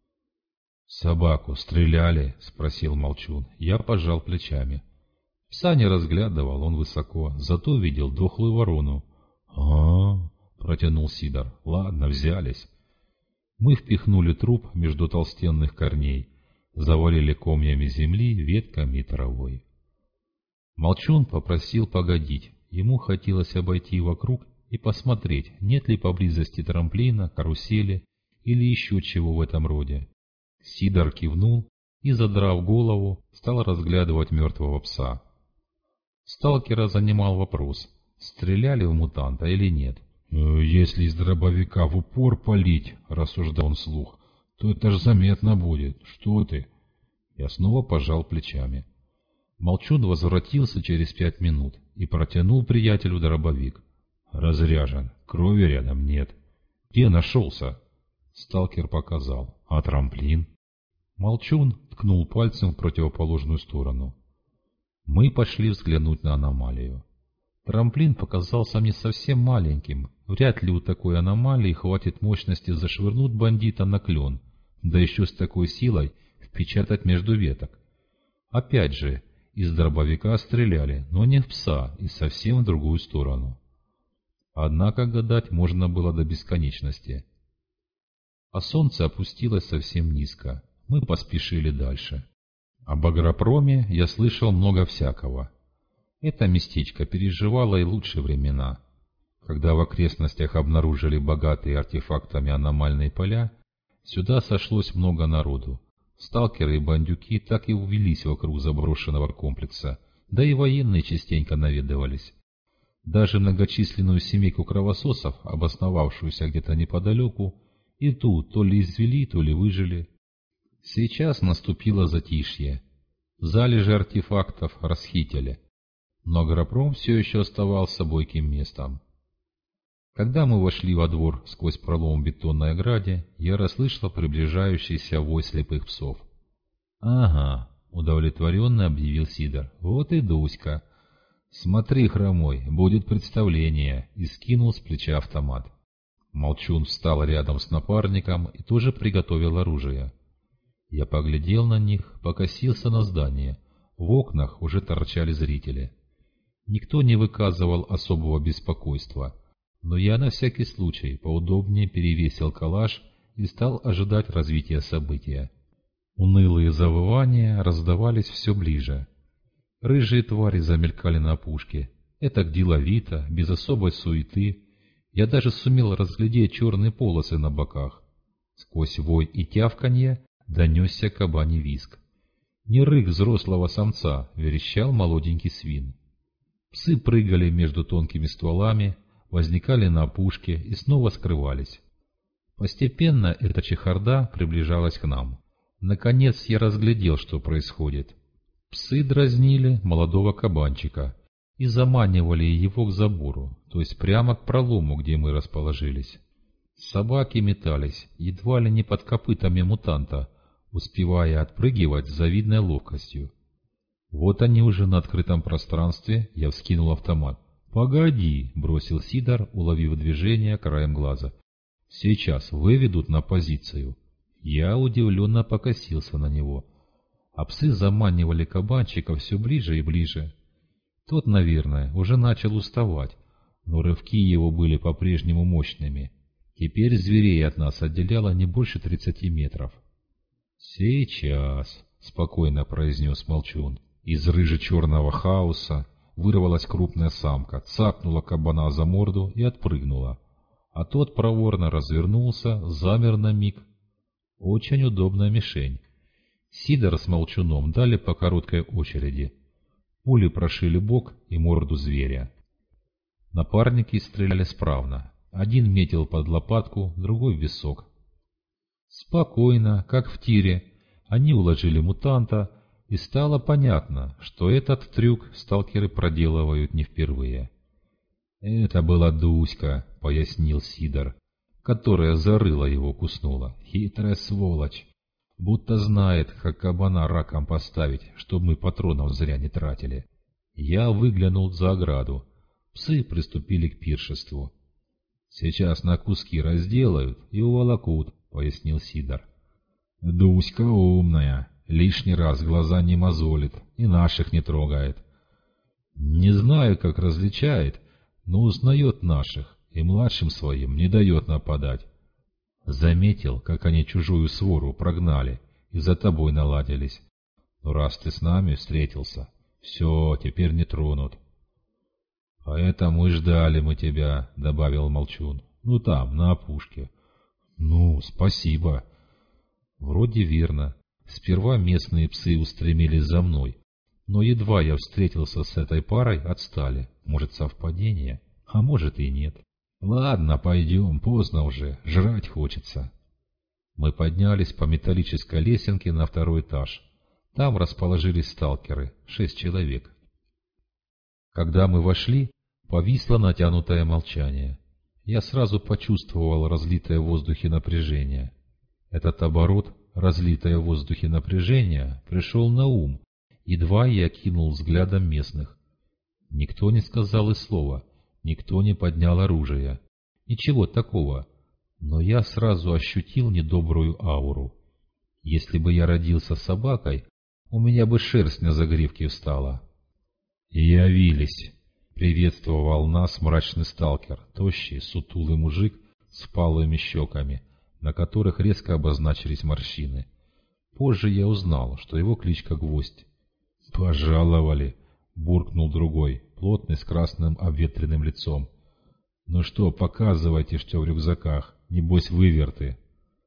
«Собаку стреляли?» — спросил Молчун. Я пожал плечами. Пса не разглядывал, он высоко, зато видел дохлую ворону. «А-а-а», — протянул Сидор. «Ладно, взялись». Мы впихнули труп между толстенных корней, завалили комьями земли, ветками и травой. Молчун попросил погодить, ему хотелось обойти вокруг и посмотреть, нет ли поблизости трамплина, карусели или еще чего в этом роде. Сидор кивнул и, задрав голову, стал разглядывать мертвого пса. Сталкера занимал вопрос, стреляли в мутанта или нет. «Если из дробовика в упор палить, — рассуждал он вслух, — то это ж заметно будет. Что ты?» Я снова пожал плечами. Молчун возвратился через 5 минут и протянул приятелю дробовик. «Разряжен, крови рядом нет». «Где нашелся?» Сталкер показал. «А трамплин?» Молчун ткнул пальцем в противоположную сторону. Мы пошли взглянуть на аномалию. Трамплин показался мне совсем маленьким. Вряд ли у такой аномалии хватит мощности зашвырнуть бандита на клен, да еще с такой силой впечатать между веток. Опять же, из дробовика стреляли, но не в пса и совсем в другую сторону. Однако гадать можно было до бесконечности. А солнце опустилось совсем низко. Мы поспешили дальше. Об агропроме я слышал много всякого. Это местечко переживало и лучшие времена. Когда в окрестностях обнаружили богатые артефактами аномальные поля, сюда сошлось много народу. Сталкеры и бандюки так и увелись вокруг заброшенного комплекса, да и военные частенько наведывались. Даже многочисленную семейку кровососов, обосновавшуюся где-то неподалеку, и ту то ли извели, то ли выжили. Сейчас наступило затишье. Залежи артефактов расхитили. Но агропром все еще оставался бойким местом. Когда мы вошли во двор сквозь пролом в бетонной ограде, я расслышал приближающийся вой слепых псов. «Ага», — удовлетворенно объявил Сидор, — «вот и Дуська. Смотри, хромой, будет представление», и скинул с плеча автомат. Молчун встал рядом с напарником и тоже приготовил оружие. Я поглядел на них, покосился на здание. В окнах уже торчали зрители. Никто не выказывал особого беспокойства, но я на всякий случай поудобнее перевесил калаш и стал ожидать развития события. Унылые завывания раздавались все ближе. Рыжие твари замелькали на опушке. Это деловито, без особой суеты. Я даже сумел разглядеть черные полосы на боках. Сквозь вой и тявканье донесся кабаний визг. Не рык взрослого самца, верещал молоденький свин. Псы прыгали между тонкими стволами, возникали на опушке и снова скрывались. Постепенно эта чехарда приближалась к нам. Наконец я разглядел, что происходит. Псы дразнили молодого кабанчика и заманивали его к забору, то есть прямо к пролому, где мы расположились. Собаки метались, едва ли не под копытами мутанта, успевая отпрыгивать с завидной ловкостью. Вот они уже на открытом пространстве, я вскинул автомат. «Погоди», — бросил Сидор, уловив движение краем глаза. «Сейчас выведут на позицию». Я удивленно покосился на него. А псы заманивали кабанчика все ближе и ближе. Тот, наверное, уже начал уставать, но рывки его были по-прежнему мощными. Теперь зверей от нас отделяло не больше 30 метров. «Сейчас», — спокойно произнес Молчун. Из рыже-черного хаоса вырвалась крупная самка, цапнула кабана за морду и отпрыгнула. А тот проворно развернулся, замер на миг. Очень удобная мишень. Сидор с Молчуном дали по короткой очереди. Пули прошили бок и морду зверя. Напарники стреляли справно. Один метил под лопатку, другой в висок. Спокойно, как в тире, они уложили мутанта, и стало понятно, что этот трюк сталкеры проделывают не впервые. «Это была Дуська», — пояснил Сидор, — «которая за рыло его куснула. Хитрая сволочь. Будто знает, как кабана раком поставить, чтобы мы патронов зря не тратили». Я выглянул за ограду. Псы приступили к пиршеству. «Сейчас на куски разделают и уволокут», — пояснил Сидор. «Дуська умная. Лишний раз глаза не мозолит и наших не трогает. Не знаю, как различает, но узнает наших и младшим своим не дает нападать». Заметил, как они чужую свору прогнали и за тобой наладились. Но раз ты с нами встретился, все, теперь не тронут. Поэтому и ждали мы тебя, — добавил Молчун. Ну там, на опушке. Ну, спасибо. Вроде верно. Сперва местные псы устремились за мной, но едва я встретился с этой парой, отстали. Может, совпадение? А может и нет. Ладно, пойдем, поздно уже, жрать хочется. Мы поднялись по металлической лесенке на второй этаж. Там расположились сталкеры, 6 человек. Когда мы вошли, повисло натянутое молчание. Я сразу почувствовал разлитое в воздухе напряжение. Этот оборот, разлитое в воздухе напряжение, пришел на ум, едва я окинул взглядом местных. Никто не сказал и слова, никто не поднял оружие. Ничего такого, но я сразу ощутил недобрую ауру. Если бы я родился собакой, у меня бы шерсть на загривке встала. «Явились!» — приветствовал нас мрачный сталкер, тощий, сутулый мужик с палыми щеками, на которых резко обозначились морщины. Позже я узнал, что его кличка Гвоздь. «Пожаловали!» — буркнул другой, плотный, с красным обветренным лицом. «Ну что, показывайте, что в рюкзаках, небось выверты!»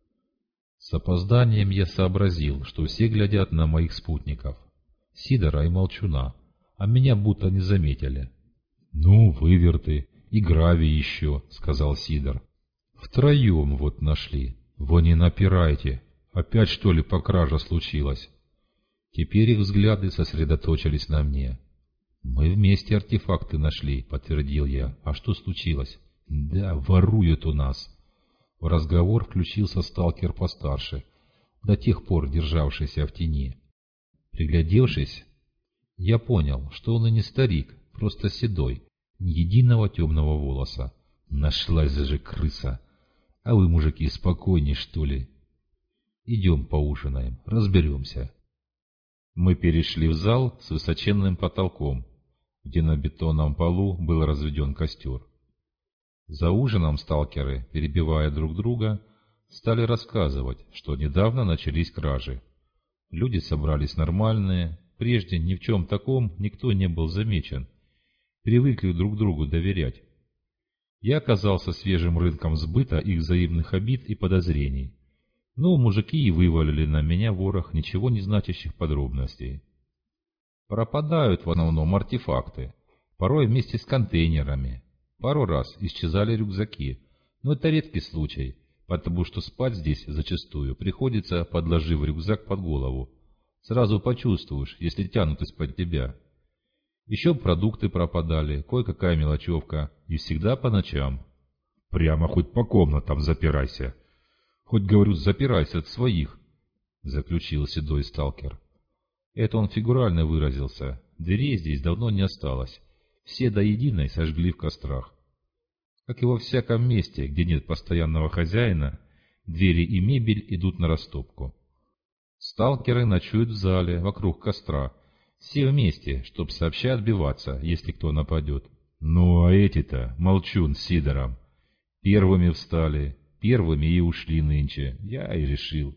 С опозданием я сообразил, что все глядят на моих спутников, Сидора и Молчуна, а меня будто не заметили. «Ну, выверты, и гравий еще», — сказал Сидор. «Втроем вот нашли. Вы не напирайте. Опять, что ли, по краже случилось?» Теперь их взгляды сосредоточились на мне. «Мы вместе артефакты нашли», — подтвердил я. «А что случилось?» «Да, воруют у нас». В разговор включился сталкер постарше, до тех пор державшийся в тени. Приглядевшись, я понял, что он и не старик, просто седой, ни единого темного волоса. Нашлась же крыса. А вы, мужики, спокойней, что ли? Идем поужинаем, разберемся. Мы перешли в зал с высоченным потолком, где на бетонном полу был разведен костер. За ужином сталкеры, перебивая друг друга, стали рассказывать, что недавно начались кражи. Люди собрались нормальные, прежде ни в чем таком никто не был замечен, привыкли друг другу доверять. Я оказался свежим рынком сбыта их взаимных обид и подозрений. Но мужики и вывалили на меня ворох ничего не значащих подробностей. Пропадают в основном артефакты, порой вместе с контейнерами. Пару раз исчезали рюкзаки, но это редкий случай, потому что спать здесь зачастую приходится, подложив рюкзак под голову. Сразу почувствуешь, если тянут из-под тебя. Еще продукты пропадали, кое-какая мелочевка, и всегда по ночам. Прямо хоть по комнатам запирайся. Хоть, говорю, запирайся от своих, заключил седой сталкер. Это он фигурально выразился, дверей здесь давно не осталось. Все до единой сожгли в кострах. Как и во всяком месте, где нет постоянного хозяина, двери и мебель идут на растопку. Сталкеры ночуют в зале, вокруг костра, все вместе, чтоб сообща отбиваться, если кто нападет. Ну а эти-то, Молчун с Сидором, первыми встали, первыми и ушли нынче. Я и решил,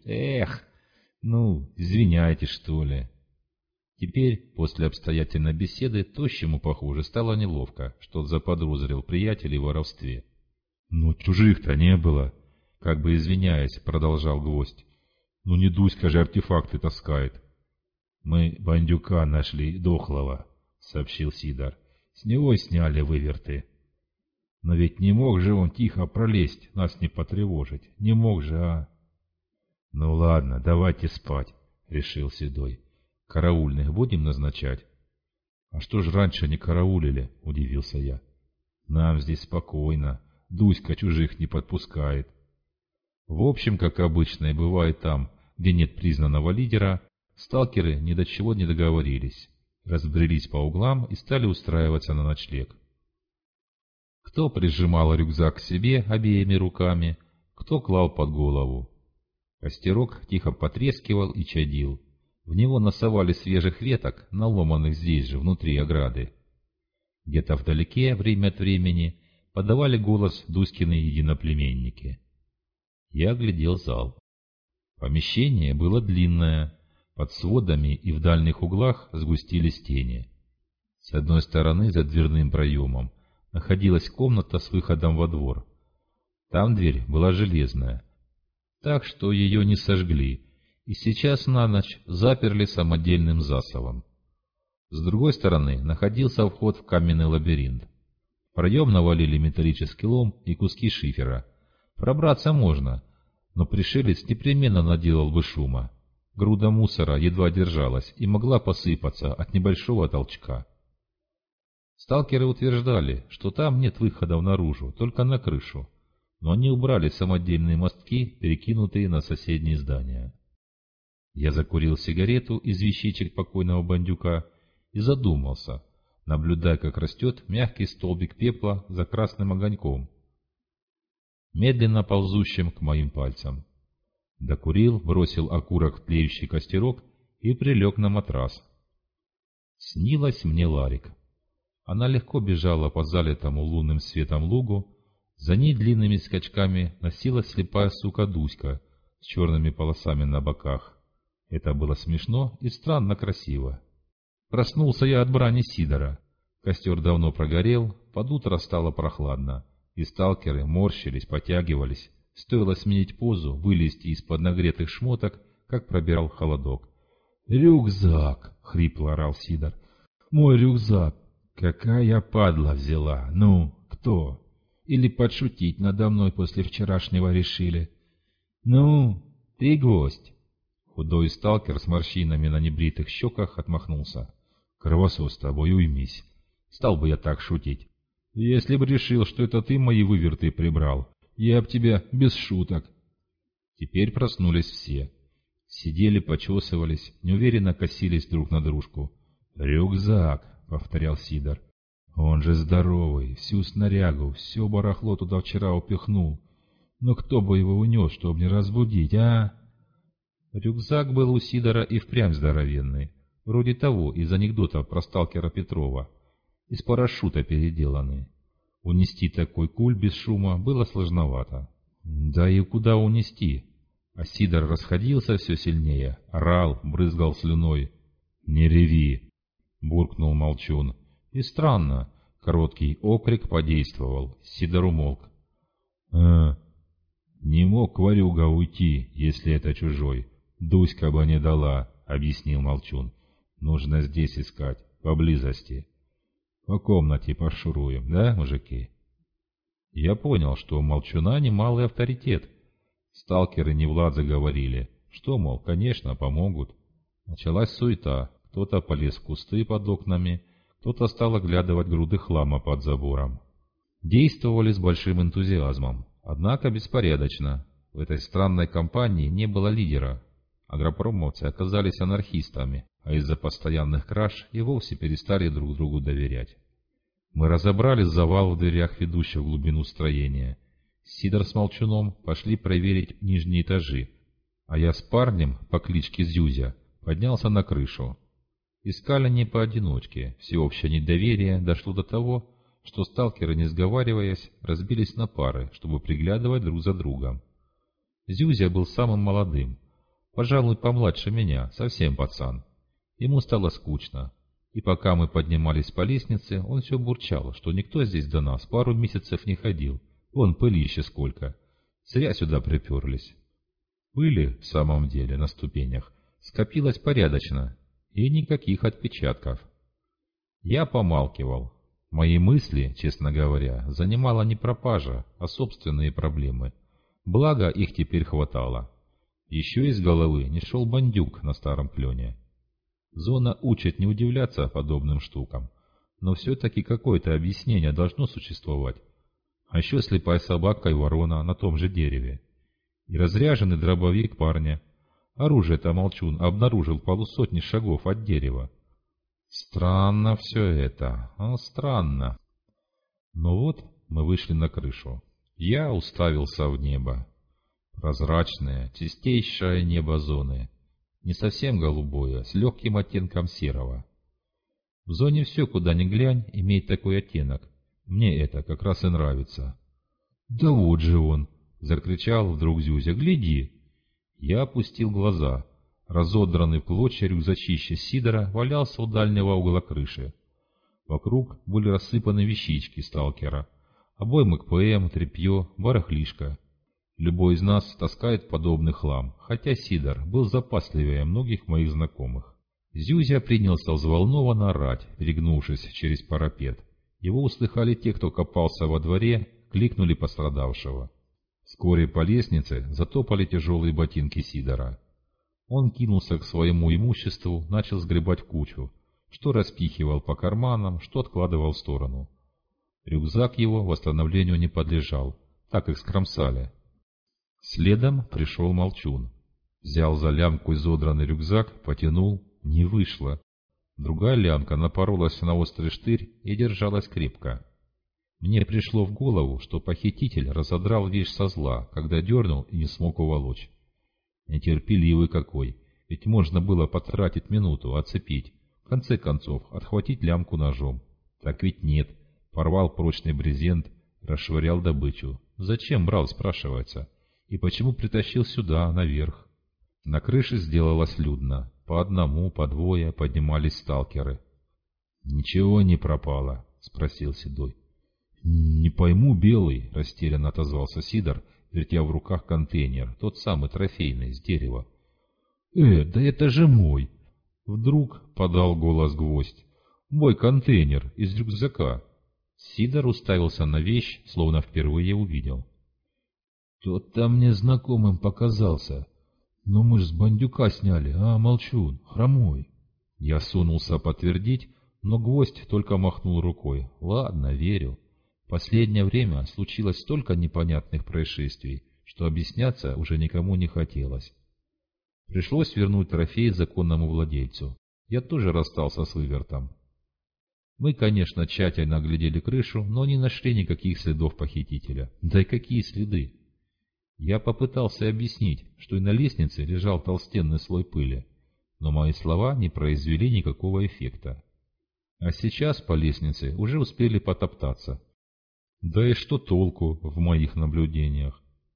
извиняйте, что ли. Теперь, после обстоятельной беседы, тощему, похоже, стало неловко, что заподозрил приятелей в воровстве. «Ну, чужих-то не было», — как бы извиняясь, продолжал Гвоздь. «Ну, не Дуська же артефакты таскает». «Мы бандюка нашли дохлого», — сообщил Сидор. «С него сняли выверты». «Но ведь не мог же он тихо пролезть, нас не потревожить. Не мог же, а?» «Ну ладно, давайте спать», — решил Седой. «Караульных будем назначать?» «А что ж раньше не караулили?» — удивился я. «Нам здесь спокойно. Дуська чужих не подпускает». В общем, как обычно и бывает там, где нет признанного лидера, сталкеры ни до чего не договорились, разбрелись по углам и стали устраиваться на ночлег. Кто прижимал рюкзак к себе обеими руками, кто клал под голову. Костерок тихо потрескивал и чадил. В него насовали свежих веток, наломанных здесь же, внутри ограды. Где-то вдалеке, время от времени, подавали голос Дуськины единоплеменники. Я оглядел зал. Помещение было длинное, под сводами и в дальних углах сгустились тени. С одной стороны, за дверным проемом, находилась комната с выходом во двор. Там дверь была железная, так что ее не сожгли, и сейчас на ночь заперли самодельным засовом. С другой стороны находился вход в каменный лабиринт. В проем навалили металлический лом и куски шифера. Пробраться можно, но пришелец непременно наделал бы шума. Груда мусора едва держалась и могла посыпаться от небольшого толчка. Сталкеры утверждали, что там нет выходов наружу, только на крышу, но они убрали самодельные мостки, перекинутые на соседние здания. Я закурил сигарету из вещичек покойного бандюка и задумался, наблюдая, как растет мягкий столбик пепла за красным огоньком, медленно ползущим к моим пальцам. Докурил, бросил окурок в тлеющий костерок и прилег на матрас. Снилась мне Ларик. Она легко бежала по залитому лунным светом лугу, за ней длинными скачками носилась слепая сука Дуська с черными полосами на боках. Это было смешно и странно красиво. Проснулся я от брани Сидора. Костер давно прогорел, под утро стало прохладно, и сталкеры морщились, потягивались. Стоило сменить позу, вылезти из-под нагретых шмоток, как пробирал холодок. «Рюкзак!» — хрипло орал Сидор. «Мой рюкзак! Какая падла взяла! Ну, кто? Или подшутить надо мной после вчерашнего решили? Ну, ты гость!» Худой сталкер с морщинами на небритых щеках отмахнулся. «Кровосос, с тобой уймись. Стал бы я так шутить. Если бы решил, что это ты мои выверты прибрал, я об тебя без шуток». Теперь проснулись все. Сидели, почесывались, неуверенно косились друг на дружку. «Рюкзак!» — повторял Сидор. «Он же здоровый, всю снарягу, все барахло туда вчера упихнул. Но кто бы его унес, чтобы не разбудить, а?» Рюкзак был у Сидора и впрямь здоровенный, вроде того из анекдота про сталкера Петрова, из парашюта переделанный. Унести такой куль без шума было сложновато. Да и куда унести? А Сидор расходился все сильнее, орал, брызгал слюной. «Не реви!» — буркнул Молчун. И странно, короткий окрик подействовал, Сидор умолк. Не мог ворюга уйти, если это чужой. Дуська бы не дала», — объяснил Молчун. «Нужно здесь искать, поблизости. По комнате пошуруем, да, мужики?» Я понял, что у Молчуна немалый авторитет. Сталкеры не в лад заговорили, что, мол, конечно, помогут. Началась суета, кто-то полез в кусты под окнами, кто-то стал оглядывать груды хлама под забором. Действовали с большим энтузиазмом, однако беспорядочно. В этой странной компании не было лидера. Агропромовцы оказались анархистами, а из-за постоянных краж и вовсе перестали друг другу доверять. Мы разобрали завал в дверях, ведущих в глубину строения. Сидор с Молчуном пошли проверить нижние этажи, а я с парнем по кличке Зюзя поднялся на крышу. Искали не поодиночке, всеобщее недоверие дошло до того, что сталкеры, не сговариваясь, разбились на пары, чтобы приглядывать друг за другом. Зюзя был самым молодым, пожалуй, помладше меня, совсем пацан. Ему стало скучно, и пока мы поднимались по лестнице, он все бурчал, что никто здесь до нас пару месяцев не ходил, вон пылище сколько, зря сюда приперлись. Пыли, в самом деле, на ступенях скопилось порядочно, и никаких отпечатков. Я помалкивал. Мои мысли, честно говоря, занимала не пропажа, а собственные проблемы. Благо, их теперь хватало. Еще из головы не шел бандюк на старом клене. Зона учит не удивляться подобным штукам, но все-таки какое-то объяснение должно существовать. А еще слепая собака и ворона на том же дереве. И разряженный дробовик парня. Оружие-то Молчун обнаружил в полусотни шагов от дерева. Странно все это, странно. Но вот мы вышли на крышу. Я уставился в небо. Прозрачное, чистейшее небо зоны. Не совсем голубое, с легким оттенком серого. В зоне все, куда ни глянь, имеет такой оттенок. Мне это как раз и нравится. «Да вот же он!» — Закричал вдруг Зюзя. «Гляди!» Я опустил глаза. Разодранный в клочья рюкзачище Сидора валялся у дальнего угла крыши. Вокруг были рассыпаны вещички сталкера. Обоймы КПМ, тряпье, барахлишко. Любой из нас таскает подобный хлам, хотя Сидор был запасливее многих моих знакомых. Зюзя принялся взволнованно орать, перегнувшись через парапет. Его услыхали те, кто копался во дворе, кликнули пострадавшего. Вскоре по лестнице затопали тяжелые ботинки Сидора. Он кинулся к своему имуществу, начал сгребать в кучу, что распихивал по карманам, что откладывал в сторону. Рюкзак его восстановлению не подлежал, так их скромсали. Следом пришел Молчун. Взял за лямку изодранный рюкзак, потянул, не вышло. Другая лямка напоролась на острый штырь и держалась крепко. Мне пришло в голову, что похититель разодрал вещь со зла, когда дернул и не смог уволочь. Нетерпеливый какой, ведь можно было потратить минуту, оцепить, в конце концов отхватить лямку ножом. Так ведь нет, порвал прочный брезент, расшвырял добычу. Зачем брал, спрашивается, и почему притащил сюда, наверх? На крыше сделалось людно, по одному, по двое поднимались сталкеры. — Ничего не пропало? — спросил Седой. — Не пойму, Белый, — растерянно отозвался Сидор, вертя в руках контейнер, тот самый трофейный, с дерева. — да это же мой! Вдруг подал голос Гвоздь. — Мой контейнер из рюкзака. Сидор уставился на вещь, словно впервые увидел. — Тот-то мне знакомым показался. Но мы ж с бандюка сняли, Молчун, хромой. Я сунулся подтвердить, но Гвоздь только махнул рукой. Ладно, верю. Последнее время случилось столько непонятных происшествий, что объясняться уже никому не хотелось. Пришлось вернуть трофей законному владельцу. Я тоже расстался с вывертом. Мы, конечно, тщательно оглядели крышу, но не нашли никаких следов похитителя. Да и какие следы? Я попытался объяснить, что и на лестнице лежал толстенный слой пыли, но мои слова не произвели никакого эффекта. А сейчас по лестнице уже успели потоптаться. Да и что толку в моих наблюдениях?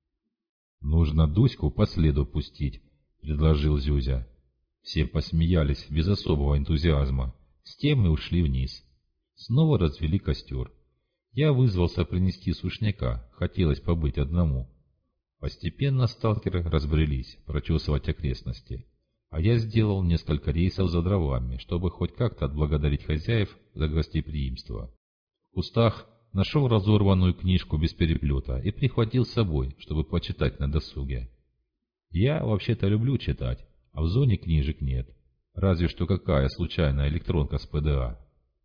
«Нужно Дуську по следу пустить», — предложил Зюзя. Все посмеялись без особого энтузиазма, с тем и ушли вниз. Снова развели костер. Я вызвался принести сушняка, хотелось побыть одному. Постепенно сталкеры разбрелись прочесывать окрестности, а я сделал несколько рейсов за дровами, чтобы хоть как-то отблагодарить хозяев за гостеприимство. В кустах нашел разорванную книжку без переплета и прихватил с собой, чтобы почитать на досуге. Я вообще-то люблю читать, а в зоне книжек нет, разве что какая случайная электронка с ПДА.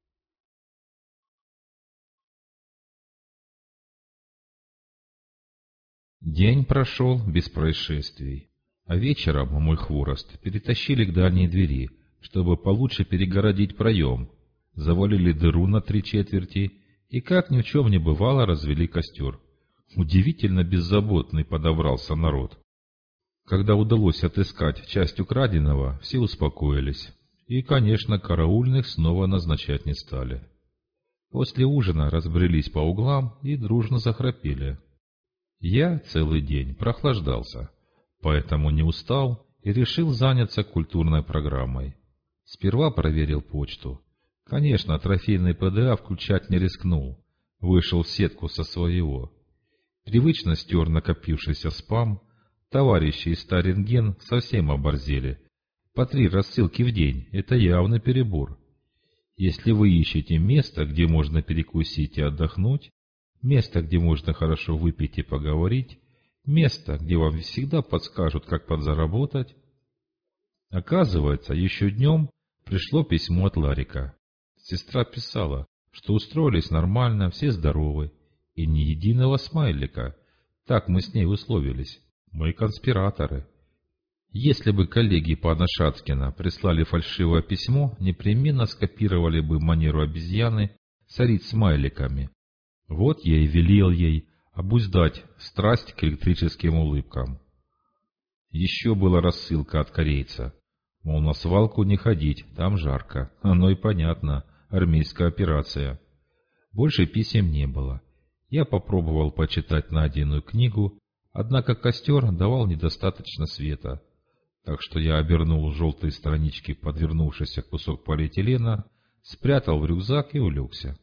День прошел без происшествий, а вечером мой хворост перетащили к дальней двери, чтобы получше перегородить проем, завалили дыру на 3/4 и, как ни в чем не бывало, развели костер. Удивительно беззаботный подобрался народ. Когда удалось отыскать часть украденного, все успокоились, и, конечно, караульных снова назначать не стали. После ужина разбрелись по углам и дружно захрапели. Я целый день прохлаждался, поэтому не устал и решил заняться культурной программой. Сперва проверил почту. Конечно, трофейный ПДА включать не рискнул, вышел в сетку со своего. Привычно стер накопившийся спам, товарищи из Старинген совсем оборзели. По 3 рассылки в день — это явно перебор. Если вы ищете место, где можно перекусить и отдохнуть, место, где можно хорошо выпить и поговорить, место, где вам всегда подскажут, как подзаработать. Оказывается, еще днем пришло письмо от Ларика. Сестра писала, что устроились нормально, все здоровы, и ни единого смайлика. Так мы с ней условились. Мы конспираторы. Если бы коллеги пана Шацкина прислали фальшивое письмо, непременно скопировали бы манеру обезьяны сорить смайликами. Вот я и велел ей обуздать страсть к электрическим улыбкам. Еще была рассылка от корейца. Мол, на свалку не ходить, там жарко. Оно и понятно, армейская операция. Больше писем не было. Я попробовал почитать найденную книгу, Однако костер давал недостаточно света, так что я обернул желтые странички подвернувшийся кусок полиэтилена, спрятал в рюкзак и улегся.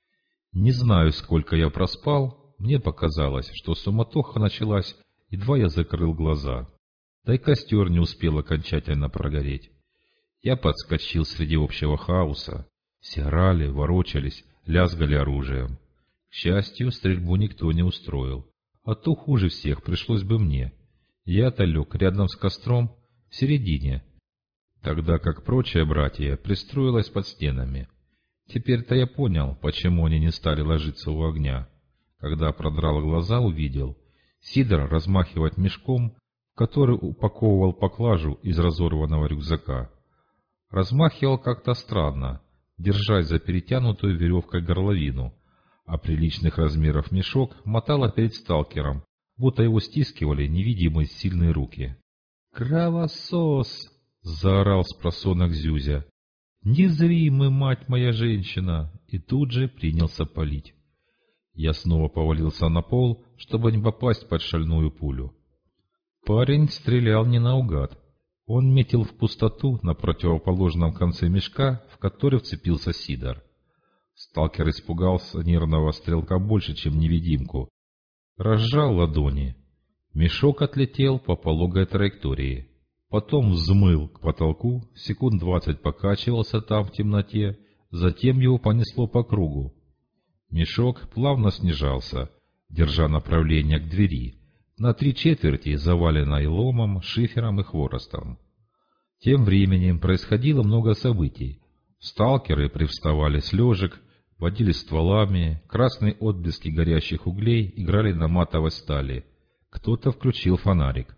Не знаю, сколько я проспал, мне показалось, что суматоха началась, едва я закрыл глаза. Да и костер не успел окончательно прогореть. Я подскочил среди общего хаоса. Все орали, ворочались, лязгали оружием. К счастью, стрельбу никто не устроил. А то хуже всех пришлось бы мне. Я-то лег рядом с костром, в середине, тогда как прочие братья пристроилась под стенами. Теперь-то я понял, почему они не стали ложиться у огня. Когда продрал глаза, увидел. Сидор размахивает мешком, в который упаковывал поклажу из разорванного рюкзака. Размахивал как-то странно, держась за перетянутую веревкой горловину, а приличных размеров мешок мотало перед сталкером, будто его стискивали невидимые сильные руки. «Кровосос!» — заорал спросонок Зюзя. «Незримый, мать моя женщина!» И тут же принялся палить. Я снова повалился на пол, чтобы не попасть под шальную пулю. Парень стрелял не наугад. Он метил в пустоту на противоположном конце мешка, в который вцепился Сидор. Сталкер испугался нервного стрелка больше, чем невидимку. Разжал ладони. Мешок отлетел по пологой траектории. Потом взмыл к потолку, секунд 20 покачивался там в темноте, затем его понесло по кругу. Мешок плавно снижался, держа направление к двери, на 3/4 заваленной ломом, шифером и хворостом. Тем временем происходило много событий. Сталкеры привставали с лежек, водили стволами, красные отблески горящих углей играли на матовой стали. Кто-то включил фонарик.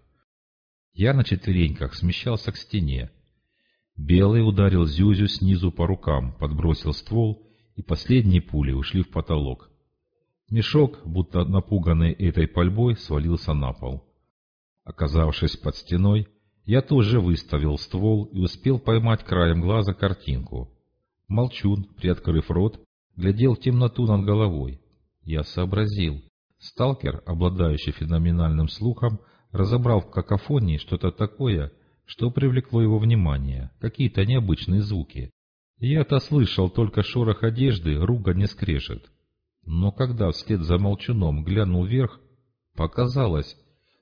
Я на четвереньках смещался к стене. Белый ударил Зюзю снизу по рукам, подбросил ствол, и последние пули ушли в потолок. Мешок, будто напуганный этой пальбой, свалился на пол. Оказавшись под стеной, я тоже выставил ствол и успел поймать краем глаза картинку. Молчун, приоткрыв рот, глядел в темноту над головой. Я сообразил. Сталкер, обладающий феноменальным слухом, разобрал в какофонии что-то такое, что привлекло его внимание, какие-то необычные звуки. Я-то слышал только шорох одежды, ругань и скрежет. Но когда вслед за молчуном глянул вверх, показалось,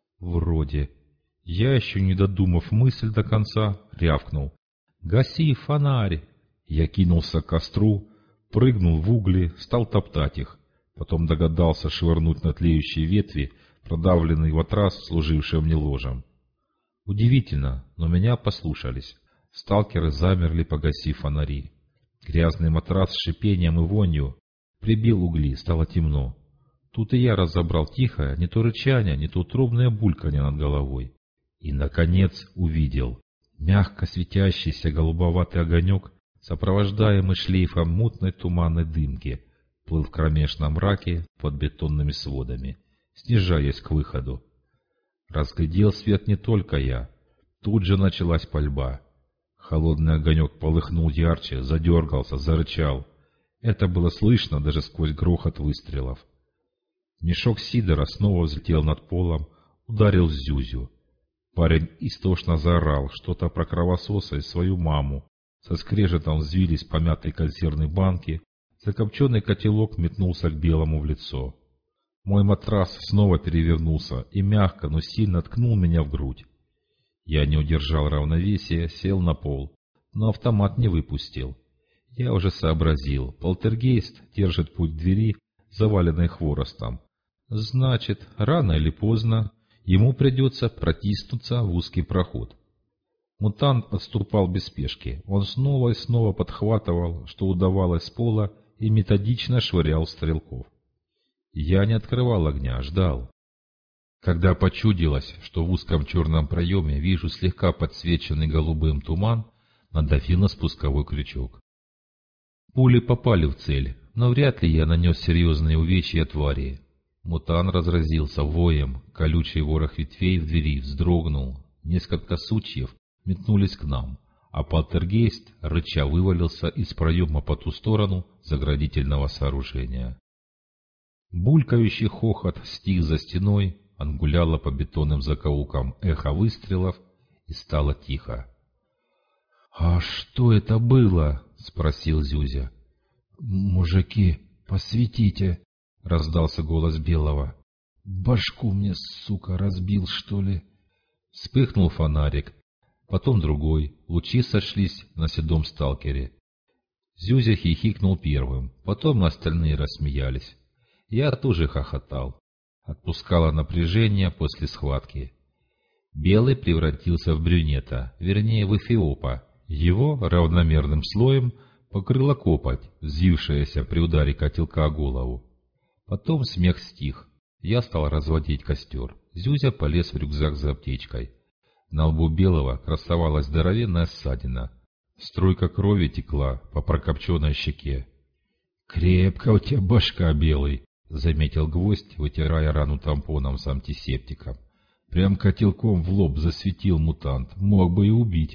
вроде. Я, еще не додумав мысль до конца, рявкнул: «Гаси фонарь!» Я кинулся к костру, прыгнул в угли, стал топтать их. Потом догадался швырнуть на тлеющие ветви продавленный матрас, служивший мне ложем. Удивительно, но меня послушались. Сталкеры замерли, погасив фонари. Грязный матрас с шипением и вонью прибил угли, стало темно. Тут и я разобрал тихое, не то рычание, не то утробное бульканье над головой. И, наконец, увидел. Мягко светящийся голубоватый огонек, сопровождаемый шлейфом мутной туманной дымки, плыл в кромешном мраке под бетонными сводами, снижаясь к выходу. Разглядел свет не только я. Тут же началась пальба. Холодный огонек полыхнул ярче, задергался, зарычал. Это было слышно даже сквозь грохот выстрелов. Мешок Сидора снова взлетел над полом, ударил Зюзю. Парень истошно заорал что-то про кровососа и свою маму. Со скрежетом взвились помятые консервные банки, закопченный котелок метнулся к Белому в лицо. Мой матрас снова перевернулся и мягко, но сильно ткнул меня в грудь. Я не удержал равновесия, сел на пол, но автомат не выпустил. Я уже сообразил, полтергейст держит путь к двери, заваленной хворостом. Значит, рано или поздно ему придется протиснуться в узкий проход. Мутант отступал без спешки. Он снова и снова подхватывал, что удавалось с пола, и методично швырял стрелков. Я не открывал огня, ждал. Когда почудилось, что в узком черном проеме вижу слегка подсвеченный голубым туман, надавил на спусковой крючок. Пули попали в цель, но вряд ли я нанес серьезные увечья твари. Мутант разразился воем, колючий ворох ветвей в двери вздрогнул, несколько сучьев метнулись к нам, а полтергейст, рыча, вывалился из проема по ту сторону заградительного сооружения. Булькающий хохот стих за стеной, Отгуляло по бетонным закоулкам эхо выстрелов, и стало тихо. — А что это было? — спросил Зюзя. — Мужики, посветите! — раздался голос Белого. — Башку мне, сука, разбил, что ли? Вспыхнул фонарик, потом другой, лучи сошлись на седом сталкере. Зюзя хихикнул первым, потом остальные рассмеялись. Я тоже хохотал. Отпускало напряжение после схватки. Белый превратился в брюнета, вернее в эфиопа. Его равномерным слоем покрыла копоть, взвившаяся при ударе котелка о голову. Потом смех стих. Я стал разводить костер. Зюзя полез в рюкзак за аптечкой. На лбу Белого красовалась здоровенная ссадина. Струйка крови текла по прокопченной щеке. — Крепко у тебя башка, Белый, — заметил Гвоздь, вытирая рану тампоном с антисептиком. — Прям котелком в лоб засветил мутант, мог бы и убить.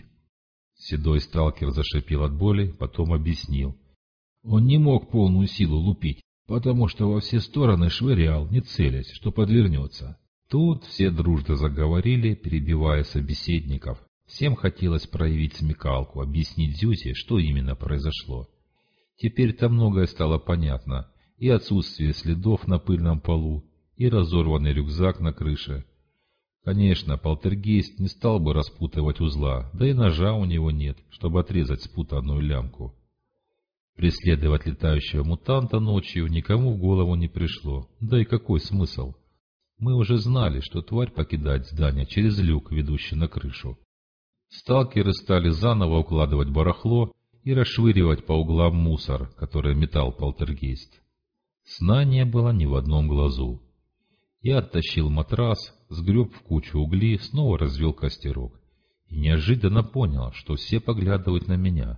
Седой сталкер зашипел от боли, потом объяснил. Он не мог полную силу лупить, потому что во все стороны швырял, не целясь, что подвернется. Тут все дружно заговорили, перебивая собеседников. Всем хотелось проявить смекалку, объяснить Зюзе, что именно произошло. Теперь-то многое стало понятно. И отсутствие следов на пыльном полу, и разорванный рюкзак на крыше. Конечно, полтергейст не стал бы распутывать узла, да и ножа у него нет, чтобы отрезать спутанную лямку. Преследовать летающего мутанта ночью никому в голову не пришло, да и какой смысл? Мы уже знали, что тварь покидает здание через люк, ведущий на крышу. Сталкеры стали заново укладывать барахло и расшвыривать по углам мусор, который метал полтергейст. Сна не было ни в одном глазу. Я оттащил матрас, сгреб в кучу угли, снова развел костерок. И неожиданно понял, что все поглядывают на меня.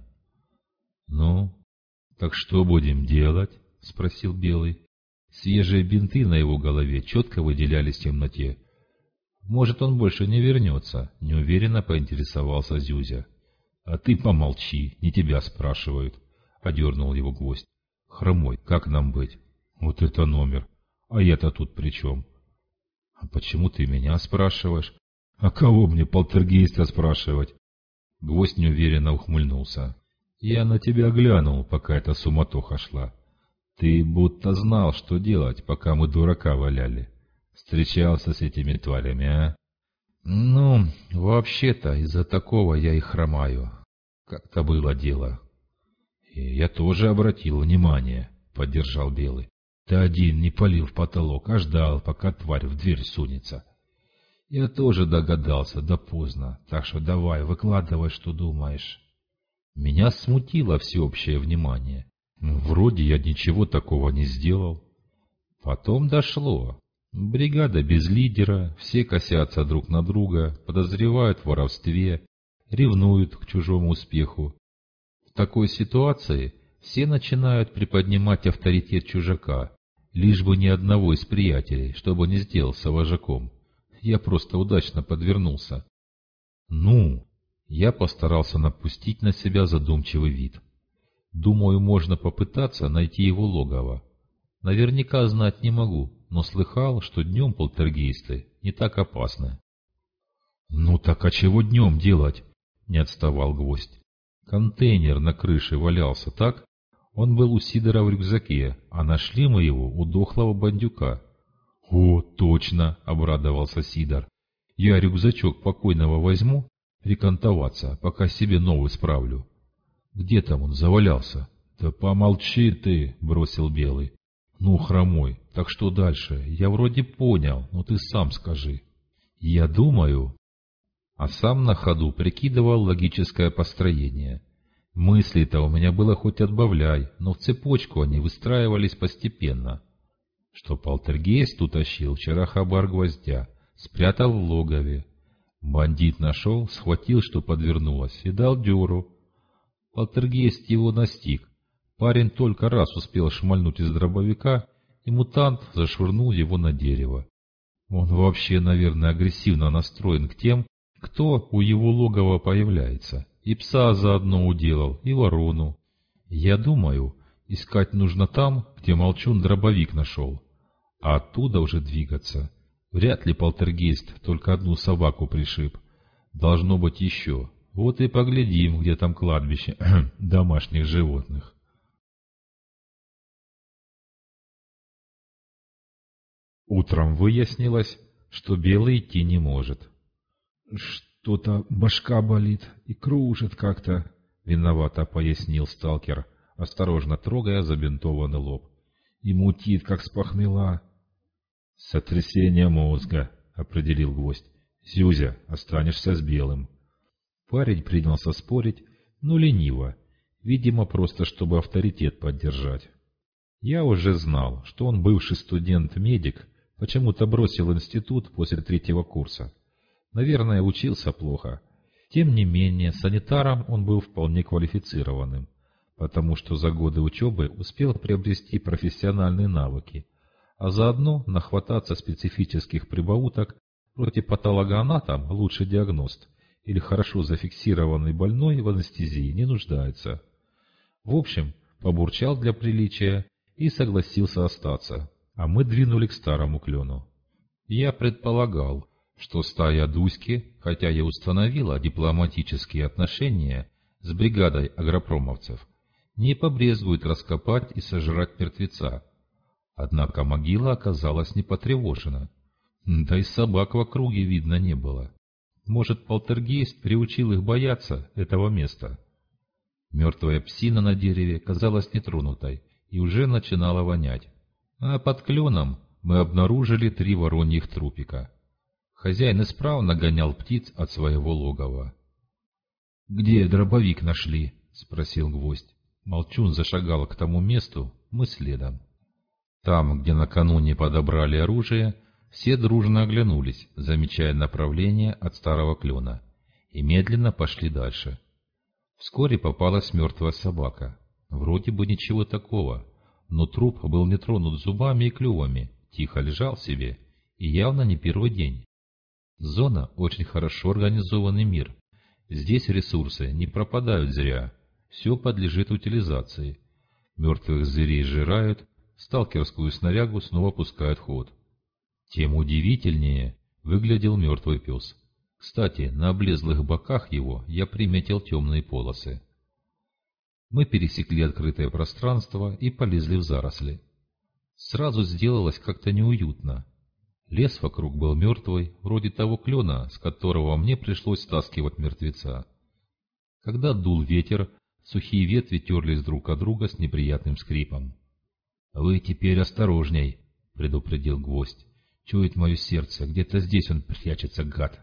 — Ну, так что будем делать? — спросил Белый. Свежие бинты на его голове четко выделялись в темноте. — Может, он больше не вернется? — неуверенно поинтересовался Зюзя. — А ты помолчи, не тебя спрашивают, — одернул его Гвоздь. — Хромой, как нам быть? — Вот это номер. А я-то тут при чем? — А почему ты меня спрашиваешь? — А кого мне полтергейста спрашивать? Гвоздь неуверенно ухмыльнулся. — Я на тебя глянул, пока эта суматоха шла. Ты будто знал, что делать, пока мы дурака валяли. Встречался с этими тварями, а? — Ну, вообще-то из-за такого я и хромаю. Как-то было дело. — И я тоже обратил внимание, — поддержал Белый. Ты один не палил в потолок, а ждал, пока тварь в дверь сунется. Я тоже догадался, да поздно, так что давай, выкладывай, что думаешь. Меня смутило всеобщее внимание. Вроде я ничего такого не сделал. Потом дошло. Бригада без лидера, все косятся друг на друга, подозревают в воровстве, ревнуют к чужому успеху. В такой ситуации все начинают приподнимать авторитет чужака, лишь бы ни одного из приятелей, чтобы не сделался вожаком. Я просто удачно подвернулся. Я постарался напустить на себя задумчивый вид. Думаю, можно попытаться найти его логово. Наверняка знать не могу, но слыхал, что днем полтергейсты не так опасны. — Ну так а чего днем делать? — не отставал Гвоздь. Контейнер на крыше валялся, так? Он был у Сидора в рюкзаке, а нашли мы его у дохлого бандюка. — О, точно! — обрадовался Сидор. — Я рюкзачок покойного возьму, рекантоваться, пока себе новый справлю. — Где там он завалялся? — Да помолчи ты! — бросил Белый. — Ну, Хромой, так что дальше? Я вроде понял, но ты сам скажи. — Я думаю... А сам на ходу прикидывал логическое построение. Мыслей-то у меня было хоть отбавляй, но в цепочку они выстраивались постепенно. Что полтергейст утащил вчера хабар Гвоздя, спрятал в логове. Бандит нашел, схватил, что подвернулось, и дал дёру. Полтергейст его настиг. Парень только раз успел шмальнуть из дробовика, и мутант зашвырнул его на дерево. Он вообще, наверное, агрессивно настроен к тем, кто у его логова появляется. И пса заодно уделал, и ворону. Я думаю, искать нужно там, где Молчун дробовик нашел. А оттуда уже двигаться. Вряд ли полтергейст только одну собаку пришиб. Должно быть еще. Вот и поглядим, где там кладбище домашних животных. Утром выяснилось, что Белый идти не может. «Что-то башка болит и кружит как-то», — виновато пояснил сталкер, осторожно трогая забинтованный лоб. «И мутит, как с похмела». «Сотрясение мозга», — определил Гвоздь. «Зюзя, останешься с Белым». Парень принялся спорить, но лениво, видимо, просто чтобы авторитет поддержать. Я уже знал, что он бывший студент-медик, почему-то бросил институт после 3-го курса. Наверное, учился плохо. Тем не менее, санитаром он был вполне квалифицированным, потому что за годы учебы успел приобрести профессиональные навыки, а заодно нахвататься специфических прибауток вроде патологоанатом лучший диагност или хорошо зафиксированный больной в анестезии не нуждается. В общем, побурчал для приличия и согласился остаться, а мы двинули к старому клену. Я предполагал, что стая Дуськи, хотя и установила дипломатические отношения с бригадой агропромовцев, не побрезгует раскопать и сожрать мертвеца. Однако могила оказалась не потревожена, да и собак в округе видно не было. Может, полтергейст приучил их бояться этого места? Мертвая псина на дереве казалась нетронутой и уже начинала вонять. А под кленом мы обнаружили 3 вороньих трупика. Хозяин исправно гонял птиц от своего логова. «Где дробовик нашли?» — спросил Гвоздь. Молчун зашагал к тому месту, мы следом. Там, где накануне подобрали оружие, все дружно оглянулись, замечая направление от старого клена, и медленно пошли дальше. Вскоре попалась мертвая собака. Вроде бы ничего такого, но труп был не тронут зубами и клювами, тихо лежал себе, и явно не первый день. Зона — очень хорошо организованный мир. Здесь ресурсы не пропадают зря, все подлежит утилизации. Мертвых зверей сжирают, сталкерскую снарягу снова пускают в ход. Тем удивительнее выглядел мертвый пес. Кстати, на облезлых боках его я приметил темные полосы. Мы пересекли открытое пространство и полезли в заросли. Сразу сделалось как-то неуютно. Лес вокруг был мертвый, вроде того клена, с которого мне пришлось стаскивать мертвеца. Когда дул ветер, сухие ветви терлись друг от друга с неприятным скрипом. — Вы теперь осторожней, — предупредил Гвоздь. — Чует мое сердце, где-то здесь он прячется, гад.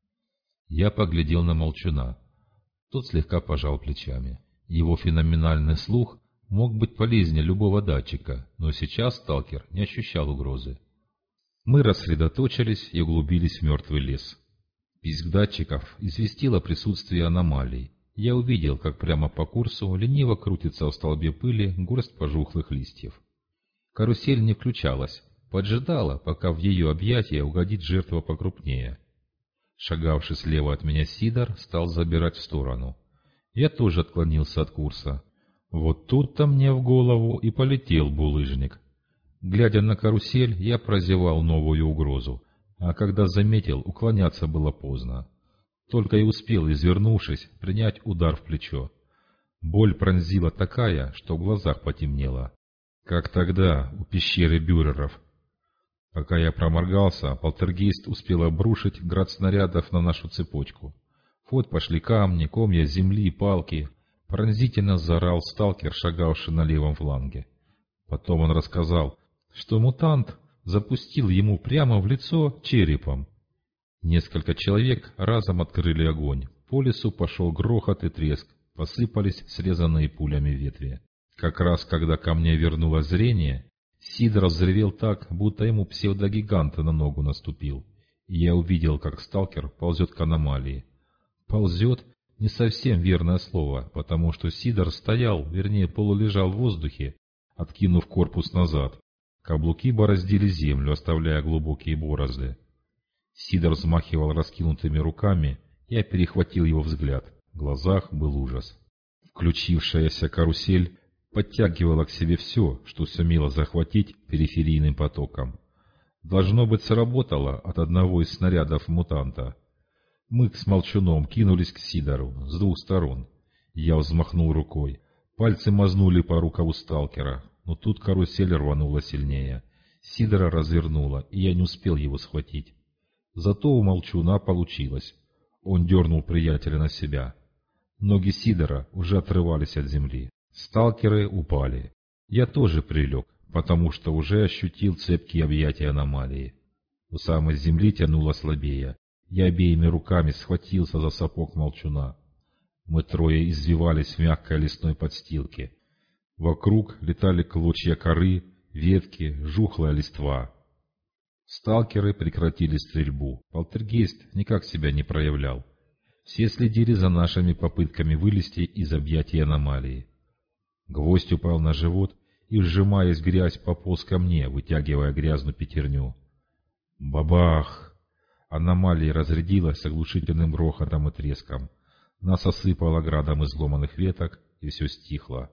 Я поглядел на Молчуна. Тот слегка пожал плечами. Его феноменальный слух мог быть полезнее любого датчика, но сейчас сталкер не ощущал угрозы. Мы рассредоточились и углубились в мертвый лес. Писк датчиков известил о присутствии аномалий. Я увидел, как прямо по курсу лениво крутится в столбе пыли горсть пожухлых листьев. Карусель не включалась, поджидала, пока в ее объятия угодит жертва покрупнее. Шагавший слева от меня Сидор стал забирать в сторону. Я тоже отклонился от курса. Вот тут-то мне в голову и полетел булыжник. Глядя на карусель, я прозевал новую угрозу, а когда заметил, уклоняться было поздно. Только и успел, извернувшись, принять удар в плечо. Боль пронзила такая, что в глазах потемнело. Как тогда, у пещеры бюреров. Пока я проморгался, полтергейст успел обрушить град снарядов на нашу цепочку. В ход пошли камни, комья земли, палки. Пронзительно заорал сталкер, шагавший на левом фланге. Потом он рассказал, что мутант запустил ему прямо в лицо черепом. Несколько человек разом открыли огонь. По лесу пошел грохот и треск, посыпались срезанные пулями ветви. Как раз когда ко мне вернулось зрение, Сидор взревел так, будто ему псевдогигант на ногу наступил, и я увидел, как сталкер ползет к аномалии. Ползет — не совсем верное слово, потому что Сидор стоял, вернее полулежал в воздухе, откинув корпус назад. Каблуки бороздили землю, оставляя глубокие борозды. Сидор взмахивал раскинутыми руками, я перехватил его взгляд. В глазах был ужас. Включившаяся карусель подтягивала к себе все, что сумела захватить периферийным потоком. Должно быть, сработало от одного из снарядов мутанта. Мы с Молчуном кинулись к Сидору с двух сторон. Я взмахнул рукой. Пальцы мазнули по рукаву сталкера, но тут карусель рванула сильнее. Сидора развернула, и я не успел его схватить. Зато у Молчуна получилось. Он дернул приятеля на себя. Ноги Сидора уже отрывались от земли. Сталкеры упали. Я тоже прилег, потому что уже ощутил цепкие объятия аномалии. У самой земли тянуло слабее. Я обеими руками схватился за сапог Молчуна. Мы трое извивались в мягкой лесной подстилке. Вокруг летали клочья коры, ветки, жухлая листва. Сталкеры прекратили стрельбу. Полтергейст никак себя не проявлял. Все следили за нашими попытками вылезти из объятий аномалии. Гвоздь упал на живот и, сжимаясь в грязь, пополз ко мне, вытягивая грязную пятерню. Бабах! Аномалия разрядилась с оглушительным грохотом и треском. Нас осыпало градом изломанных веток, и все стихло.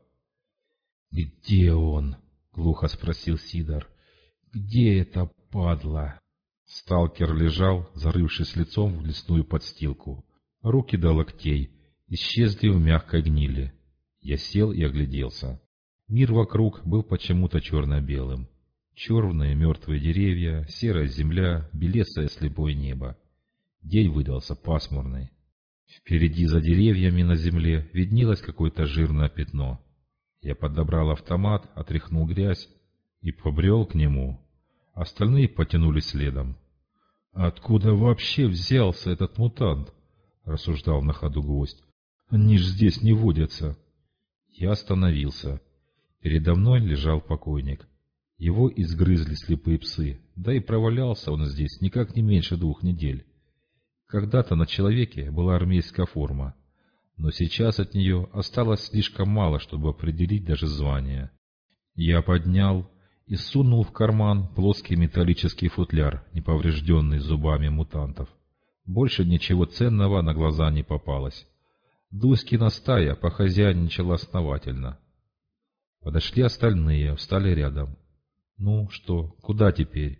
«Где он?» — глухо спросил Сидор. «Где эта падла?» Сталкер лежал, зарывшись лицом в лесную подстилку. Руки до локтей исчезли в мягкой гнили. Я сел и огляделся. Мир вокруг был почему-то черно-белым. Черные мертвые деревья, серая земля, белесое слепое небо. День выдался пасмурный. Впереди за деревьями на земле виднелось какое-то жирное пятно. Я подобрал автомат, отряхнул грязь и побрел к нему. Остальные потянулись следом. «Откуда вообще взялся этот мутант?» — рассуждал на ходу Гвоздь. «Они ж здесь не водятся». Я остановился. Передо мной лежал покойник. Его изгрызли слепые псы, да и провалялся он здесь никак не меньше 2 недель. Когда-то на человеке была армейская форма, но сейчас от нее осталось слишком мало, чтобы определить даже звание. Я поднял и сунул в карман плоский металлический футляр, неповрежденный зубами мутантов. Больше ничего ценного на глаза не попалось. Дуськина стая похозяйничала основательно. Подошли остальные, встали рядом. Ну что, куда теперь?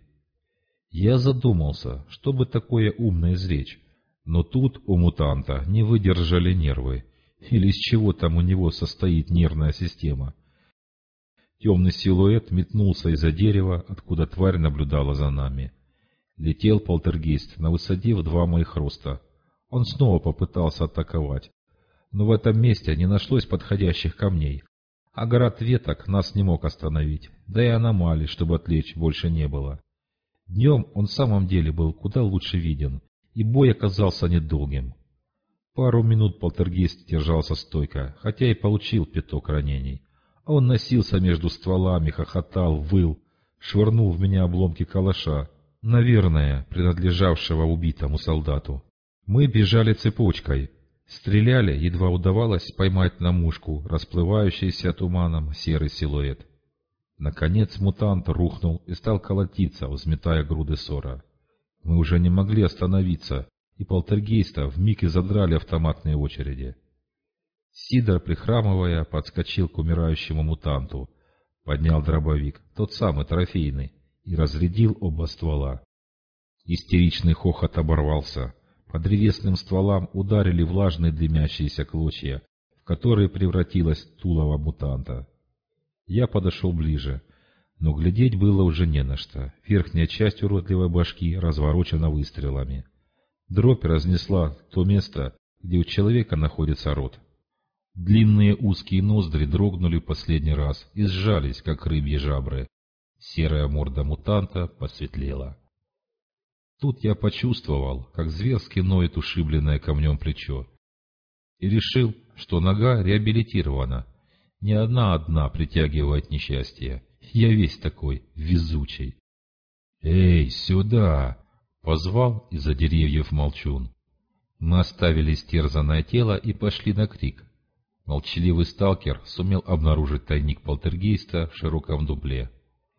Я задумался, чтобы такое умное изречь, но тут у мутанта не выдержали нервы, или из чего там у него состоит нервная система. Темный силуэт метнулся из-за дерева, откуда тварь наблюдала за нами. Летел полтергейст на высоте в 2 моих роста. Он снова попытался атаковать, но в этом месте не нашлось подходящих камней, а град веток нас не мог остановить, да и аномалий, чтобы отвлечь, больше не было. Днем он в самом деле был куда лучше виден, и бой оказался недолгим. Пару минут полтергейст держался стойко, хотя и получил пяток ранений. Он носился между стволами, хохотал, выл, швырнул в меня обломки калаша, наверное, принадлежавшего убитому солдату. Мы бежали цепочкой, стреляли, едва удавалось поймать на мушку расплывающийся туманом серый силуэт. Наконец мутант рухнул и стал колотиться, взметая груды ссора. Мы уже не могли остановиться, и полтергейста вмиг и задрали автоматные очереди. Сидор, прихрамывая, подскочил к умирающему мутанту, поднял дробовик, тот самый трофейный, и разрядил оба ствола. Истеричный хохот оборвался. По древесным стволам ударили влажные дымящиеся клочья, в которые превратилось тулово мутанта. Я подошел ближе, но глядеть было уже не на что. Верхняя часть уродливой башки разворочена выстрелами. Дробь разнесла то место, где у человека находится рот. Длинные узкие ноздри дрогнули в последний раз и сжались, как рыбьи жабры. Серая морда мутанта посветлела. Тут я почувствовал, как зверски ноет ушибленное камнем плечо, и решил, что нога реабилитирована. Не одна притягивает несчастье. Я весь такой везучий. «Эй, сюда!» — позвал из-за деревьев Молчун. Мы оставили истерзанное тело и пошли на крик. Молчаливый сталкер сумел обнаружить тайник полтергейста в широком дупле.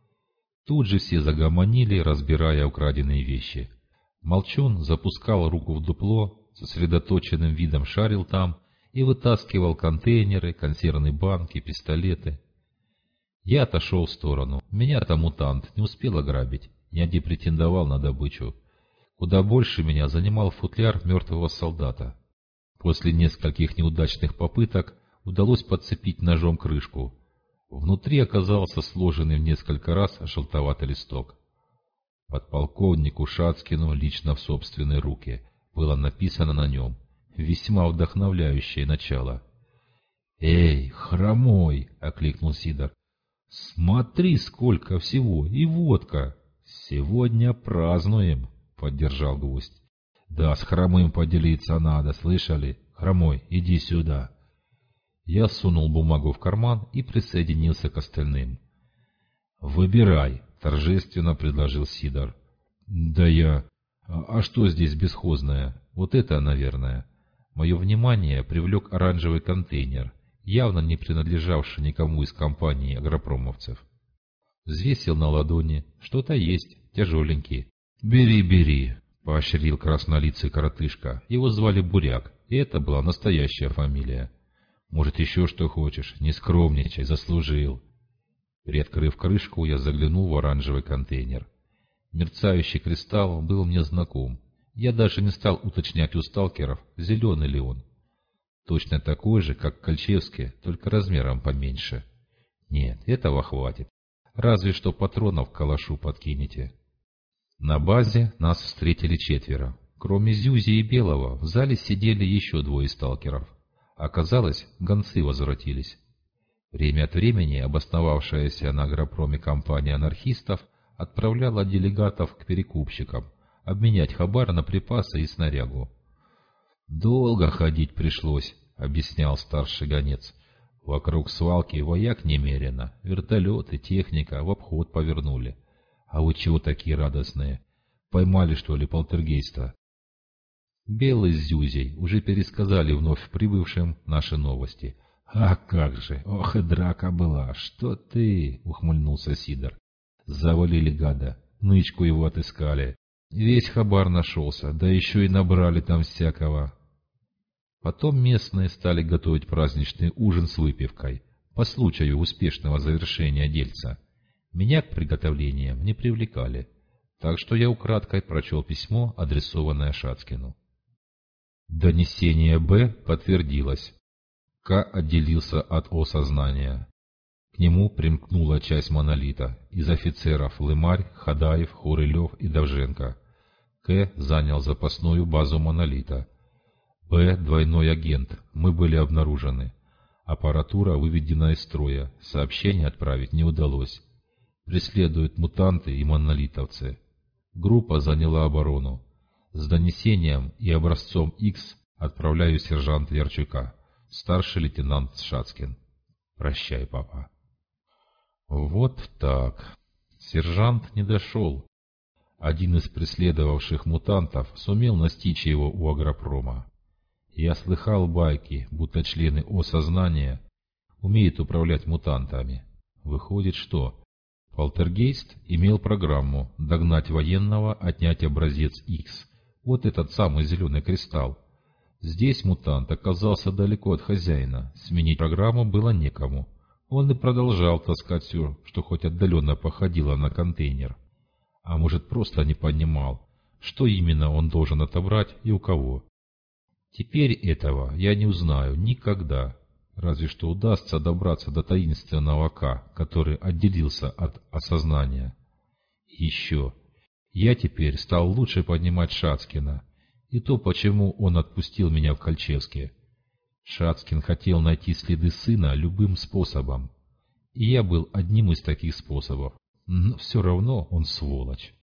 Тут же все загомонили, разбирая украденные вещи. Молчун запускал руку в дупло, сосредоточенным видом шарил там и вытаскивал контейнеры, консервные банки, пистолеты. Я отошел в сторону. Меня-то мутант не успел ограбить. Я не претендовал на добычу. Куда больше меня занимал футляр мертвого солдата. После нескольких неудачных попыток удалось подцепить ножом крышку. Внутри оказался сложенный в несколько раз желтоватый листок. Подполковнику Шацкину лично в собственные руки было написано на нем весьма вдохновляющее начало. «Эй, хромой!» — окликнул Сидор. «Смотри, сколько всего! И водка! Сегодня празднуем!» — поддержал Гвоздь. «Да, с Хромым поделиться надо, слышали? Хромой, иди сюда!» Я сунул бумагу в карман и присоединился к остальным. «Выбирай!» — торжественно предложил Сидор. «Да я... А что здесь бесхозное? Вот это, наверное». Мое внимание привлек оранжевый контейнер, явно не принадлежавший никому из компании агропромовцев. Взвесил на ладони. Что-то есть, тяжеленький. «Бери, бери!» — поощрил краснолицый коротышка. Его звали Буряк, и это была настоящая фамилия. «Может, еще что хочешь? Не скромничай, заслужил!» Приоткрыв крышку, я заглянул в оранжевый контейнер. Мерцающий кристалл был мне знаком. Я даже не стал уточнять у сталкеров, зеленый ли он. Точно такой же, как Кольчевский, только размером поменьше. Нет, этого хватит. Разве что патронов к калашу подкинете. На базе нас встретили 4. Кроме Зюзи и Белого, в зале сидели еще 2 сталкеров. Оказалось, гонцы возвратились. Время от времени обосновавшаяся на агропроме компания анархистов отправляла делегатов к перекупщикам, обменять хабар на припасы и снарягу. «Долго ходить пришлось», — объяснял старший гонец. «Вокруг свалки вояк немерено, вертолеты, техника в обход повернули. А вы чего такие радостные? Поймали, что ли, полтергейста?» Белый с Зюзей уже пересказали вновь прибывшим наши новости. «А как же! Ох и драка была! Что ты!» — ухмыльнулся Сидор. «Завалили гада, нычку его отыскали. Весь хабар нашелся, да еще и набрали там всякого». Потом местные стали готовить праздничный ужин с выпивкой, по случаю успешного завершения дельца. Меня к приготовлениям не привлекали, так что я украдкой прочел письмо, адресованное Шацкину. Донесение Б подтвердилось. К отделился от О сознания. К нему примкнула часть монолита из офицеров Лымарь, Хадаев, Хурылев и Довженко. К занял запасную базу монолита. Б двойной агент, мы были обнаружены. Аппаратура выведена из строя, сообщение отправить не удалось. Преследуют мутанты и монолитовцы. Группа заняла оборону. С донесением и образцом X отправляю сержанта Ярчука, старший лейтенант Шацкин. Прощай, папа. Вот так. Сержант не дошел. Один из преследовавших мутантов сумел настичь его у агропрома. Я слыхал байки, будто члены О-сознания умеют управлять мутантами. Выходит, что полтергейст имел программу догнать военного, отнять образец X. Вот этот самый зеленый кристалл. Здесь мутант оказался далеко от хозяина, сменить программу было некому. Он и продолжал таскать все, что хоть отдаленно походило на контейнер. А может, просто не понимал, что именно он должен отобрать и у кого. Теперь этого я не узнаю никогда, разве что удастся добраться до таинственного К, который отделился от осознания. И еще, я теперь стал лучше понимать Шацкина, и то, почему он отпустил меня в Кольчевске. Шацкин хотел найти следы сына любым способом, и я был одним из таких способов, но все равно он сволочь.